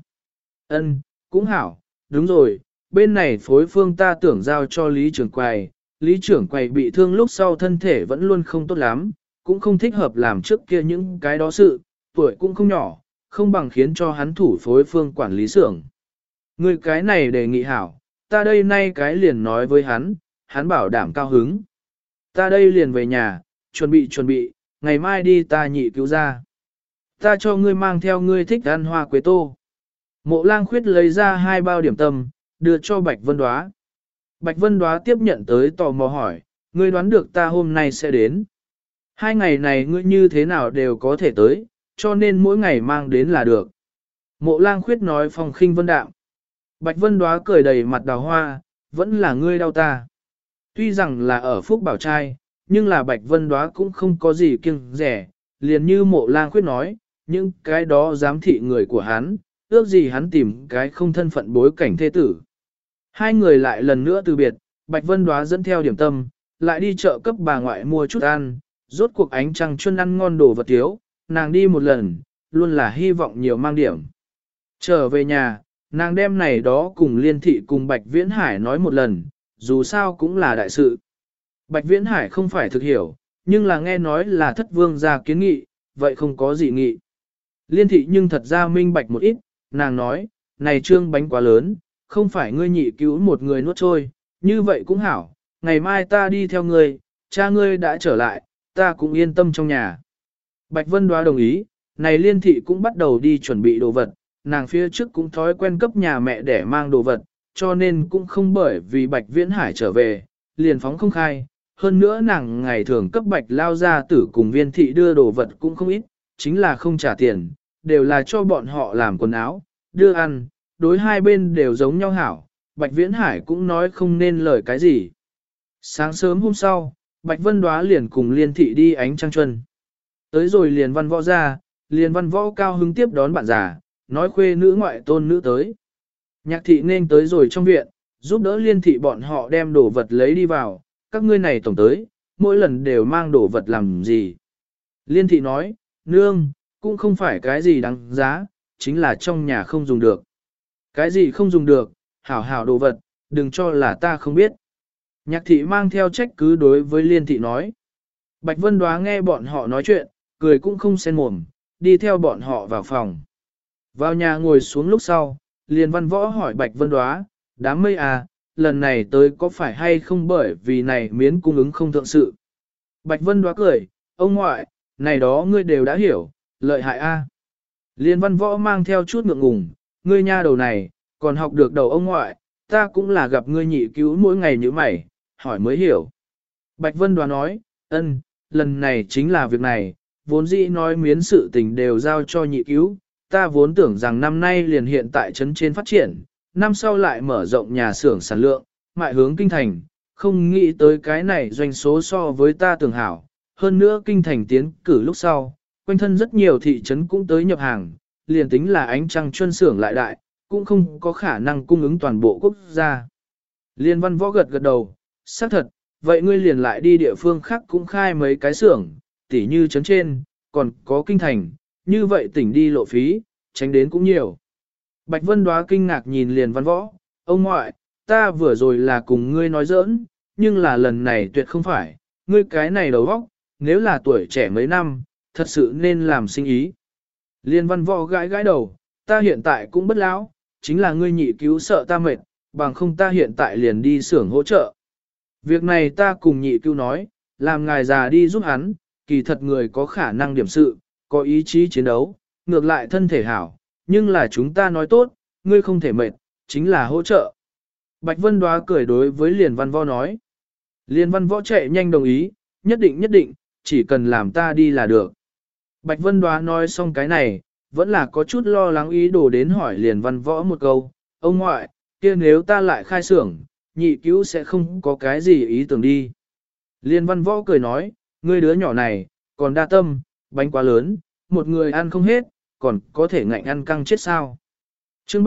Cũng hảo, đúng rồi, bên này phối phương ta tưởng giao cho Lý trưởng quầy, Lý trưởng quầy bị thương lúc sau thân thể vẫn luôn không tốt lắm, cũng không thích hợp làm trước kia những cái đó sự, tuổi cũng không nhỏ, không bằng khiến cho hắn thủ phối phương quản lý xưởng. Người cái này đề nghị hảo, ta đây nay cái liền nói với hắn bảo đảm cao hứng. Ta đây liền về nhà, chuẩn bị, ngày mai đi ta nhị cứu ra. Ta cho ngươi mang theo ngươi thích ăn hoa quế tô. Mộ Lang Khuyết lấy ra 2 bao điểm tâm, đưa cho Bạch Vân Đoá. Bạch Vân Đoá tiếp nhận tới tò mò hỏi, ngươi đoán được ta hôm nay sẽ đến. 2 ngày này ngươi như thế nào đều có thể tới, cho nên mỗi ngày mang đến là được. Mộ Lang Khuyết nói phong khinh vân đạm. Bạch Vân Đoá cười đầy mặt đào hoa, vẫn là ngươi đau ta. Tuy rằng là ở Phúc Bảo Trai, nhưng là Bạch Vân Đoá cũng không có gì kiêng rẻ, liền như Mộ Lang Khuyết nói, những cái đó giám thị người của hắn, ước gì hắn tìm cái không thân phận bối cảnh thế tử. 2 người lại lần nữa từ biệt, Bạch Vân Đoá dẫn theo điểm tâm, lại đi chợ cấp bà ngoại mua chút ăn, rốt cuộc ánh trăng chuân ăn ngon đồ vật thiếu, nàng đi một lần, luôn là hy vọng nhiều mang điểm. Trở về nhà, nàng đem này đó cùng Liên Thị cùng Bạch Viễn Hải nói một lần, dù sao cũng là đại sự. Bạch Viễn Hải không phải thực hiểu, nhưng là nghe nói là thất vương ra kiến nghị, vậy không có gì nghị. Liên Thị nhưng thật ra minh bạch một ít, nàng nói, này trương bánh quá lớn, không phải ngươi nhị cứu một người nuốt trôi, như vậy cũng hảo, ngày mai ta đi theo ngươi, cha ngươi đã trở lại, ta cũng yên tâm trong nhà. Bạch Vân Đoá đồng ý, này Liên Thị cũng bắt đầu đi chuẩn bị đồ vật, nàng phía trước cũng thói quen cấp nhà mẹ để mang đồ vật, cho nên cũng không bởi vì Bạch Viễn Hải trở về, liền phóng không khai. Hơn nữa nàng ngày thường cấp Bạch Lao gia tử cùng Viên Thị đưa đồ vật cũng không ít, chính là không trả tiền, đều là cho bọn họ làm quần áo, đưa ăn, đối hai bên đều giống nhau hảo. Bạch Viễn Hải cũng nói không nên lời cái gì. Sáng sớm hôm sau, Bạch Vân Đoá liền cùng Liên Thị đi ánh trăng chuân. Tới rồi liền văn võ ra, liền văn võ cao hứng tiếp đón bạn già, nói khuê nữ ngoại tôn nữ tới. Nhạc thị nên tới rồi trong viện, giúp đỡ Liên Thị bọn họ đem đồ vật lấy đi vào, các ngươi này tổng tới, mỗi lần đều mang đồ vật làm gì. Liên Thị nói, nương, cũng không phải cái gì đáng giá, chính là trong nhà không dùng được. Cái gì không dùng được, hảo hảo đồ vật, đừng cho là ta không biết. Nhạc thị mang theo trách cứ đối với Liên Thị nói. Bạch Vân Đoá nghe bọn họ nói chuyện, cười cũng không xen mồm, đi theo bọn họ vào phòng. Vào nhà ngồi xuống lúc sau, liền văn võ hỏi Bạch Vân Đoá, đám mây à, lần này tới có phải hay không bởi vì này miến cung ứng không thượng sự. Bạch Vân Đoá cười, ông ngoại, này đó ngươi đều đã hiểu, lợi hại a. Liên văn võ mang theo chút ngượng ngùng, ngươi nha đầu này, còn học được đầu ông ngoại, ta cũng là gặp ngươi nhị cứu mỗi ngày như mày, hỏi mới hiểu. Bạch Vân Đoá nói, lần này chính là việc này, vốn dĩ nói miến sự tình đều giao cho nhị cứu, ta vốn tưởng rằng năm nay liền hiện tại trấn trên phát triển, năm sau lại mở rộng nhà xưởng sản lượng, mại hướng kinh thành, không nghĩ tới cái này doanh số so với ta tưởng hảo. Hơn nữa kinh thành tiến cử lúc sau, quanh thân rất nhiều thị trấn cũng tới nhập hàng, liền tính là ánh trăng chuân xưởng lại đại, cũng không có khả năng cung ứng toàn bộ quốc gia. Liên Văn Võ gật gật đầu, xác thật, vậy ngươi liền lại đi địa phương khác cũng khai mấy cái xưởng, tỉ như trấn trên, còn có kinh thành, như vậy tỉnh đi lộ phí, tránh đến cũng nhiều. Bạch Vân Đóa kinh ngạc nhìn Liên Văn Võ, ông ngoại, ta vừa rồi là cùng ngươi nói giỡn, nhưng là lần này tuyệt không phải, ngươi cái này đầu óc, nếu là tuổi trẻ mấy năm, thật sự nên làm sinh ý. Liên Văn Võ gãi gãi đầu, ta hiện tại cũng bất lão, chính là ngươi nhị cứu sợ ta mệt, bằng không ta hiện tại liền đi xưởng hỗ trợ. Việc này ta cùng nhị cứu nói, làm ngài già đi giúp hắn, kỳ thật người có khả năng điểm sự, có ý chí chiến đấu, ngược lại thân thể hảo, nhưng là chúng ta nói tốt, ngươi không thể mệt, chính là hỗ trợ. Bạch Vân Đóa cười đối với Liên Văn Võ nói. Liên Văn Võ chạy nhanh đồng ý, nhất định, chỉ cần làm ta đi là được. Bạch Vân Đóa nói xong cái này, vẫn là có chút lo lắng ý đồ đến hỏi Liên Văn Võ một câu, ông ngoại, kia nếu ta lại khai xưởng, nhị cứu sẽ không có cái gì ý tưởng đi. Liên Văn Võ cười nói, ngươi đứa nhỏ này, còn đa tâm, bánh quá lớn, một người ăn không hết, còn có thể ngạnh ăn căng chết sao. Chương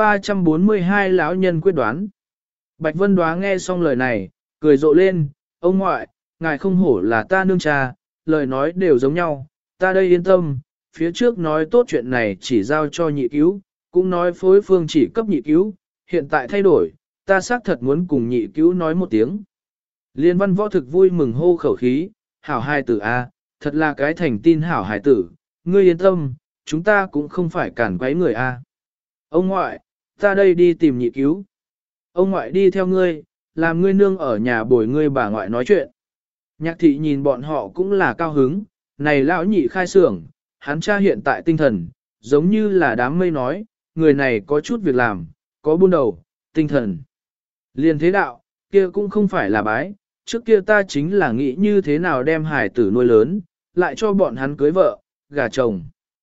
342 lão nhân quyết đoán. Bạch Vân Đóa nghe xong lời này, cười rộ lên, ông ngoại, ngài không hổ là ta nương cha, lời nói đều giống nhau, ta đây yên tâm, phía trước nói tốt chuyện này chỉ giao cho nhị cứu, cũng nói phối phương chỉ cấp nhị cứu, hiện tại thay đổi, ta xác thật muốn cùng nhị cứu nói một tiếng. Liên Văn Võ thực vui mừng hô khẩu khí, hảo hài tử a, thật là cái thành tin hảo hài tử, ngươi yên tâm, chúng ta cũng không phải cản quấy người a. Ông ngoại, ta đây đi tìm nhị cứu. Ông ngoại đi theo ngươi, làm ngươi nương ở nhà bồi ngươi bà ngoại nói chuyện. Nhạc thị nhìn bọn họ cũng là cao hứng, này lão nhị khai xưởng, hắn cha hiện tại tinh thần, giống như là đám mây nói, người này có chút việc làm, có buôn đầu, tinh thần. Liên thế đạo, kia cũng không phải là bái, trước kia ta chính là nghĩ như thế nào đem hải tử nuôi lớn, lại cho bọn hắn cưới vợ, gả chồng.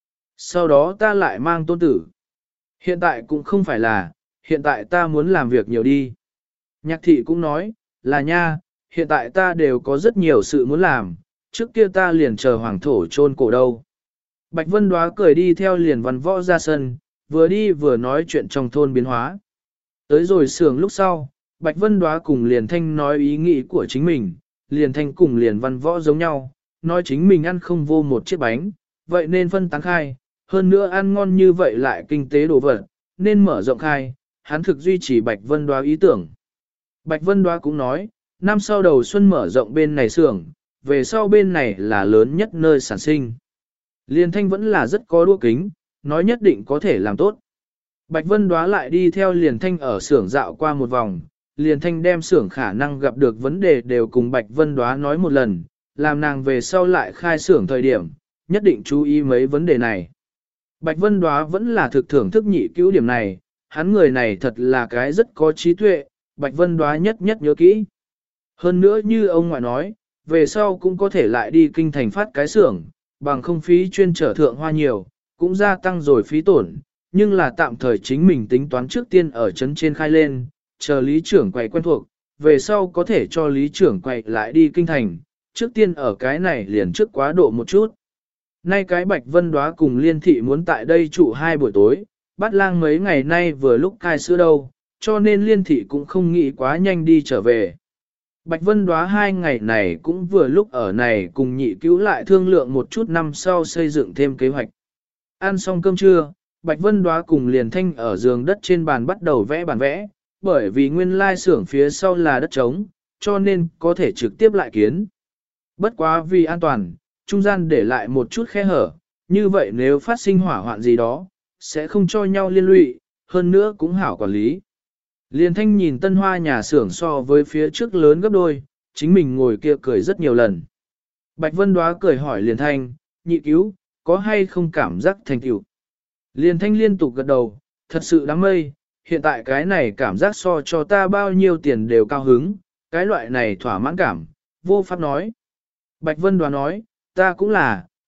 Sau đó ta lại mang tôn tử. Hiện tại cũng không phải là, hiện tại ta muốn làm việc nhiều đi. Nhạc thị cũng nói, là nha, hiện tại ta đều có rất nhiều sự muốn làm, trước kia ta liền chờ hoàng thổ chôn cổ đâu. Bạch Vân Đóa cười đi theo Liên Văn Võ ra sân, vừa đi vừa nói chuyện trong thôn biến hóa. Tới rồi xưởng lúc sau, Bạch Vân Đóa cùng Liên Thanh nói ý nghĩ của chính mình, Liên Thanh cùng Liên Văn Võ giống nhau, nói chính mình ăn không vô một chiếc bánh, vậy nên phân tán khai, hơn nữa ăn ngon như vậy lại kinh tế đồ vật, nên mở rộng khai, hắn thực duy trì Bạch Vân Đóa ý tưởng. Bạch Vân Đóa cũng nói, năm sau đầu xuân mở rộng bên này xưởng, về sau bên này là lớn nhất nơi sản sinh. Liên Thanh vẫn là rất có đua kính, nói nhất định có thể làm tốt. Bạch Vân Đóa lại đi theo Liên Thanh ở xưởng dạo qua một vòng, Liên Thanh đem xưởng khả năng gặp được vấn đề đều cùng Bạch Vân Đóa nói một lần, làm nàng về sau lại khai xưởng thời điểm, nhất định chú ý mấy vấn đề này. Bạch Vân Đóa vẫn là thực thưởng thức nhị cứu điểm này, hắn người này thật là cái rất có trí tuệ, Bạch Vân Đóa nhất nhớ kỹ. Hơn nữa như ông ngoại nói, về sau cũng có thể lại đi kinh thành phát cái xưởng, bằng không phí chuyên trở thượng hoa nhiều, cũng gia tăng rồi phí tổn, nhưng là tạm thời chính mình tính toán trước tiên ở trấn trên khai lên, chờ lý trưởng quầy quen thuộc, về sau có thể cho lý trưởng quầy lại đi kinh thành, trước tiên ở cái này liền trước quá độ một chút. Nay cái Bạch Vân Đóa cùng Liên thị muốn tại đây trụ 2 buổi tối, Bát Lang mấy ngày nay vừa lúc cai sữa đâu, cho nên Liên thị cũng không nghĩ quá nhanh đi trở về. Bạch Vân Đóa 2 ngày này cũng vừa lúc ở này cùng nhị cứu lại thương lượng một chút năm sau xây dựng thêm kế hoạch. Ăn xong cơm trưa, Bạch Vân Đóa cùng Liên Thanh ở giường đất trên bàn bắt đầu vẽ bản vẽ, bởi vì nguyên lai xưởng phía sau là đất trống, cho nên có thể trực tiếp lại kiến. Bất quá vì an toàn, trung gian để lại một chút khe hở, như vậy nếu phát sinh hỏa hoạn gì đó, sẽ không cho nhau liên lụy, hơn nữa cũng hảo quản lý. Liên Thanh nhìn tân hoa nhà xưởng so với phía trước lớn gấp đôi, chính mình ngồi kia cười rất nhiều lần. Bạch Vân Đóa cười hỏi Liên Thanh, nhị cứu, có hay không cảm giác thành tựu? Liên Thanh liên tục gật đầu, thật sự đáng mây, hiện tại cái này cảm giác so cho ta bao nhiêu tiền đều cao hứng, cái loại này thỏa mãn cảm, vô pháp nói. Bạch Vân Đóa nói, ta cũng là,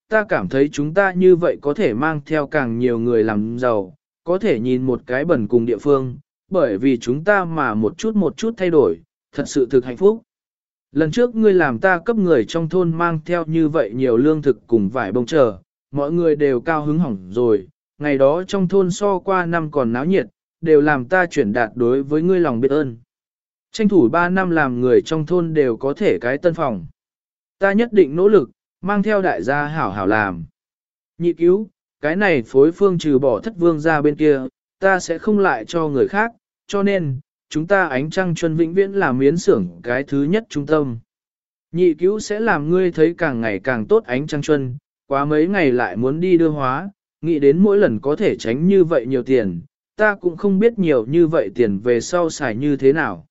ta cảm thấy chúng ta như vậy có thể mang theo càng nhiều người làm giàu, có thể nhìn một cái bẩn cùng địa phương, bởi vì chúng ta mà một chút thay đổi, thật sự thực hạnh phúc. Lần trước ngươi làm ta cấp người trong thôn mang theo như vậy nhiều lương thực cùng vải bông chờ, mọi người đều cao hứng hỏng rồi, ngày đó trong thôn so qua năm còn náo nhiệt, đều làm ta chuyển đạt đối với ngươi lòng biết ơn. Tranh thủ 3 năm làm người trong thôn đều có thể cái tân phòng. Ta nhất định nỗ lực, mang theo đại gia hảo hảo làm. Nhị cứu, cái này phối phương trừ bỏ thất vương ra bên kia, ta sẽ không lại cho người khác, cho nên, chúng ta ánh trăng chuân vĩnh viễn là miến xưởng cái thứ nhất trung tâm. Nhị cứu sẽ làm ngươi thấy càng ngày càng tốt ánh trăng chuân, quá mấy ngày lại muốn đi đưa hóa, nghĩ đến mỗi lần có thể tránh như vậy nhiều tiền, ta cũng không biết nhiều như vậy tiền về sau xài như thế nào.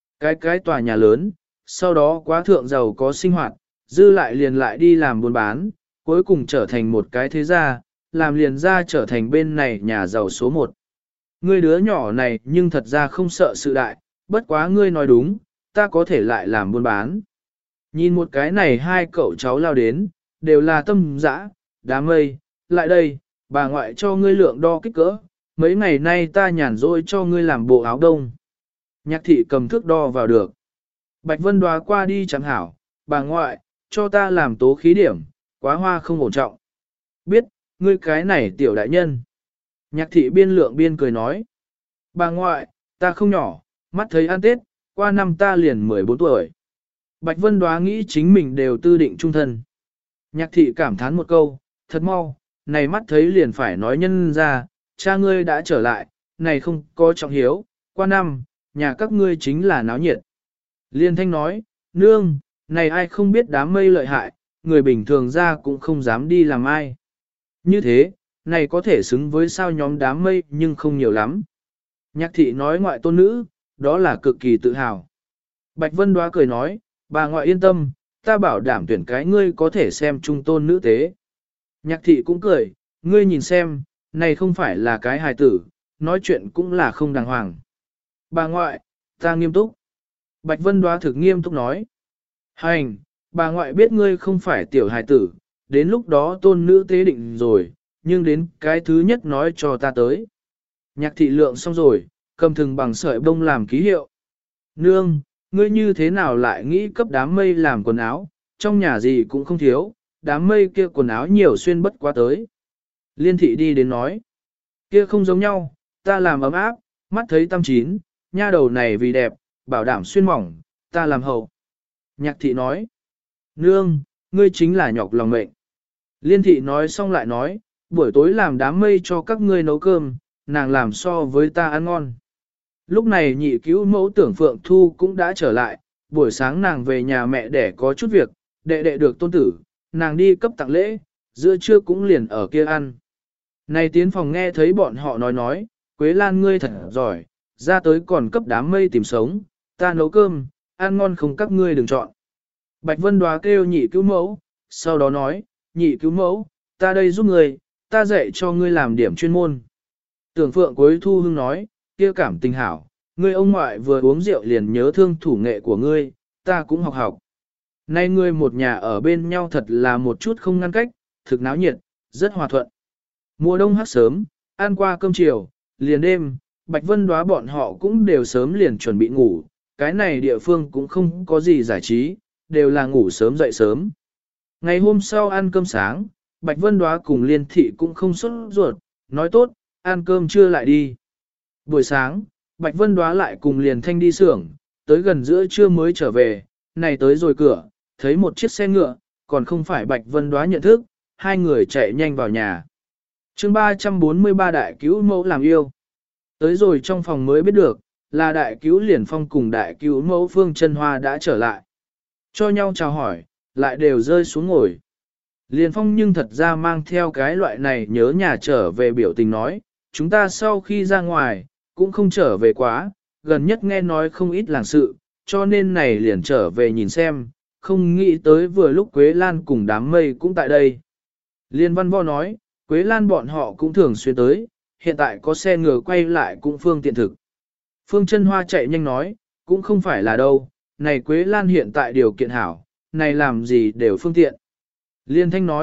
Cái tòa nhà lớn, sau đó quá thượng giàu có sinh hoạt, dư lại liền lại đi làm buôn bán, cuối cùng trở thành một cái thế gia, làm liền ra trở thành bên này nhà giàu số 1. Ngươi đứa nhỏ này nhưng thật ra không sợ sự đại, bất quá ngươi nói đúng, ta có thể lại làm buôn bán. Nhìn một cái này hai cậu cháu lao đến, đều là tâm dã, đám mây, lại đây, bà ngoại cho ngươi lượng đo kích cỡ, mấy ngày nay ta nhàn rỗi cho ngươi làm bộ áo đông. Nhạc thị cầm thước đo vào được. Bạch Vân đoá qua đi chẳng hảo, bà ngoại, cho ta làm tố khí điểm, quá hoa không ổn trọng. Biết, ngươi cái này tiểu đại nhân. Nhạc thị biên lượng biên cười nói. Bà ngoại, ta không nhỏ, mắt thấy ăn Tết, qua năm ta liền 14 tuổi. Bạch Vân đoá nghĩ chính mình đều tư định trung thân. Nhạc thị cảm thán một câu, thật mau, này mắt thấy liền phải nói nhân ra, cha ngươi đã trở lại, này không có trọng hiếu, qua năm, nhà các ngươi chính là náo nhiệt. Liên thanh nói, nương, này ai không biết đám mây lợi hại, người bình thường ra cũng không dám đi làm ai. Như thế, này có thể xứng với sao nhóm đám mây nhưng không nhiều lắm. Nhạc thị nói ngoại tôn nữ, đó là cực kỳ tự hào. Bạch Vân Đoá cười nói, bà ngoại yên tâm, ta bảo đảm tuyển cái ngươi có thể xem trung tôn nữ tế. Nhạc thị cũng cười, ngươi nhìn xem, này không phải là cái hài tử, nói chuyện cũng là không đàng hoàng. Bà ngoại, ta nghiêm túc. Bạch Vân Đoá thực nghiêm túc nói. Hành, bà ngoại biết ngươi không phải tiểu hài tử, đến lúc đó tôn nữ tế định rồi, nhưng đến cái thứ nhất nói cho ta tới. Nhạc thị lượng xong rồi, cầm thừng bằng sợi bông làm ký hiệu. Nương, ngươi như thế nào lại nghĩ cấp đám mây làm quần áo, trong nhà gì cũng không thiếu, đám mây kia quần áo nhiều xuyên bất quá tới. Liên thị đi đến nói, kia không giống nhau, ta làm ấm áp, mắt thấy tam chín, nha đầu này vì đẹp, bảo đảm xuyên mỏng, ta làm hậu. Nhạc thị nói, nương, ngươi chính là nhọc lòng mệnh. Liên thị nói xong lại nói, buổi tối làm đám mây cho các ngươi nấu cơm, nàng làm so với ta ăn ngon. Lúc này nhị cứu mẫu tưởng Phượng Thu cũng đã trở lại, buổi sáng nàng về nhà mẹ để có chút việc, đệ được tôn tử, nàng đi cấp tặng lễ, giữa trưa cũng liền ở kia ăn. Này tiến phòng nghe thấy bọn họ nói, Quế Lan ngươi thật giỏi, ra tới còn cấp đám mây tìm sống, ta nấu cơm, ăn ngon không các ngươi đừng chọn. Bạch Vân Đoá kêu nhị cứu mẫu, sau đó nói, nhị cứu mẫu, ta đây giúp ngươi, ta dạy cho ngươi làm điểm chuyên môn. Tưởng Phượng Quế Thu Hưng nói, kia cảm tình hảo, ngươi ông ngoại vừa uống rượu liền nhớ thương thủ nghệ của ngươi, ta cũng học. Nay ngươi một nhà ở bên nhau thật là một chút không ngăn cách, thực náo nhiệt, rất hòa thuận. Mùa đông hát sớm, ăn qua cơm chiều, liền đêm, Bạch Vân Đoá bọn họ cũng đều sớm liền chuẩn bị ngủ, cái này địa phương cũng không có gì giải trí, đều là ngủ sớm dậy sớm. Ngày hôm sau ăn cơm sáng, Bạch Vân Đoá cùng Liên Thị cũng không sốt ruột, nói tốt, ăn cơm trưa lại đi. Buổi sáng, Bạch Vân Đoá lại cùng Liền Thanh đi xưởng, tới gần giữa trưa mới trở về, này tới rồi cửa, thấy một chiếc xe ngựa, còn không phải Bạch Vân Đoá nhận thức, hai người chạy nhanh vào nhà. chương 343 đại cứu mẫu làm yêu. Tới rồi trong phòng mới biết được, là đại cứu Liền Phong cùng đại cứu mẫu Phương Chân Hoa đã trở lại. Cho nhau chào hỏi, lại đều rơi xuống ngồi. Liền Phong nhưng thật ra mang theo cái loại này nhớ nhà trở về biểu tình nói, chúng ta sau khi ra ngoài, cũng không trở về quá, gần nhất nghe nói không ít làng sự, cho nên này liền trở về nhìn xem, không nghĩ tới vừa lúc Quế Lan cùng đám mây cũng tại đây. Liên Văn Vo nói, Quế Lan bọn họ cũng thường xuyên tới, hiện tại có xe ngựa quay lại cũng phương tiện thực. Phương Chân Hoa chạy nhanh nói, cũng không phải là đâu, này Quế Lan hiện tại điều kiện hảo, này làm gì đều phương tiện. Liên Thanh nói,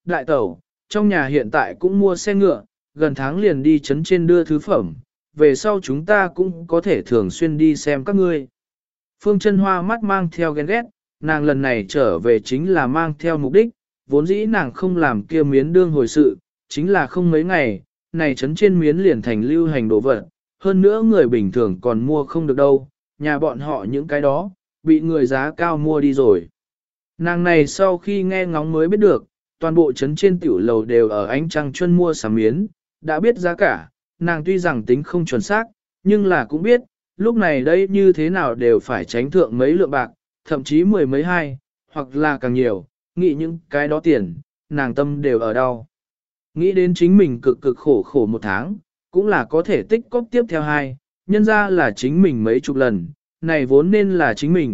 đại tẩu, trong nhà hiện tại cũng mua xe ngựa, gần tháng liền đi trấn trên đưa thứ phẩm, về sau chúng ta cũng có thể thường xuyên đi xem các ngươi. Phương Chân Hoa mắt mang theo ghen ghét, nàng lần này trở về chính là mang theo mục đích, vốn dĩ nàng không làm kia miến đương hồi sự, chính là không mấy ngày, này trấn trên miến liền thành lưu hành đồ vật, hơn nữa người bình thường còn mua không được đâu, nhà bọn họ những cái đó, bị người giá cao mua đi rồi. Nàng này sau khi nghe ngóng mới biết được, toàn bộ trấn trên tiểu lầu đều ở ánh trăng chuân mua sắm miến, đã biết giá cả, nàng tuy rằng tính không chuẩn xác, nhưng là cũng biết, lúc này đây như thế nào đều phải tránh thượng mấy lượng bạc, thậm chí mười mấy hai, hoặc là càng nhiều, nghĩ những cái đó tiền, nàng tâm đều ở đâu. Nghĩ đến chính mình cực cực khổ khổ một tháng, cũng là có thể tích cóp tiếp theo hai, nhân ra là chính mình mấy chục lần, này vốn nên là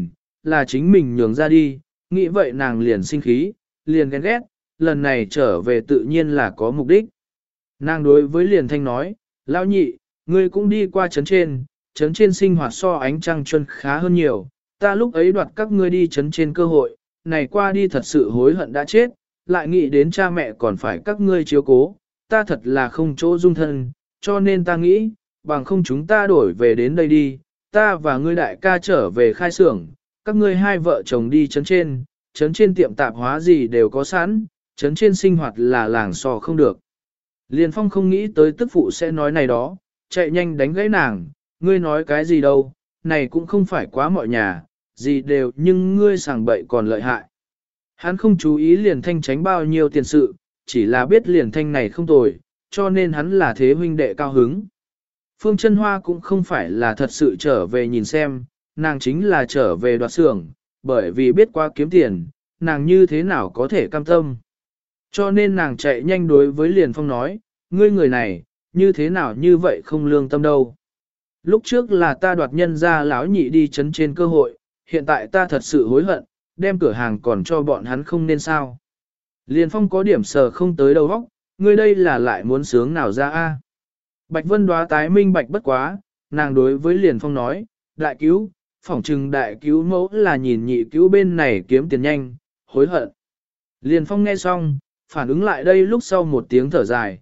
chính mình nhường ra đi, nghĩ vậy nàng liền sinh khí, liền ghen ghét, lần này trở về tự nhiên là có mục đích. Nàng đối với liền thanh nói, lão nhị, ngươi cũng đi qua trấn trên sinh hoạt so ánh trăng chuân khá hơn nhiều, ta lúc ấy đoạt các ngươi đi trấn trên cơ hội, này qua đi thật sự hối hận đã chết, lại nghĩ đến cha mẹ còn phải các ngươi chiếu cố, ta thật là không chỗ dung thân, cho nên ta nghĩ, bằng không chúng ta đổi về đến đây đi, ta và ngươi đại ca trở về khai xưởng, các ngươi hai vợ chồng đi trấn trên tiệm tạp hóa gì đều có sẵn, trấn trên sinh hoạt là làng sò không được. Liên Phong không nghĩ tới tức phụ sẽ nói này đó, chạy nhanh đánh gãy nàng, ngươi nói cái gì đâu, này cũng không phải quá mọi nhà, gì đều nhưng ngươi sảng bậy còn lợi hại. Hắn không chú ý liền thanh tránh bao nhiêu tiền sự, chỉ là biết liền thanh này không tồi, cho nên hắn là thế huynh đệ cao hứng. Phương Chân Hoa cũng không phải là thật sự trở về nhìn xem, nàng chính là trở về đoạt xưởng, bởi vì biết qua kiếm tiền, nàng như thế nào có thể cam tâm. Cho nên nàng chạy nhanh đối với Liền Phong nói, ngươi người này, như thế nào như vậy không lương tâm đâu. Lúc trước là ta đoạt nhân ra lão nhị đi chấn trên cơ hội, hiện tại ta thật sự hối hận, đem cửa hàng còn cho bọn hắn không nên sao. Liền Phong có điểm sờ không tới đầu óc, ngươi đây là lại muốn sướng nào ra a? Bạch Vân đoá tái minh bạch bất quá, nàng đối với Liền Phong nói, đại cứu, phỏng trừng đại cứu mẫu là nhìn nhị cứu bên này kiếm tiền nhanh, hối hận. Liền Phong nghe xong, phản ứng lại đây lúc sau một tiếng thở dài,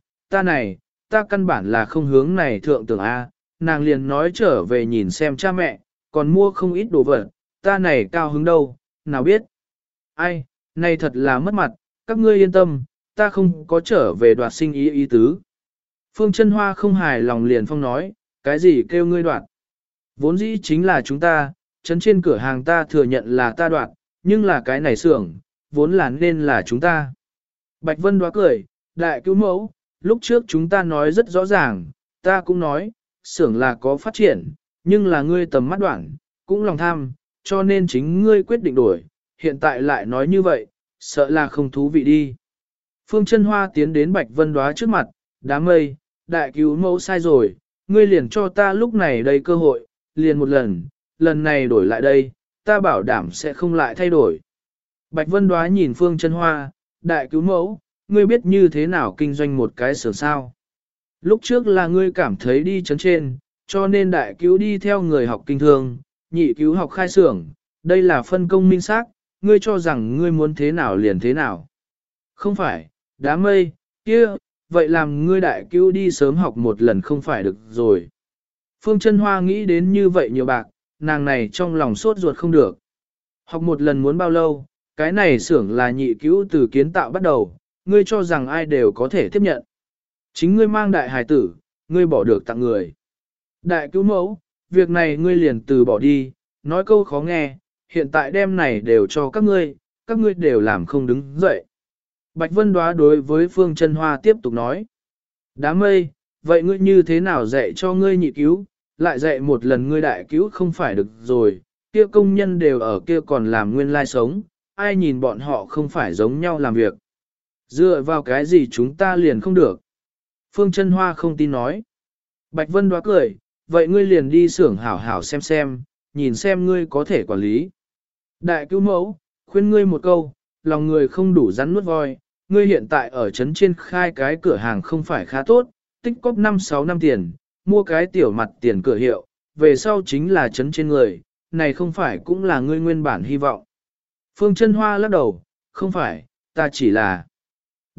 ta căn bản là không hướng này thượng tưởng A, nàng liền nói trở về nhìn xem cha mẹ, còn mua không ít đồ vật, ta này cao hứng đâu, nào biết. Ai, này thật là mất mặt, các ngươi yên tâm, ta không có trở về đoạt sinh ý tứ. Phương Chân Hoa không hài lòng Liền Phong nói, cái gì kêu ngươi đoạt? Vốn dĩ chính là chúng ta, trấn trên cửa hàng ta thừa nhận là ta đoạt, nhưng là cái này xưởng, vốn là nên là chúng ta. Bạch Vân đoá cười, đại cứu mẫu, lúc trước chúng ta nói rất rõ ràng, ta cũng nói, xưởng là có phát triển, nhưng là ngươi tầm mắt đoạn, cũng lòng tham, cho nên chính ngươi quyết định đổi, hiện tại lại nói như vậy, sợ là không thú vị đi. Phương Chân Hoa tiến đến Bạch Vân đoá trước mặt, đám mây, đại cứu mẫu sai rồi, ngươi liền cho ta lúc này đây cơ hội, liền một lần này đổi lại đây, ta bảo đảm sẽ không lại thay đổi. Bạch Vân đoá nhìn Phương Chân Hoa, đại cứu mẫu, ngươi biết như thế nào kinh doanh một cái xưởng sao. Lúc trước là ngươi cảm thấy đi chấn trên, cho nên đại cứu đi theo người học kinh thương, nhị cứu học khai xưởng, đây là phân công minh xác, ngươi cho rằng ngươi muốn thế nào liền thế nào. Không phải, đám mây, kia, vậy làm ngươi đại cứu đi sớm học một lần không phải được rồi. Phương Chân Hoa nghĩ đến như vậy nhiều bạc, nàng này trong lòng sốt ruột không được. Học một lần muốn bao lâu, cái này xưởng là nhị cứu từ kiến tạo bắt đầu, ngươi cho rằng ai đều có thể tiếp nhận. Chính ngươi mang đại hài tử, ngươi bỏ được tặng người. Đại cứu mẫu, việc này ngươi liền từ bỏ đi, nói câu khó nghe, hiện tại đem này đều cho các ngươi đều làm không đứng dậy. Bạch Vân đoá đối với Phương Chân Hoa tiếp tục nói. Đám mây, vậy ngươi như thế nào dạy cho ngươi nhị cứu, lại dạy một lần ngươi đại cứu không phải được rồi, kia công nhân đều ở kia còn làm nguyên lai sống, ai nhìn bọn họ không phải giống nhau làm việc. Dựa vào cái gì chúng ta liền không được. Phương Chân Hoa không tin nói. Bạch Vân đoá cười, vậy ngươi liền đi xưởng hảo hảo xem, nhìn xem ngươi có thể quản lý. Đại cứu mẫu, khuyên ngươi một câu, lòng người không đủ rắn nuốt voi, ngươi hiện tại ở trấn trên khai cái cửa hàng không phải khá tốt, tích cóp 5-6 năm tiền, mua cái tiểu mặt tiền cửa hiệu, về sau chính là trấn trên người, này không phải cũng là ngươi nguyên bản hy vọng. Phương Chân Hoa lắc đầu, không phải, ta chỉ là...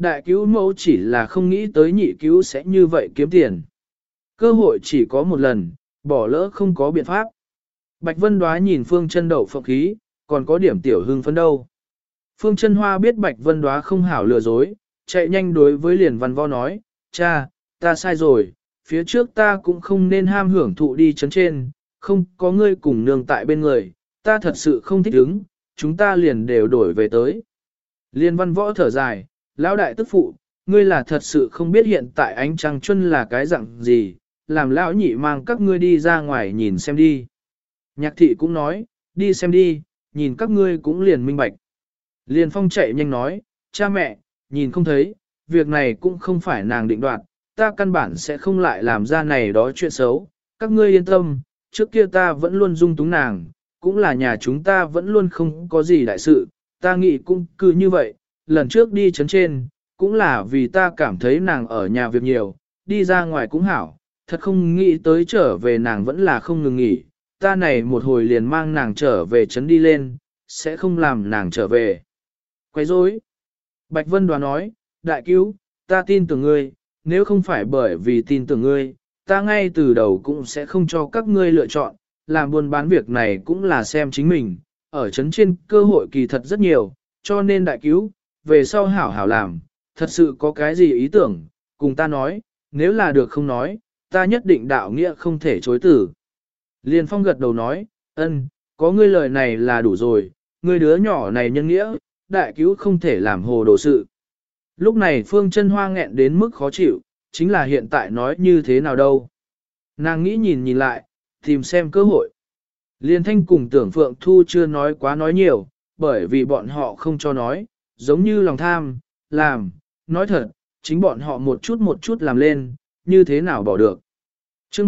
Đại cứu mẫu chỉ là không nghĩ tới nhị cứu sẽ như vậy kiếm tiền. Cơ hội chỉ có một lần, bỏ lỡ không có biện pháp. Bạch Vân Đoá nhìn Phương Chân đậu phộng khí, còn có điểm tiểu hưng phấn đâu. Phương Chân Hoa biết Bạch Vân Đoá không hảo lừa dối, chạy nhanh đối với Liền Văn Võ nói, cha, ta sai rồi, phía trước ta cũng không nên ham hưởng thụ đi chấn trên, không có ngươi cùng nương tại bên người, ta thật sự không thích ứng, chúng ta liền đều đổi về tới. Liên Văn Võ thở dài, lão đại tức phụ, ngươi là thật sự không biết hiện tại ánh trăng chuân là cái dạng gì, làm lão nhị mang các ngươi đi ra ngoài nhìn xem đi. Nhạc thị cũng nói, đi xem đi, nhìn các ngươi cũng liền minh bạch. Liên Phong chạy nhanh nói, cha mẹ, nhìn không thấy, việc này cũng không phải nàng định đoạt, ta căn bản sẽ không lại làm ra này đó chuyện xấu, các ngươi yên tâm, trước kia ta vẫn luôn dung túng nàng, cũng là nhà chúng ta vẫn luôn không có gì đại sự, ta nghĩ cũng cứ như vậy, lần trước đi chấn trên, cũng là vì ta cảm thấy nàng ở nhà việc nhiều, đi ra ngoài cũng hảo, thật không nghĩ tới trở về nàng vẫn là không ngừng nghỉ, ta này một hồi liền mang nàng trở về chấn đi lên, sẽ không làm nàng trở về. Quấy rối. Bạch Vân Đoá nói, đại cứu, ta tin tưởng ngươi, nếu không phải bởi vì tin tưởng ngươi, ta ngay từ đầu cũng sẽ không cho các ngươi lựa chọn, làm buôn bán việc này cũng là xem chính mình, ở chấn trên cơ hội kỳ thật rất nhiều, cho nên đại cứu, về sau hảo hảo làm, thật sự có cái gì ý tưởng, cùng ta nói, nếu là được không nói, ta nhất định đạo nghĩa không thể chối tử. Liên Phong gật đầu nói, ân, có ngươi lời này là đủ rồi, ngươi đứa nhỏ này nhân nghĩa, đại cứu không thể làm hồ đồ sự. Lúc này Phương Chân Hoa nghẹn đến mức khó chịu, chính là hiện tại nói như thế nào đâu. Nàng nghĩ nhìn lại, tìm xem cơ hội. Liên Thanh cùng Tưởng Phượng Thu chưa nói quá nói nhiều, bởi vì bọn họ không cho nói, giống như lòng tham, làm, nói thật, chính bọn họ một chút làm lên, như thế nào bỏ được. Chương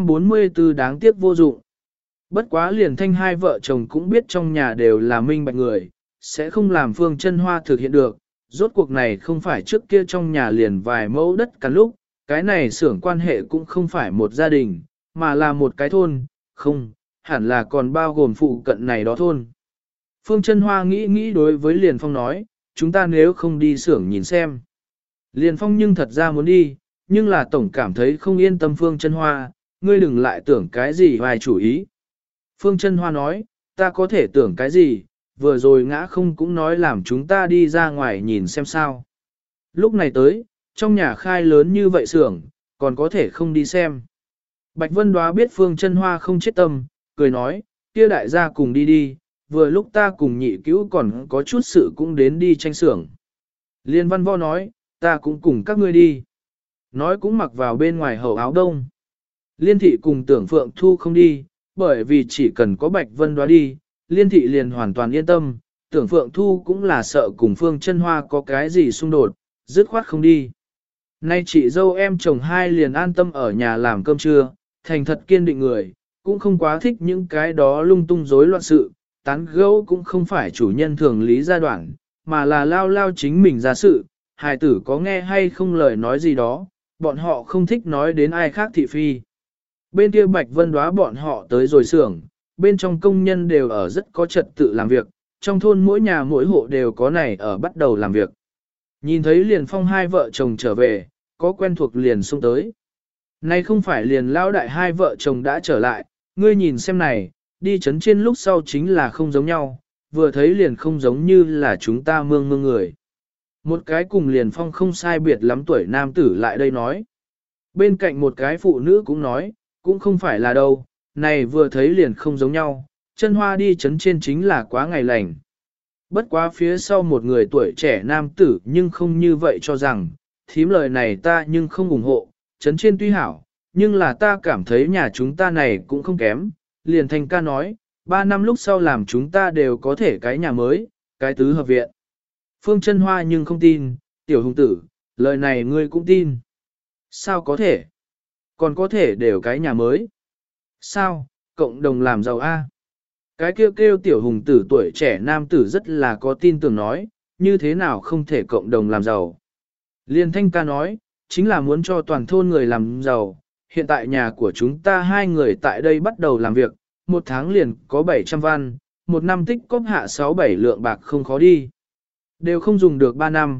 344 đáng tiếc vô dụng. Bất quá Liền Thanh hai vợ chồng cũng biết trong nhà đều là minh bạch người, sẽ không làm Phương Chân Hoa thực hiện được. Rốt cuộc này không phải trước kia trong nhà liền vài mẫu đất cằn lúc, cái này xưởng quan hệ cũng không phải một gia đình, mà là một cái thôn, không, hẳn là còn bao gồm phụ cận này đó thôn. Phương Chân Hoa nghĩ đối với Liền Phong nói, chúng ta nếu không đi xưởng nhìn xem. Liền Phong nhưng thật ra muốn đi, nhưng là tổng cảm thấy không yên tâm Phương Chân Hoa, ngươi đừng lại tưởng cái gì vài chủ ý. Phương Chân Hoa nói, ta có thể tưởng cái gì, vừa rồi ngã không cũng nói làm chúng ta đi ra ngoài nhìn xem sao. Lúc này tới, trong nhà khai lớn như vậy xưởng, còn có thể không đi xem. Bạch Vân Đoá biết Phương Chân Hoa không chết tâm, cười nói, kia đại gia cùng đi đi, vừa lúc ta cùng nhị cứu còn có chút sự cũng đến đi tranh xưởng. Liên Văn Võ nói, ta cũng cùng các ngươi đi. Nói cũng mặc vào bên ngoài hậu áo đông. Liên thị cùng Tưởng Phượng Thu không đi, bởi vì chỉ cần có Bạch Vân Đoá đi, Liên thị liền hoàn toàn yên tâm, Tưởng Phượng Thu cũng là sợ cùng Phương Chân Hoa có cái gì xung đột, dứt khoát không đi. Nay chị dâu em chồng hai liền an tâm ở nhà làm cơm trưa, thành thật kiên định người, cũng không quá thích những cái đó lung tung rối loạn sự, tán gẫu cũng không phải chủ nhân thường lý gia đoạn, mà là lao lao chính mình ra sự, hài tử có nghe hay không lời nói gì đó, bọn họ không thích nói đến ai khác thị phi. Bên kia Bạch Vân Đoá bọn họ tới rồi xưởng, bên trong công nhân đều ở rất có trật tự làm việc, trong thôn mỗi nhà mỗi hộ đều có này ở bắt đầu làm việc. Nhìn thấy Liền Phong hai vợ chồng trở về, có quen thuộc liền xông tới. Này không phải liền lão đại hai vợ chồng đã trở lại, ngươi nhìn xem này, đi chấn trên lúc sau chính là không giống nhau, vừa thấy liền không giống như là chúng ta mương người. Một cái cùng Liền Phong không sai biệt lắm tuổi nam tử lại đây nói. Bên cạnh một cái phụ nữ cũng nói, cũng không phải là đâu, này vừa thấy liền không giống nhau, chân hoa đi chấn trên chính là quá ngày lành. Bất quá phía sau một người tuổi trẻ nam tử nhưng không như vậy cho rằng, thím lời này ta nhưng không ủng hộ, chấn trên tuy hảo, nhưng là ta cảm thấy nhà chúng ta này cũng không kém. Liền Thành ca nói, 3 năm lúc sau làm chúng ta đều có thể cái nhà mới, cái tứ hợp viện. Phương Chân Hoa nhưng không tin, tiểu hùng tử, lời này ngươi cũng tin. Sao có thể? Còn có thể đều cái nhà mới. Sao, cộng đồng làm giàu a? Cái kêu tiểu hùng tử tuổi trẻ nam tử rất là có tin tưởng nói, như thế nào không thể cộng đồng làm giàu. Liên Thanh ca nói, chính là muốn cho toàn thôn người làm giàu, hiện tại nhà của chúng ta hai người tại đây bắt đầu làm việc, một tháng liền có 700 văn, một năm tích cóp hạ 6-7 lượng bạc không khó đi. Đều không dùng được 3 năm,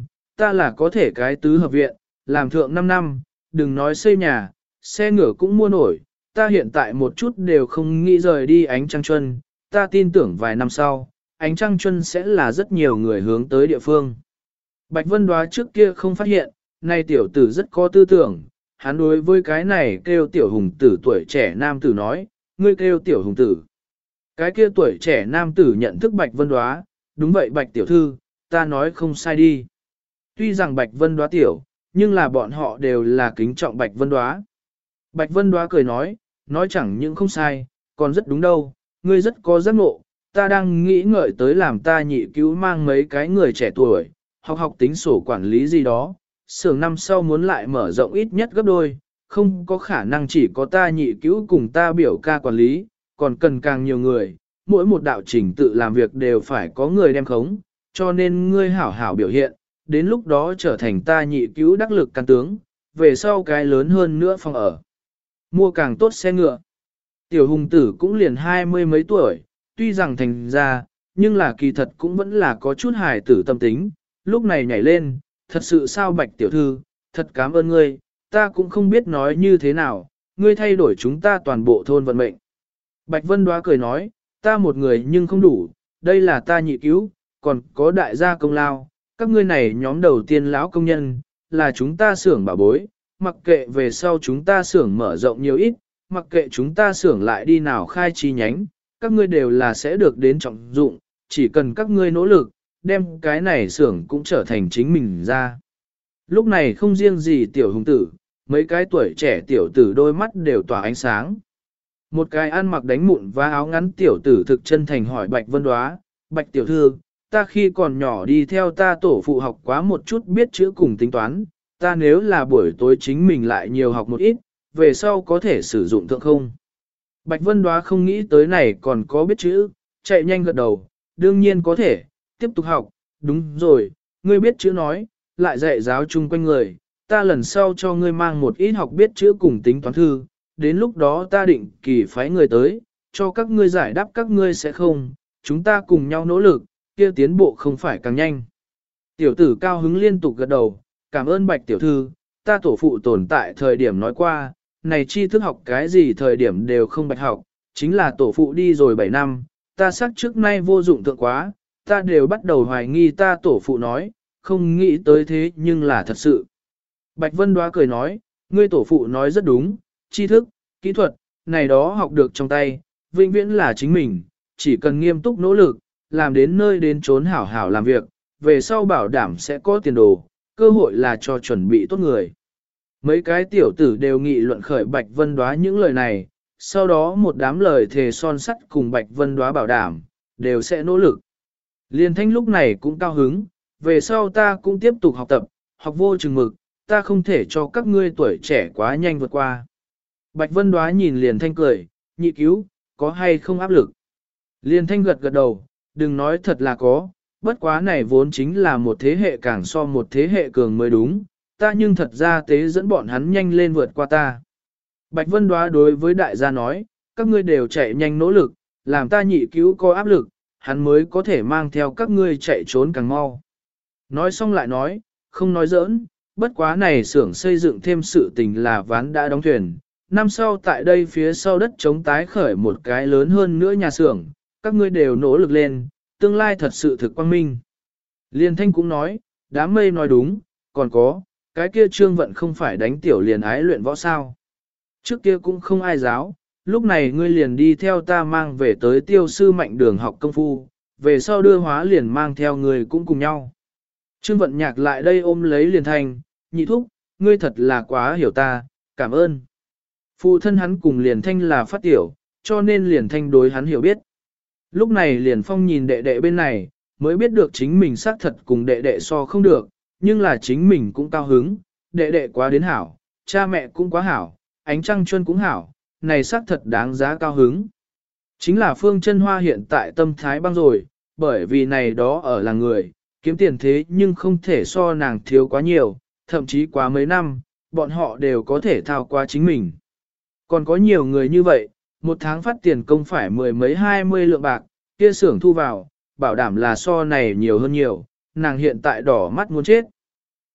ta là có thể cái tứ hợp viện, làm thượng 5 năm, đừng nói xây nhà, xe ngựa cũng mua nổi, ta hiện tại một chút đều không nghĩ rời đi ánh trăng chuân, ta tin tưởng vài năm sau, ánh trăng chuân sẽ là rất nhiều người hướng tới địa phương. Bạch Vân Đoá trước kia không phát hiện, nay tiểu tử rất có tư tưởng, hắn đối với cái này kêu tiểu hùng tử tuổi trẻ nam tử nói, ngươi kêu tiểu hùng tử. Cái kia tuổi trẻ nam tử nhận thức Bạch Vân Đoá, đúng vậy Bạch tiểu thư, ta nói không sai đi. Tuy rằng Bạch Vân Đoá tiểu, nhưng là bọn họ đều là kính trọng Bạch Vân Đoá. Bạch Vân Đoá cười nói chẳng những không sai, còn rất đúng đâu, ngươi rất có giác ngộ, ta đang nghĩ ngợi tới làm ta nhị cứu mang mấy cái người trẻ tuổi, học tính sổ quản lý gì đó, xưởng năm sau muốn lại mở rộng ít nhất gấp đôi, không có khả năng chỉ có ta nhị cứu cùng ta biểu ca quản lý, còn cần càng nhiều người, mỗi một đạo trình tự làm việc đều phải có người đem khống, cho nên ngươi hảo hảo biểu hiện, đến lúc đó trở thành ta nhị cứu đắc lực can tướng, về sau cái lớn hơn nữa phòng ở. Mua càng tốt xe ngựa. Tiểu hùng tử cũng liền 20 mấy tuổi, tuy rằng thành ra, nhưng là kỳ thật cũng vẫn là có chút hài tử tâm tính, lúc này nhảy lên, thật sự sao Bạch tiểu thư, thật cảm ơn ngươi, ta cũng không biết nói như thế nào, ngươi thay đổi chúng ta toàn bộ thôn vận mệnh. Bạch Vân Đoá cười nói, ta một người nhưng không đủ, đây là ta nhị cứu, còn có đại gia công lao, các ngươi này nhóm đầu tiên lão công nhân, là chúng ta xưởng bảo bối, mặc kệ về sau chúng ta xưởng mở rộng nhiều ít, mặc kệ chúng ta xưởng lại đi nào khai chi nhánh, các ngươi đều là sẽ được đến trọng dụng, chỉ cần các ngươi nỗ lực, đem cái này xưởng cũng trở thành chính mình ra. Lúc này không riêng gì tiểu hùng tử, mấy cái tuổi trẻ tiểu tử đôi mắt đều tỏa ánh sáng. Một cái ăn mặc đánh mụn và áo ngắn tiểu tử thực chân thành hỏi Bạch Vân Đoá, Bạch tiểu thư, ta khi còn nhỏ đi theo ta tổ phụ học quá một chút biết chữ cùng tính toán, ta nếu là buổi tối chính mình lại nhiều học một ít, về sau có thể sử dụng thượng không? Bạch Vân Đoá không nghĩ tới này còn có biết chữ, chạy nhanh gật đầu, đương nhiên có thể, tiếp tục học, đúng rồi, ngươi biết chữ nói, lại dạy giáo chung quanh người, ta lần sau cho ngươi mang một ít học biết chữ cùng tính toán thư, đến lúc đó ta định kỳ phái người tới, cho các ngươi giải đáp các ngươi sẽ không, chúng ta cùng nhau nỗ lực, kia tiến bộ không phải càng nhanh. Tiểu tử cao hứng liên tục gật đầu, cảm ơn Bạch tiểu thư, ta tổ phụ tồn tại thời điểm nói qua, này tri thức học cái gì thời điểm đều không bạch học, chính là tổ phụ đi rồi 7 năm, ta xác trước nay vô dụng thượng quá, ta đều bắt đầu hoài nghi ta tổ phụ nói, không nghĩ tới thế nhưng là thật sự. Bạch Vân Đoá cười nói, ngươi tổ phụ nói rất đúng, tri thức, kỹ thuật, này đó học được trong tay, vĩnh viễn là chính mình, chỉ cần nghiêm túc nỗ lực, làm đến nơi đến chốn hảo hảo làm việc, về sau bảo đảm sẽ có tiền đồ, cơ hội là cho chuẩn bị tốt người. Mấy cái tiểu tử đều nghị luận khởi Bạch Vân Đoá những lời này, sau đó một đám lời thề son sắt cùng Bạch Vân Đoá bảo đảm, đều sẽ nỗ lực. Liên Thanh lúc này cũng cao hứng, về sau ta cũng tiếp tục học tập, học vô chừng mực, ta không thể cho các ngươi tuổi trẻ quá nhanh vượt qua. Bạch Vân Đoá nhìn Liên Thanh cười, nhị cứu, có hay không áp lực? Liên Thanh gật gật đầu, đừng nói thật là có, bất quá này vốn chính là một thế hệ càng so một thế hệ cường mới đúng, ta nhưng thật ra tế dẫn bọn hắn nhanh lên vượt qua ta. Bạch Vân Đoá đối với đại gia nói, các ngươi đều chạy nhanh nỗ lực, làm ta nhị cứu có áp lực, hắn mới có thể mang theo các ngươi chạy trốn càng mau. Nói xong lại nói, không nói giỡn, bất quá này xưởng xây dựng thêm sự tình là ván đã đóng thuyền, năm sau tại đây phía sau đất chống tái khởi một cái lớn hơn nữa nhà xưởng, các ngươi đều nỗ lực lên, tương lai thật sự thực quang minh. Liên Thanh cũng nói, đám mây nói đúng, còn có, cái kia Trương Vận không phải đánh tiểu liền ái luyện võ sao. Trước kia cũng không ai giáo, lúc này ngươi liền đi theo ta mang về tới tiêu sư mạnh đường học công phu, về sau đưa hóa liền mang theo người cũng cùng nhau. Trương Vận Nhạc lại đây ôm lấy Liên Thanh, nhị thúc, ngươi thật là quá hiểu ta, cảm ơn. Phụ thân hắn cùng Liên Thanh là phát tiểu, cho nên Liên Thanh đối hắn hiểu biết. Lúc này Liên Phong nhìn đệ đệ bên này, mới biết được chính mình xác thật cùng đệ đệ so không được, nhưng là chính mình cũng cao hứng, đệ đệ quá đến hảo, cha mẹ cũng quá hảo, ánh trăng chuân cũng hảo, này xác thật đáng giá cao hứng. Chính là Phương Chân Hoa hiện tại tâm thái băng rồi, bởi vì này đó ở là người, kiếm tiền thế nhưng không thể so nàng thiếu quá nhiều, thậm chí quá mấy năm, bọn họ đều có thể thao qua chính mình. Còn có nhiều người như vậy, một tháng phát tiền công phải mười mấy 20 lượng bạc, kia xưởng thu vào, bảo đảm là so này nhiều hơn nhiều, nàng hiện tại đỏ mắt muốn chết.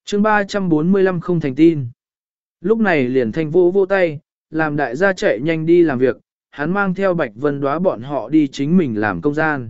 chương 345 không thành tin. Lúc này liền thanh vô vô tay, làm đại gia chạy nhanh đi làm việc, hắn mang theo Bạch Vân Đóa bọn họ đi chính mình làm công gian.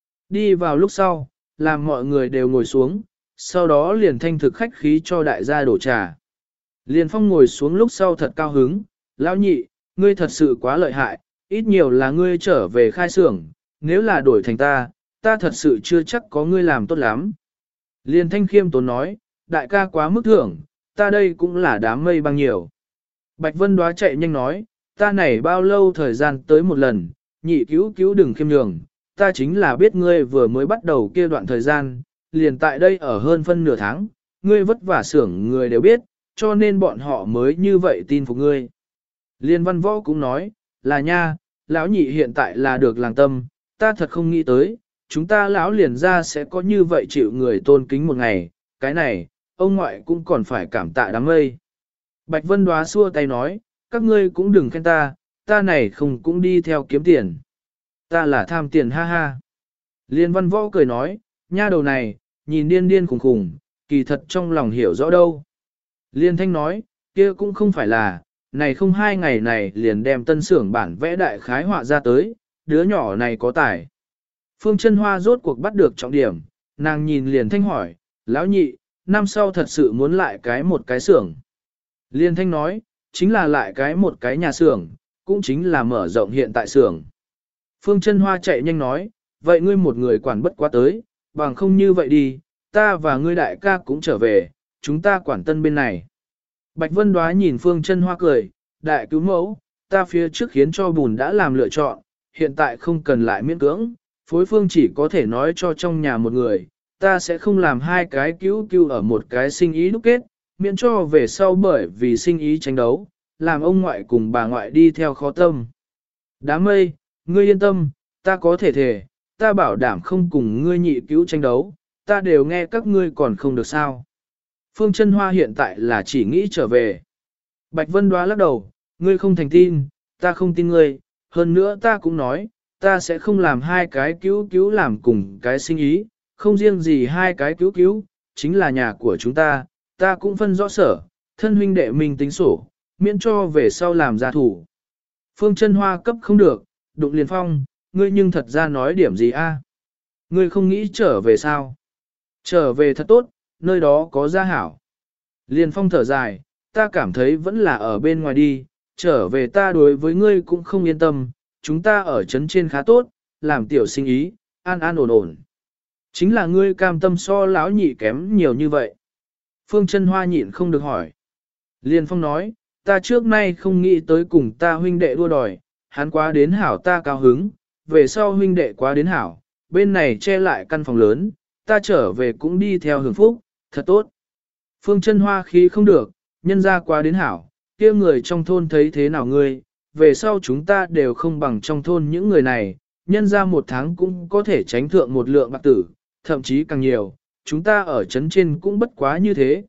Đi vào lúc sau, làm mọi người đều ngồi xuống, sau đó liền thanh thực khách khí cho đại gia đổ trà. Liền phong ngồi xuống lúc sau thật cao hứng, lão nhị, ngươi thật sự quá lợi hại, ít nhiều là ngươi trở về khai xưởng, nếu là đổi thành ta thật sự chưa chắc có ngươi làm tốt lắm. Liền thanh khiêm tốn nói, đại ca quá mức thưởng, ta đây cũng là đám mây băng nhiều. Bạch Vân Đóa chạy nhanh nói, ta này bao lâu thời gian tới một lần, nhị cứu cứu đừng khiêm nhường, ta chính là biết ngươi vừa mới bắt đầu kia đoạn thời gian, liền tại đây ở hơn phân nửa tháng, ngươi vất vả xưởng người đều biết, cho nên bọn họ mới như vậy tin phục ngươi. Liên Văn Võ cũng nói, là nha, lão nhị hiện tại là được làng tâm, ta thật không nghĩ tới, chúng ta lão liền ra sẽ có như vậy chịu người tôn kính một ngày, cái này, ông ngoại cũng còn phải cảm tạ đám mây. Bạch Vân Đóa xua tay nói, các ngươi cũng đừng khen ta này không cũng đi theo kiếm tiền. Ta là tham tiền ha ha. Liên Văn Võ cười nói, nha đầu này, nhìn điên điên khùng khùng, kỳ thật trong lòng hiểu rõ đâu. Liên Thanh nói, kia cũng không phải là, này không 2 ngày này liền đem tân xưởng bản vẽ đại khái họa ra tới, đứa nhỏ này có tài. Phương Chân Hoa rốt cuộc bắt được trọng điểm, nàng nhìn Liên Thanh hỏi, lão nhị, năm sau thật sự muốn lại một cái xưởng. Liên Thanh nói, chính là lại một cái nhà xưởng, cũng chính là mở rộng hiện tại xưởng. Phương Chân Hoa chạy nhanh nói, vậy ngươi một người quản bất quá tới, bằng không như vậy đi, ta và ngươi đại ca cũng trở về, chúng ta quản tân bên này. Bạch Vân Đóa nhìn Phương Chân Hoa cười, đại cứu mẫu, ta phía trước khiến cho bùn đã làm lựa chọn, hiện tại không cần lại miễn cưỡng, phối phương chỉ có thể nói cho trong nhà một người, ta sẽ không làm 2 cái cứu ở một cái sinh ý đúc kết, miễn cho về sau bởi vì sinh ý tranh đấu, làm ông ngoại cùng bà ngoại đi theo khó tâm. Đám mây, ngươi yên tâm, ta có thể thề, ta bảo đảm không cùng ngươi nhị cứu tranh đấu, ta đều nghe các ngươi còn không được sao. Phương Chân Hoa hiện tại là chỉ nghĩ trở về. Bạch Vân Đóa lắc đầu, ngươi không thành tin, ta không tin ngươi, hơn nữa ta cũng nói, ta sẽ không làm 2 cái cứu làm cùng cái sinh ý, không riêng gì 2 cái cứu, chính là nhà của chúng ta cũng phân rõ sở, thân huynh đệ mình tính sổ, miễn cho về sau làm gia thủ. Phương Chân Hoa cấp không được, đụng Liên Phong, ngươi nhưng thật ra nói điểm gì a? Ngươi không nghĩ trở về sao? Trở về thật tốt, nơi đó có gia hảo. Liên Phong thở dài, ta cảm thấy vẫn là ở bên ngoài đi, trở về ta đối với ngươi cũng không yên tâm, chúng ta ở trấn trên khá tốt, làm tiểu sinh ý, an an ổn ổn. Chính là ngươi cam tâm so lão nhị kém nhiều như vậy. Phương Chân Hoa nhịn không được hỏi. Liên Phong nói, ta trước nay không nghĩ tới cùng ta huynh đệ đua đòi, hắn quá đến hảo ta cao hứng, về sau huynh đệ quá đến hảo, bên này che lại căn phòng lớn, ta trở về cũng đi theo hưởng phúc, thật tốt. Phương Chân Hoa khí không được, nhân ra quá đến hảo, kia người trong thôn thấy thế nào ngươi, về sau chúng ta đều không bằng trong thôn những người này, nhân ra 1 tháng cũng có thể tránh thượng 1 lượng bạc tử, thậm chí càng nhiều, chúng ta ở trấn trên cũng bất quá như thế,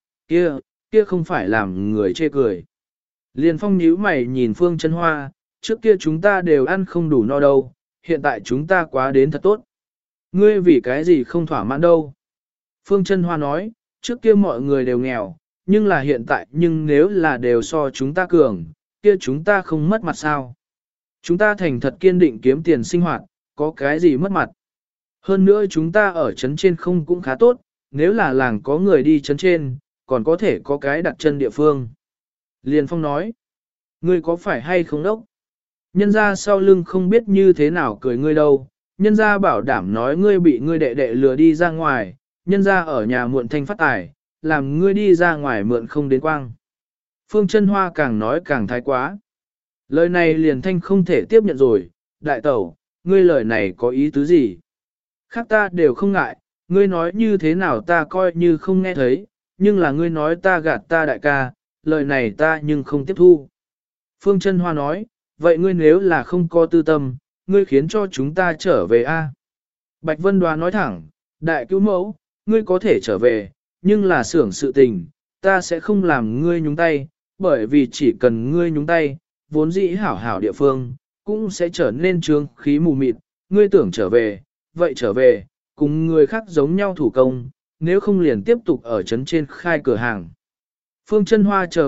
kia không phải làm người chê cười. Liên Phong nhíu mày nhìn Phương Chân Hoa, trước kia chúng ta đều ăn không đủ no đâu, hiện tại chúng ta quá đến thật tốt. Ngươi vì cái gì không thỏa mãn đâu? Phương Chân Hoa nói, trước kia mọi người đều nghèo, nhưng là hiện tại nếu là đều so chúng ta cường, kia chúng ta không mất mặt sao? Chúng ta thành thật kiên định kiếm tiền sinh hoạt, có cái gì mất mặt? Hơn nữa chúng ta ở trấn trên không cũng khá tốt, nếu là làng có người đi trấn trên, còn có thể có cái đặt chân địa phương. Liên Phong nói, ngươi có phải hay không đốc? Nhân ra sau lưng không biết như thế nào cười ngươi đâu, nhân ra bảo đảm nói ngươi bị ngươi đệ đệ lừa đi ra ngoài, nhân ra ở nhà muộn thanh phát tài, làm ngươi đi ra ngoài mượn không đến quang. Phương Chân Hoa càng nói càng thái quá. Lời này liền thanh không thể tiếp nhận rồi, đại tẩu, ngươi lời này có ý tứ gì? Khác ta đều không ngại, ngươi nói như thế nào ta coi như không nghe thấy, nhưng là ngươi nói ta gạt ta đại ca, lời này ta nhưng không tiếp thu. Phương Chân Hoa nói, vậy ngươi nếu là không có tư tâm, ngươi khiến cho chúng ta trở về a? Bạch Vân Đoá nói thẳng, đại cứu mẫu, ngươi có thể trở về, nhưng là xưởng sự tình, ta sẽ không làm ngươi nhúng tay, bởi vì chỉ cần ngươi nhúng tay, vốn dĩ hảo hảo địa phương, cũng sẽ trở nên trương khí mù mịt, ngươi tưởng trở về, vậy trở về, cùng người khác giống nhau thủ công, nếu không liền tiếp tục ở trấn trên khai cửa hàng. Phương Chân Hoa chờ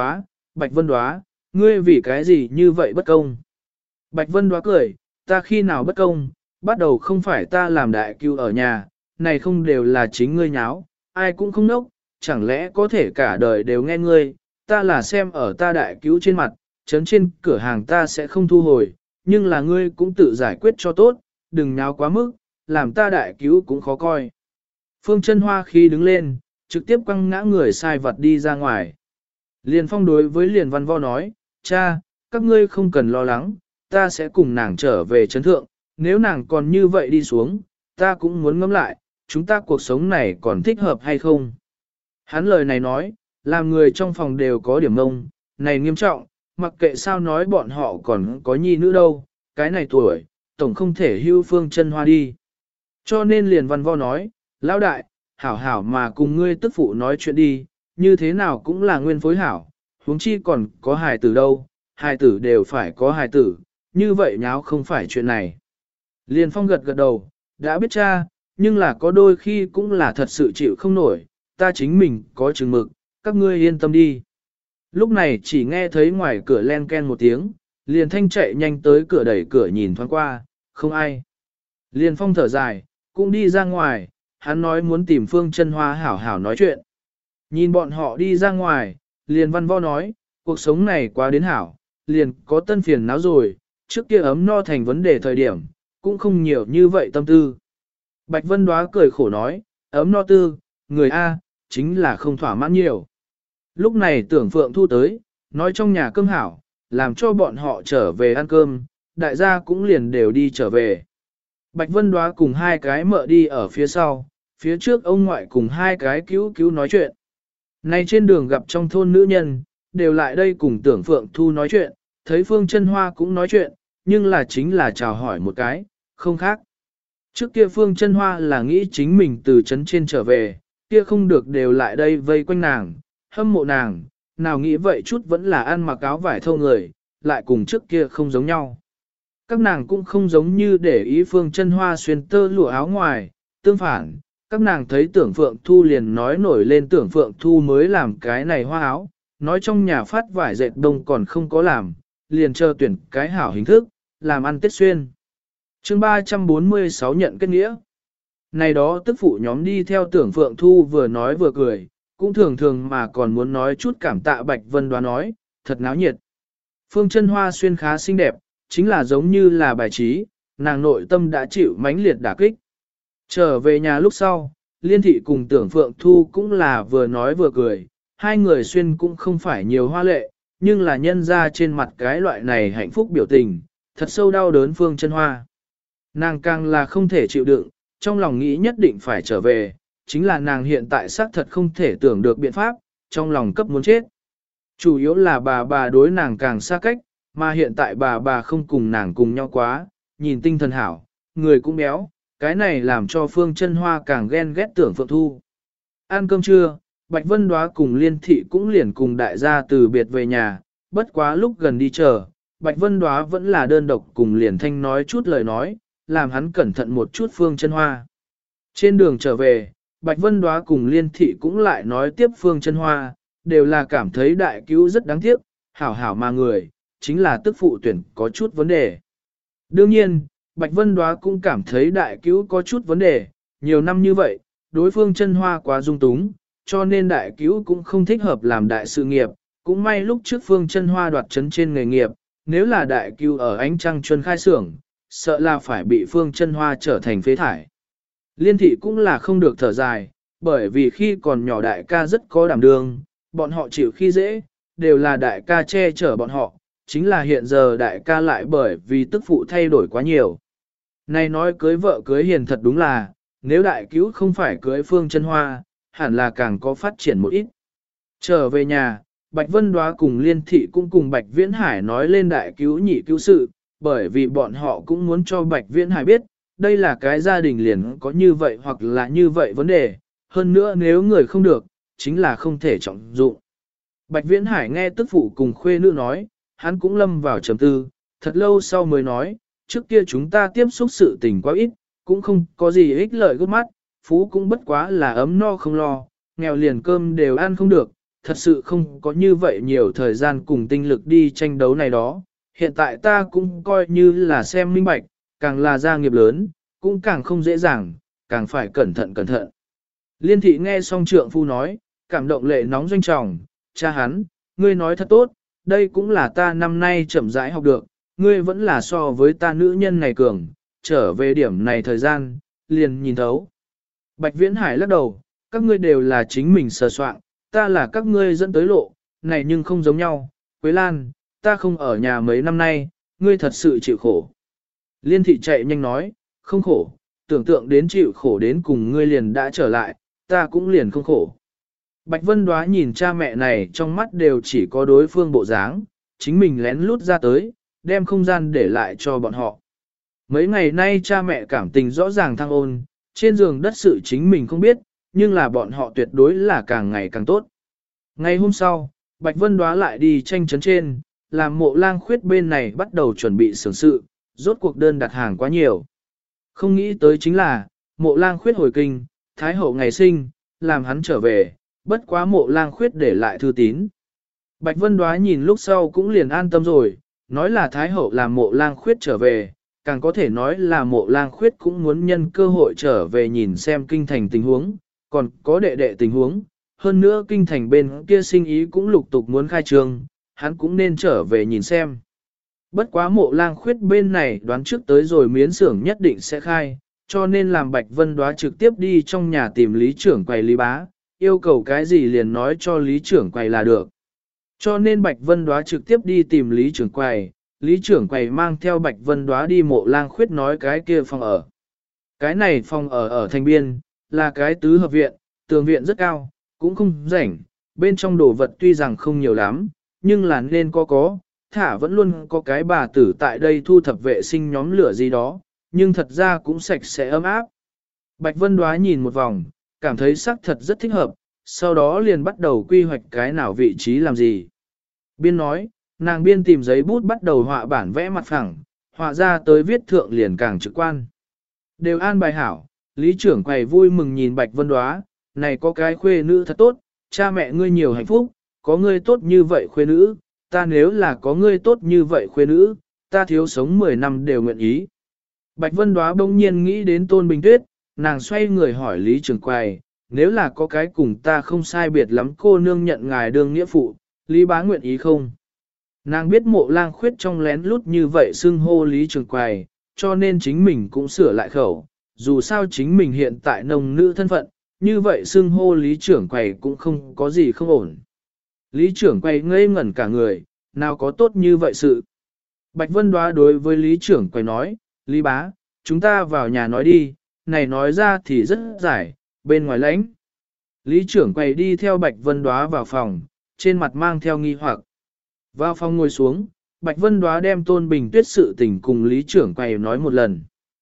Bạch Vân Đóa, ngươi vì cái gì như vậy bất công? Bạch Vân Đóa cười, ta khi nào bất công, bắt đầu không phải ta làm đại cứu ở nhà, này không đều là chính ngươi nháo, ai cũng không nốc, chẳng lẽ có thể cả đời đều nghe ngươi, ta là xem ở ta đại cứu trên mặt, trấn trên cửa hàng ta sẽ không thu hồi, nhưng là ngươi cũng tự giải quyết cho tốt, đừng nháo quá mức, làm ta đại cứu cũng khó coi. Phương Chân Hoa khi đứng lên, trực tiếp quăng ngã người sai vật đi ra ngoài. Liền Phong đối với Liền Văn Vo nói, cha, các ngươi không cần lo lắng, ta sẽ cùng nàng trở về trấn thượng, nếu nàng còn như vậy đi xuống, ta cũng muốn ngẫm lại, chúng ta cuộc sống này còn thích hợp hay không. Hắn lời này nói, làm người trong phòng đều có điểm mông, này nghiêm trọng, mặc kệ sao nói bọn họ còn có nhi nữ đâu, cái này tuổi, tổng không thể hưu Phương Chân Hoa đi. Cho nên Liền Văn Vo nói, lão đại, hảo hảo mà cùng ngươi tức phụ nói chuyện đi, như thế nào cũng là nguyên phối hảo, huống chi còn có hài tử đâu, hài tử đều phải có hài tử, như vậy nháo không phải chuyện này. Liền Phong gật gật đầu, đã biết cha, nhưng là có đôi khi cũng là thật sự chịu không nổi, ta chính mình có chừng mực, các ngươi yên tâm đi. Lúc này chỉ nghe thấy ngoài cửa len ken một tiếng, Liền Thanh chạy nhanh tới cửa đẩy cửa nhìn thoáng qua, không ai. Liền Phong thở dài, cũng đi ra ngoài, hắn nói muốn tìm Phương Chân Hoa hảo hảo nói chuyện. Nhìn bọn họ đi ra ngoài, Liền Văn Vo nói, cuộc sống này quá đến hảo, liền có tân phiền não rồi, trước kia ấm no thành vấn đề thời điểm, cũng không nhiều như vậy tâm tư. Bạch Vân Đóa cười khổ nói, ấm no tư, người A, chính là không thỏa mãn nhiều. Lúc này Tưởng Phượng Thu tới, nói trong nhà cơm hảo, làm cho bọn họ trở về ăn cơm, đại gia cũng liền đều đi trở về. Bạch Vân Đóa cùng hai cái mợ đi ở phía sau, phía trước ông ngoại cùng hai cái cứu cứu nói chuyện. Này trên đường gặp trong thôn nữ nhân, đều lại đây cùng Tưởng Phượng Thu nói chuyện, thấy Phương Chân Hoa cũng nói chuyện, nhưng là chính là chào hỏi một cái, không khác. Trước kia Phương Chân Hoa là nghĩ chính mình từ trấn trên trở về, kia không được đều lại đây vây quanh nàng, hâm mộ nàng, nào nghĩ vậy chút vẫn là ăn mặc áo vải thô người, lại cùng trước kia không giống nhau. Các nàng cũng không giống như để ý Phương Chân Hoa xuyên tơ lụa áo ngoài, tương phản, các nàng thấy Tưởng Phượng Thu liền nói nổi lên Tưởng Phượng Thu mới làm cái này hoa áo, nói trong nhà phát vải dệt đông còn không có làm, liền chờ tuyển cái hảo hình thức, làm ăn Tết xuyên. Chương 346 nhận kết nghĩa. Này đó tức phụ nhóm đi theo Tưởng Phượng Thu vừa nói vừa cười, cũng thường thường mà còn muốn nói chút cảm tạ Bạch Vân Đoá nói, thật náo nhiệt. Phương Chân Hoa xuyên khá xinh đẹp, chính là giống như là bài trí, nàng nội tâm đã chịu mãnh liệt đả kích. Trở về nhà lúc sau, Liên Thị cùng Tưởng Phượng Thu cũng là vừa nói vừa cười, hai người xuyên cũng không phải nhiều hoa lệ, nhưng là nhân ra trên mặt cái loại này hạnh phúc biểu tình, thật sâu đau đớn Phương Chân Hoa. Nàng càng là không thể chịu đựng, trong lòng nghĩ nhất định phải trở về, chính là nàng hiện tại xác thật không thể tưởng được biện pháp, trong lòng cấp muốn chết. Chủ yếu là bà đối nàng càng xa cách, mà hiện tại bà không cùng nàng cùng nhau quá, nhìn tinh thần hảo, người cũng béo, cái này làm cho Phương Chân Hoa càng ghen ghét Tưởng Phượng Thu. Ăn cơm trưa, Bạch Vân Đóa cùng Liên Thị cũng liền cùng đại gia từ biệt về nhà, bất quá lúc gần đi chờ, Bạch Vân Đóa vẫn là đơn độc cùng Liền Thanh nói chút lời nói, làm hắn cẩn thận một chút Phương Chân Hoa. Trên đường trở về, Bạch Vân Đóa cùng Liên Thị cũng lại nói tiếp Phương Chân Hoa, đều là cảm thấy đại cứu rất đáng tiếc, hảo hảo mà người, chính là tức phụ tuyển có chút vấn đề. Đương nhiên, Bạch Vân Đóa cũng cảm thấy đại cứu có chút vấn đề, nhiều năm như vậy, đối Phương Chân Hoa quá dung túng, cho nên đại cứu cũng không thích hợp làm đại sự nghiệp, cũng may lúc trước Phương Chân Hoa đoạt chấn trên nghề nghiệp, nếu là đại cứu ở ánh trăng chuân khai xưởng, sợ là phải bị Phương Chân Hoa trở thành phế thải. Liên Thị cũng là không được thở dài, bởi vì khi còn nhỏ đại ca rất có đảm đương, bọn họ chịu khi dễ, đều là đại ca che chở bọn họ, chính là hiện giờ đại ca lại bởi vì tức phụ thay đổi quá nhiều. Này nói cưới vợ cưới hiền thật đúng là, nếu đại cứu không phải cưới Phương Chân Hoa, hẳn là càng có phát triển một ít. Trở về nhà, Bạch Vân Đóa cùng Liên Thị cũng cùng Bạch Viễn Hải nói lên đại cứu nhị cứu sự, bởi vì bọn họ cũng muốn cho Bạch Viễn Hải biết, đây là cái gia đình liền có như vậy hoặc là như vậy vấn đề, hơn nữa nếu người không được, chính là không thể trọng dụng. Bạch Viễn Hải nghe tức phụ cùng khuê nữ nói, hắn cũng lâm vào trầm tư, thật lâu sau mới nói, trước kia chúng ta tiếp xúc sự tình quá ít, cũng không có gì ích lợi gấp mắt, phú cũng bất quá là ấm no không lo, nghèo liền cơm đều ăn không được, thật sự không có như vậy nhiều thời gian cùng tinh lực đi tranh đấu này đó. Hiện tại ta cũng coi như là xem minh bạch, càng là gia nghiệp lớn, cũng càng không dễ dàng, càng phải cẩn thận cẩn thận. Liên thị nghe xong trượng phu nói, cảm động lệ nóng doanh trọng, cha hắn, ngươi nói thật tốt, đây cũng là ta năm nay chậm rãi học được, ngươi vẫn là so với ta nữ nhân này cường, trở về điểm này thời gian, liền nhìn thấu. Bạch Viễn Hải lắc đầu, các ngươi đều là chính mình sờ soạn, ta là các ngươi dẫn tới lộ, này nhưng không giống nhau, Quế Lan, ta không ở nhà mấy năm nay, ngươi thật sự chịu khổ. Liên thị chạy nhanh nói, không khổ, tưởng tượng đến chịu khổ đến cùng ngươi liền đã trở lại, ta cũng liền không khổ. Bạch Vân Đoá nhìn cha mẹ này trong mắt đều chỉ có đối phương bộ dáng, chính mình lén lút ra tới, đem không gian để lại cho bọn họ. Mấy ngày nay cha mẹ cảm tình rõ ràng thăng ôn, trên giường đất sự chính mình không biết, nhưng là bọn họ tuyệt đối là càng ngày càng tốt. Ngày hôm sau, Bạch Vân Đoá lại đi tranh chấn trên, làm Mộ Lang Khuyết bên này bắt đầu chuẩn bị xưởng sự, rốt cuộc đơn đặt hàng quá nhiều. Không nghĩ tới chính là, Mộ Lang Khuyết hồi kinh, Thái Hậu ngày sinh, làm hắn trở về, bất quá Mộ Lang Khuyết để lại thư tín. Bạch Vân Đoá nhìn lúc sau cũng liền an tâm rồi, nói là Thái Hậu làm Mộ Lang Khuyết trở về, càng có thể nói là Mộ Lang Khuyết cũng muốn nhân cơ hội trở về nhìn xem kinh thành tình huống, còn có đệ đệ tình huống, hơn nữa kinh thành bên kia sinh ý cũng lục tục muốn khai trương, hắn cũng nên trở về nhìn xem. Bất quá Mộ Lang Khuyết bên này đoán trước tới rồi miến xưởng nhất định sẽ khai, cho nên làm Bạch Vân Đoá trực tiếp đi trong nhà tìm lý trưởng quầy Lý Bá, yêu cầu cái gì liền nói cho lý trưởng quầy là được. Cho nên Bạch Vân Đoá trực tiếp đi tìm lý trưởng quầy, lý trưởng quầy mang theo Bạch Vân Đoá đi Mộ Lang Khuyết nói cái kia phòng ở. Cái này phòng ở thành biên, là cái tứ hợp viện, tường viện rất cao, cũng không rảnh, bên trong đồ vật tuy rằng không nhiều lắm, nhưng là nên có, thả vẫn luôn có cái bà tử tại đây thu thập vệ sinh nhóm lửa gì đó, nhưng thật ra cũng sạch sẽ ấm áp. Bạch Vân Đoá nhìn một vòng, cảm thấy sắc thật rất thích hợp, sau đó liền bắt đầu quy hoạch cái nào vị trí làm gì. Biên nói, nàng biên tìm giấy bút bắt đầu họa bản vẽ mặt phẳng, họa ra tới viết thượng liền càng trực quan. Đều an bài hảo, lý trưởng quầy vui mừng nhìn Bạch Vân Đoá, này có cái khuê nữ thật tốt, cha mẹ ngươi nhiều hạnh phúc, có ngươi tốt như vậy khuê nữ, ta nếu là có ngươi tốt như vậy khuê nữ, ta thiếu sống 10 năm đều nguyện ý. Bạch Vân Đoá bỗng nhiên nghĩ đến Tôn Bình Tuyết, nàng xoay người hỏi lý trưởng quầy, nếu là có cái cùng ta không sai biệt lắm cô nương nhận ngài đương nghĩa phụ, Lý Bá nguyện ý không? Nàng biết Mộ Lang Khuyết trong lén lút như vậy xưng hô lý trưởng quầy, cho nên chính mình cũng sửa lại khẩu, dù sao chính mình hiện tại nông nữ thân phận, như vậy xưng hô lý trưởng quầy cũng không có gì không ổn. Lý trưởng quầy ngây ngẩn cả người, nào có tốt như vậy sự. Bạch Vân Đoá đối với lý trưởng quầy nói, Lý Bá, chúng ta vào nhà nói đi, này nói ra thì rất dài, bên ngoài lãnh. Lý trưởng quầy đi theo Bạch Vân Đoá vào phòng, trên mặt mang theo nghi hoặc. Vào phòng ngồi xuống, Bạch Vân Đoá đem Tôn Bình Tuyết sự tình cùng Lý trưởng quầy nói một lần.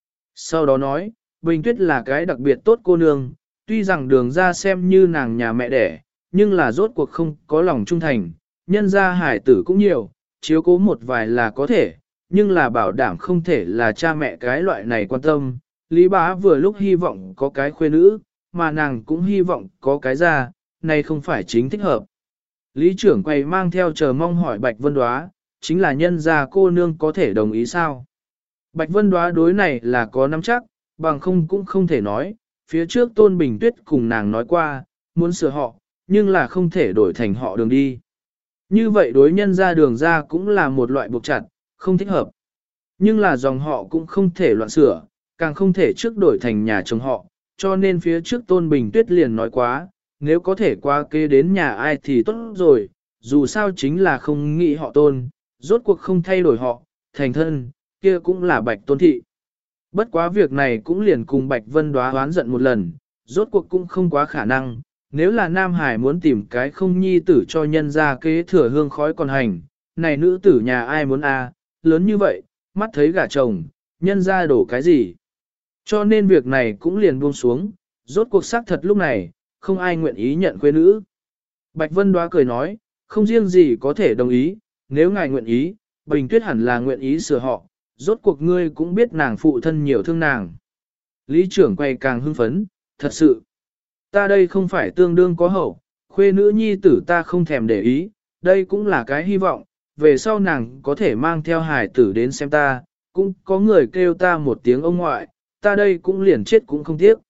Sau đó nói, Bình Tuyết là cái đặc biệt tốt cô nương, tuy rằng đường ra xem như nàng nhà mẹ đẻ, nhưng là rốt cuộc không có lòng trung thành, nhân gia hải tử cũng nhiều, chiếu cố một vài là có thể, nhưng là bảo đảm không thể là cha mẹ cái loại này quan tâm. Lý Bá vừa lúc hy vọng có cái khuê nữ, mà nàng cũng hy vọng có cái ra, này không phải chính thích hợp. Lý trưởng quầy mang theo chờ mong hỏi Bạch Vân Đoá, chính là nhân gia cô nương có thể đồng ý sao? Bạch Vân Đoá đối này là có nắm chắc, bằng không cũng không thể nói, phía trước Tôn Bình Tuyết cùng nàng nói qua, muốn sửa họ, nhưng là không thể đổi thành họ đường đi. Như vậy đối nhân ra đường ra cũng là một loại buộc chặt, không thích hợp. Nhưng là dòng họ cũng không thể loạn sửa, càng không thể trước đổi thành nhà chồng họ, cho nên phía trước Tôn Bình Tuyết liền nói quá, nếu có thể qua kế đến nhà ai thì tốt rồi, dù sao chính là không nghĩ họ Tôn, rốt cuộc không thay đổi họ, thành thân, kia cũng là Bạch Tôn Thị. Bất quá việc này cũng liền cùng Bạch Vân Đoá oán giận một lần, rốt cuộc cũng không quá khả năng, nếu là Nam Hải muốn tìm cái không nhi tử cho nhân ra kế thừa hương khói còn hành, này nữ tử nhà ai muốn lớn như vậy, mắt thấy gả chồng, nhân ra đổ cái gì. Cho nên việc này cũng liền buông xuống, rốt cuộc xác thật lúc này, không ai nguyện ý nhận quê nữ. Bạch Vân Đoá cười nói, không riêng gì có thể đồng ý, nếu ngài nguyện ý, Bình Tuyết hẳn là nguyện ý sửa họ, rốt cuộc ngươi cũng biết nàng phụ thân nhiều thương nàng. Lý trưởng quay càng hưng phấn, thật sự, ta đây không phải tương đương có hậu, khuê nữ nhi tử ta không thèm để ý, đây cũng là cái hy vọng, về sau nàng có thể mang theo hài tử đến xem ta, cũng có người kêu ta một tiếng ông ngoại, ta đây cũng liền chết cũng không tiếc.